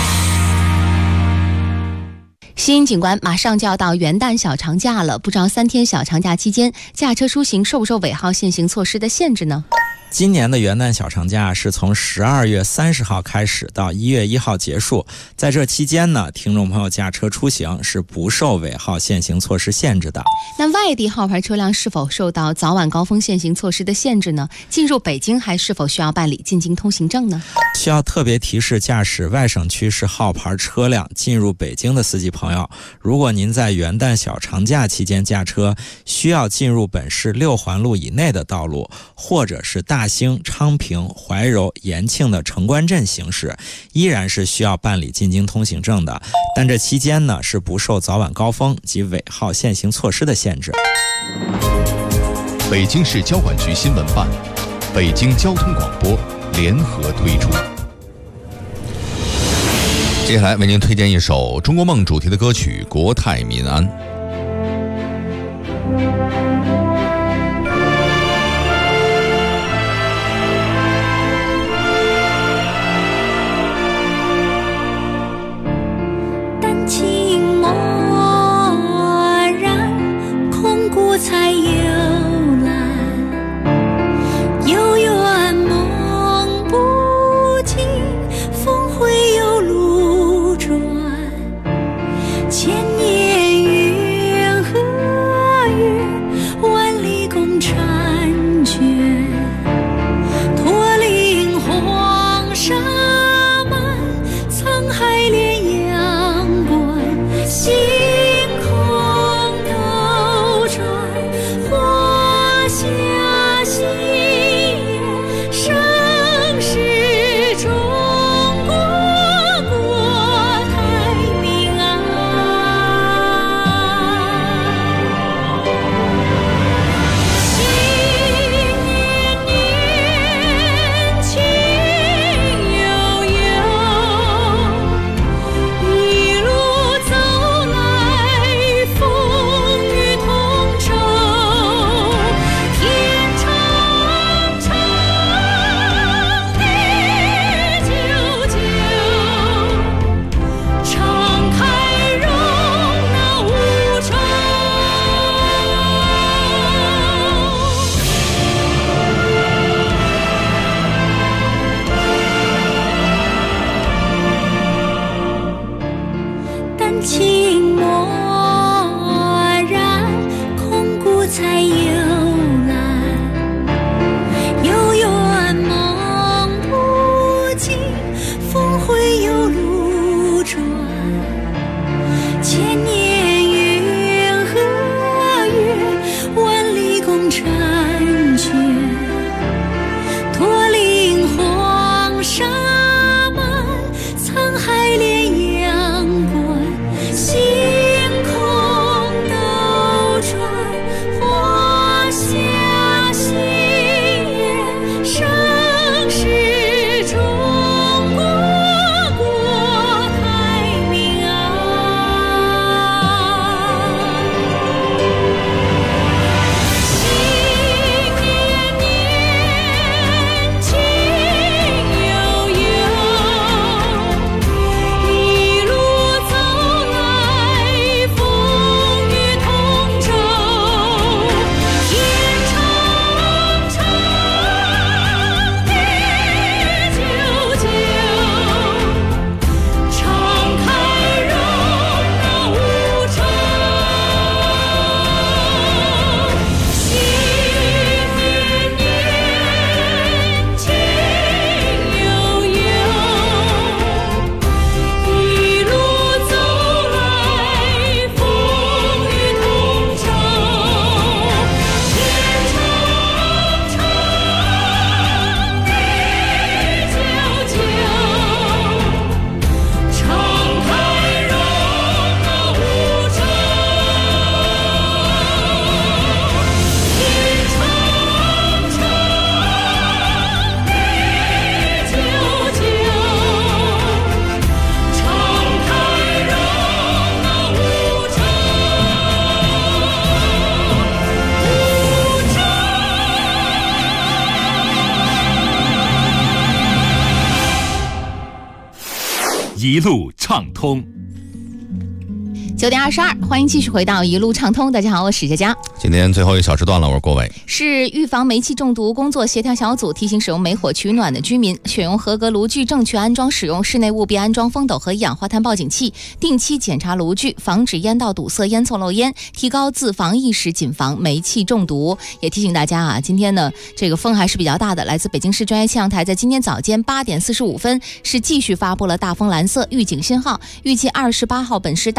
Speaker 11: 新兴景观马上就要到元旦小长假了，不知道3天小长假期间驾车出行受不受尾号限行措施的限制呢？
Speaker 12: 今年的元旦小长假是从12月30号开始到1月1号结束，在这期间呢，听众朋友驾车出行是不受尾号限行措施限制的。
Speaker 11: 那外地号牌车辆是否受到早晚高峰限行措施的限制呢？进入北京还是否需要办理进京通行证呢？
Speaker 12: 需要特别提示驾驶外省区市号牌车辆进入北京的司机朋友，如果您在元旦小长假期间驾车，需要进入本市6环路以内的道路，或者是大大兴、昌平、怀柔、延庆的城关镇行驶，依然是需要办理进京通行证的，但这期间呢是不受早晚高峰及尾号限行措施的限制。
Speaker 17: 北京市交管局新闻办、北京交通广播联合推出。接下来为您推荐一首中国梦主题的歌曲《国泰民安》。
Speaker 2: 丹青漠然，空谷才幽蓝，悠远梦不尽，峰回有路转，千年云和月，万里共婵娟，驼铃黄沙漫，沧海连阳关，星空斗转，华夏新月，盛世中国，国泰民安。新年年，庆悠悠，一路走来，风雨同舟，天长长，地久久，常开容纳无愁。丹青漠然，空谷才幽蓝，悠远梦不尽，峰回有路转，千年云和月，万里共婵娟，驼铃黄沙漫，沧海连阳关，星空斗转，华夏新月，盛世中国，国泰民安。新年年，庆悠悠，一路走来，风雨同舟，天长长，地久久，常开容纳无愁。新年年，庆悠悠，一路走来，风雨同舟，天长长，地久久，常开容纳无愁。天长长，地久久，常开容纳无愁。
Speaker 28: 一路畅通。
Speaker 11: 9点22，欢迎继续回到一路畅通。大家好，我是佳佳。
Speaker 17: 今天最后一小时段了，我是郭伟。
Speaker 11: 市预防煤气中毒工作协调小组提醒使用煤火取暖的居民，选用合格炉具，正确安装使用，室内务必安装风斗和一氧化碳报警器，定期检查炉具，防止烟道堵塞、烟囱漏烟，提高自防意识，谨防煤气中毒。也提醒大家啊，今天呢，这个风还是比较大的。来自北京市专业气象台在今天早间8点45分是继续发布了大风蓝色预警信号，预计28号本市大部分地区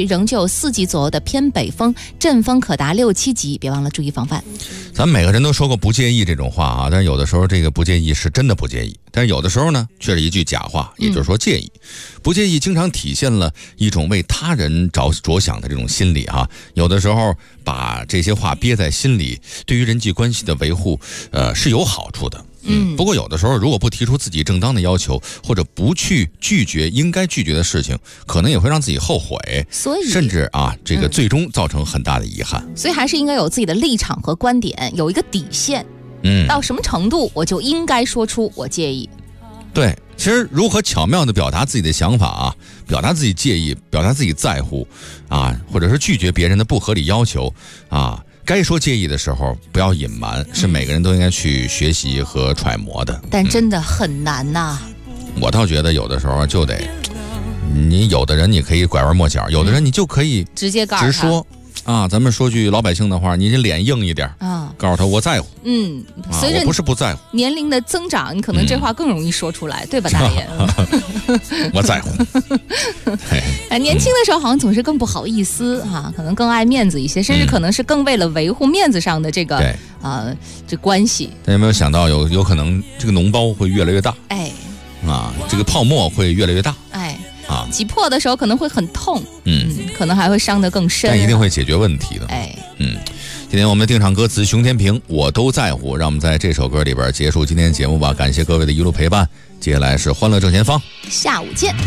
Speaker 11: 仍旧有4级左右的偏北风，阵风可达6、7级，别忘了注意防范。
Speaker 17: 咱们每个人都说过不介意这种话啊，但是有的时候这个不介意是真的不介意，但是有的时候呢却是一句假话，也就是说介意。不介意经常体现了一种为他人着想的这种心理啊，有的时候把这些话憋在心里，对于人际关系的维护是有好处的。不过有的时候如果不提出自己正当的要求，或者不去拒绝应该拒绝的事情，可能也会让自己后悔，
Speaker 11: 所以
Speaker 17: 甚至这个最终造成很大的遗憾。
Speaker 11: 所以还是应该有自己的立场和观点，有一个底线。到什么程度我就应该说出我介意。
Speaker 17: 对，其实如何巧妙地表达自己的想法表达自己介意，表达自己在乎或者是拒绝别人的不合理要求该说介意的时候不要隐瞒，是每个人都应该去学习和揣摩的。
Speaker 11: 但真的很难呐。
Speaker 17: 我倒觉得有的时候就得，你有的人你可以拐弯抹角，有的人你就可以
Speaker 11: 直接告诉他，
Speaker 17: 直说咱们说句老百姓的话，你这脸硬一点告诉他我在乎。
Speaker 11: 随着
Speaker 17: 我不是不在乎，
Speaker 11: 年龄的增长，你可能这话更容易说出来，对吧，大爷？
Speaker 17: 我在乎。
Speaker 11: 年轻的时候好像总是更不好意思可能更爱面子一些，甚至可能是更为了维护面子上的这个这关系。
Speaker 17: 但有没有想到有可能这个脓包会越来越大？这个泡沫会越来越大。
Speaker 11: 挤破的时候可能会很痛，可能还会伤得更深，
Speaker 17: 但一定会解决问题的。今天我们的定场歌词熊天平我都在乎，让我们在这首歌里边结束今天的节目吧。感谢各位的一路陪伴，接下来是欢乐正前方，
Speaker 11: 下午见。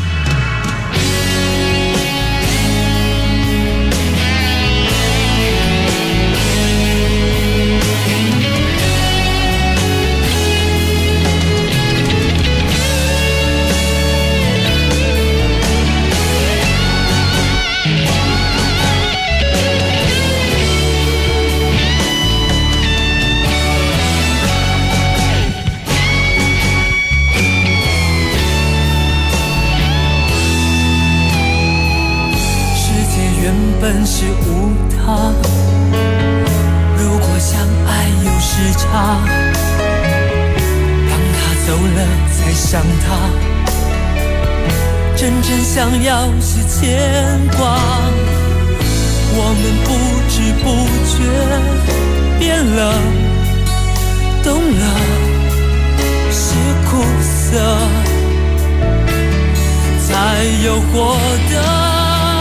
Speaker 7: 本是无他，如果相爱有时差，当他走了才想他，真正想要是牵挂。我们不知不觉变了，懂了是苦涩，才有获得。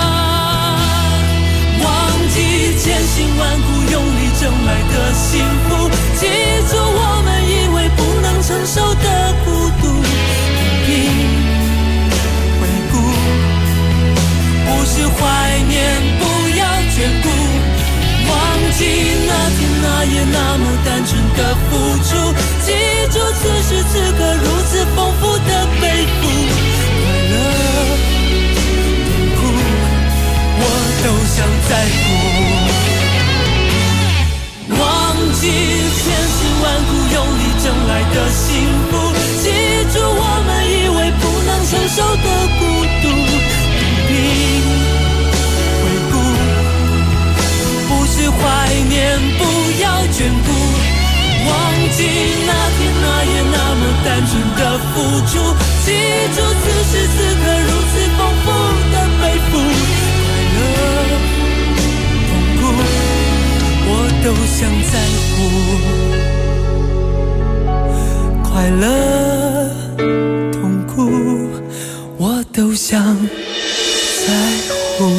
Speaker 7: 千辛万苦用力挣来的幸福，记住我们以为不能承受的孤独。一回顾，不是怀念，不要眷顾，忘记那天那夜那么单纯的付出，记住此时此刻如此丰富的背负。快乐痛苦我都想在乎，忘记千辛万苦用力挣来的幸福，记住我们以为不能承受的孤独。并回顾，不是怀念，不要眷顾，忘记那天那夜那么单纯的付出，记住此时此刻如此丰富的背负。都想在乎，快乐痛苦我都想在乎。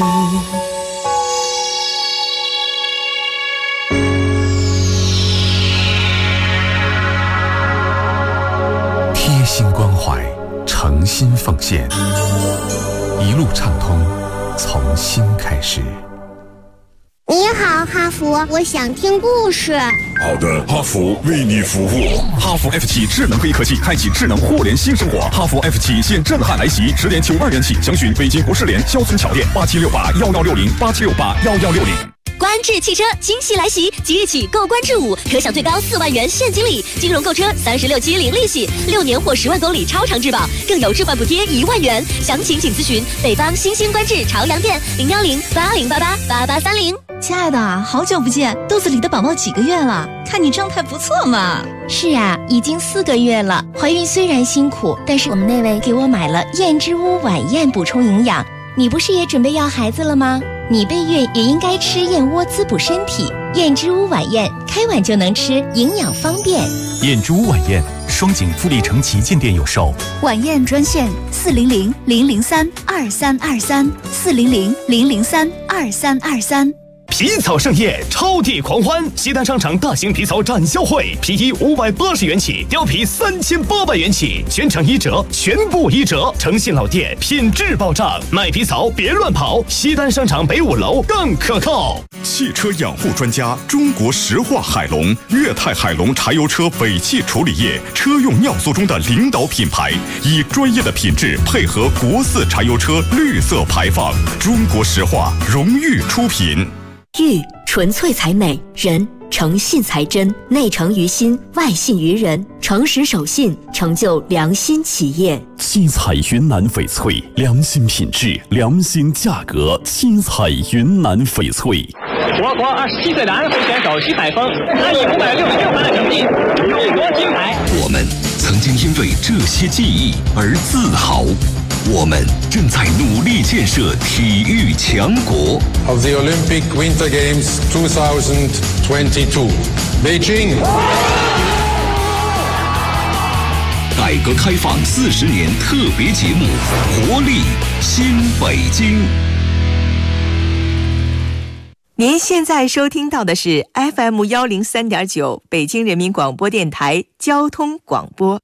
Speaker 14: 贴心关怀，诚心奉献，一路畅通，从心开始。
Speaker 18: 你好，哈佛，我想听故事。
Speaker 3: 好的，哈佛为你服务。
Speaker 1: 哈佛 F7 智能飞科技，开启智能互联新生活。哈佛 F7现震撼来袭，10点92元起，详询北京国士联肖村桥店8768116087681160。
Speaker 22: 观致汽车惊喜来袭，即日起购观致5可享最高4万元现金礼，金融购车36期零利息，6年或10万公里超长质保，更有置换补贴1万元。详情请咨询北方新兴观致朝阳店01080888830。
Speaker 10: 亲爱的，好久不见，肚子里的宝宝几个月了？看你状态不错嘛。
Speaker 18: 是啊，已经4个月了。怀孕虽然辛苦，但是我们那位给我买了燕之屋晚宴补充营养，
Speaker 8: 你不是也准备要孩子了吗？你备孕也应该吃燕窝滋补身体，燕之屋晚宴开碗就能吃，营养方便。
Speaker 13: 燕之屋晚宴，双井富力城旗舰店有售。
Speaker 22: 晚宴专线400-003-2323，400-003-2323。
Speaker 4: 皮草盛宴，超地狂欢！西单商场大型皮草展销会，皮衣580元起，貂皮3800元起，全场1折，全部1折。诚信老店，品质保障，卖皮草别乱跑。西单商场北5楼更可靠。
Speaker 3: 汽车养护专家，中国石化海龙、粤泰海龙柴油车尾气处理液车用尿素中的领导品牌，以专业的品质配合国4柴油车绿色排放。中国石化荣誉出品。
Speaker 15: 玉纯粹才美，人诚信才真，内诚于心，外信于人，诚实守信，成就良心企业。
Speaker 16: 七彩云南翡翠，良心品质，良心价格。七彩云南翡翠。
Speaker 21: 我国27岁男会选手徐海峰，他以566分的成绩勇夺金牌。
Speaker 1: 我们曾经因为这些记忆而自豪。我们正在努力建设体育强国。
Speaker 24: Of the Olympic Winter Games 2022, Beijing。
Speaker 1: 改革开放40年特别节目，活力新北京。
Speaker 25: 您现在收听到的是 FM103.9北京人民广播电台交通广播。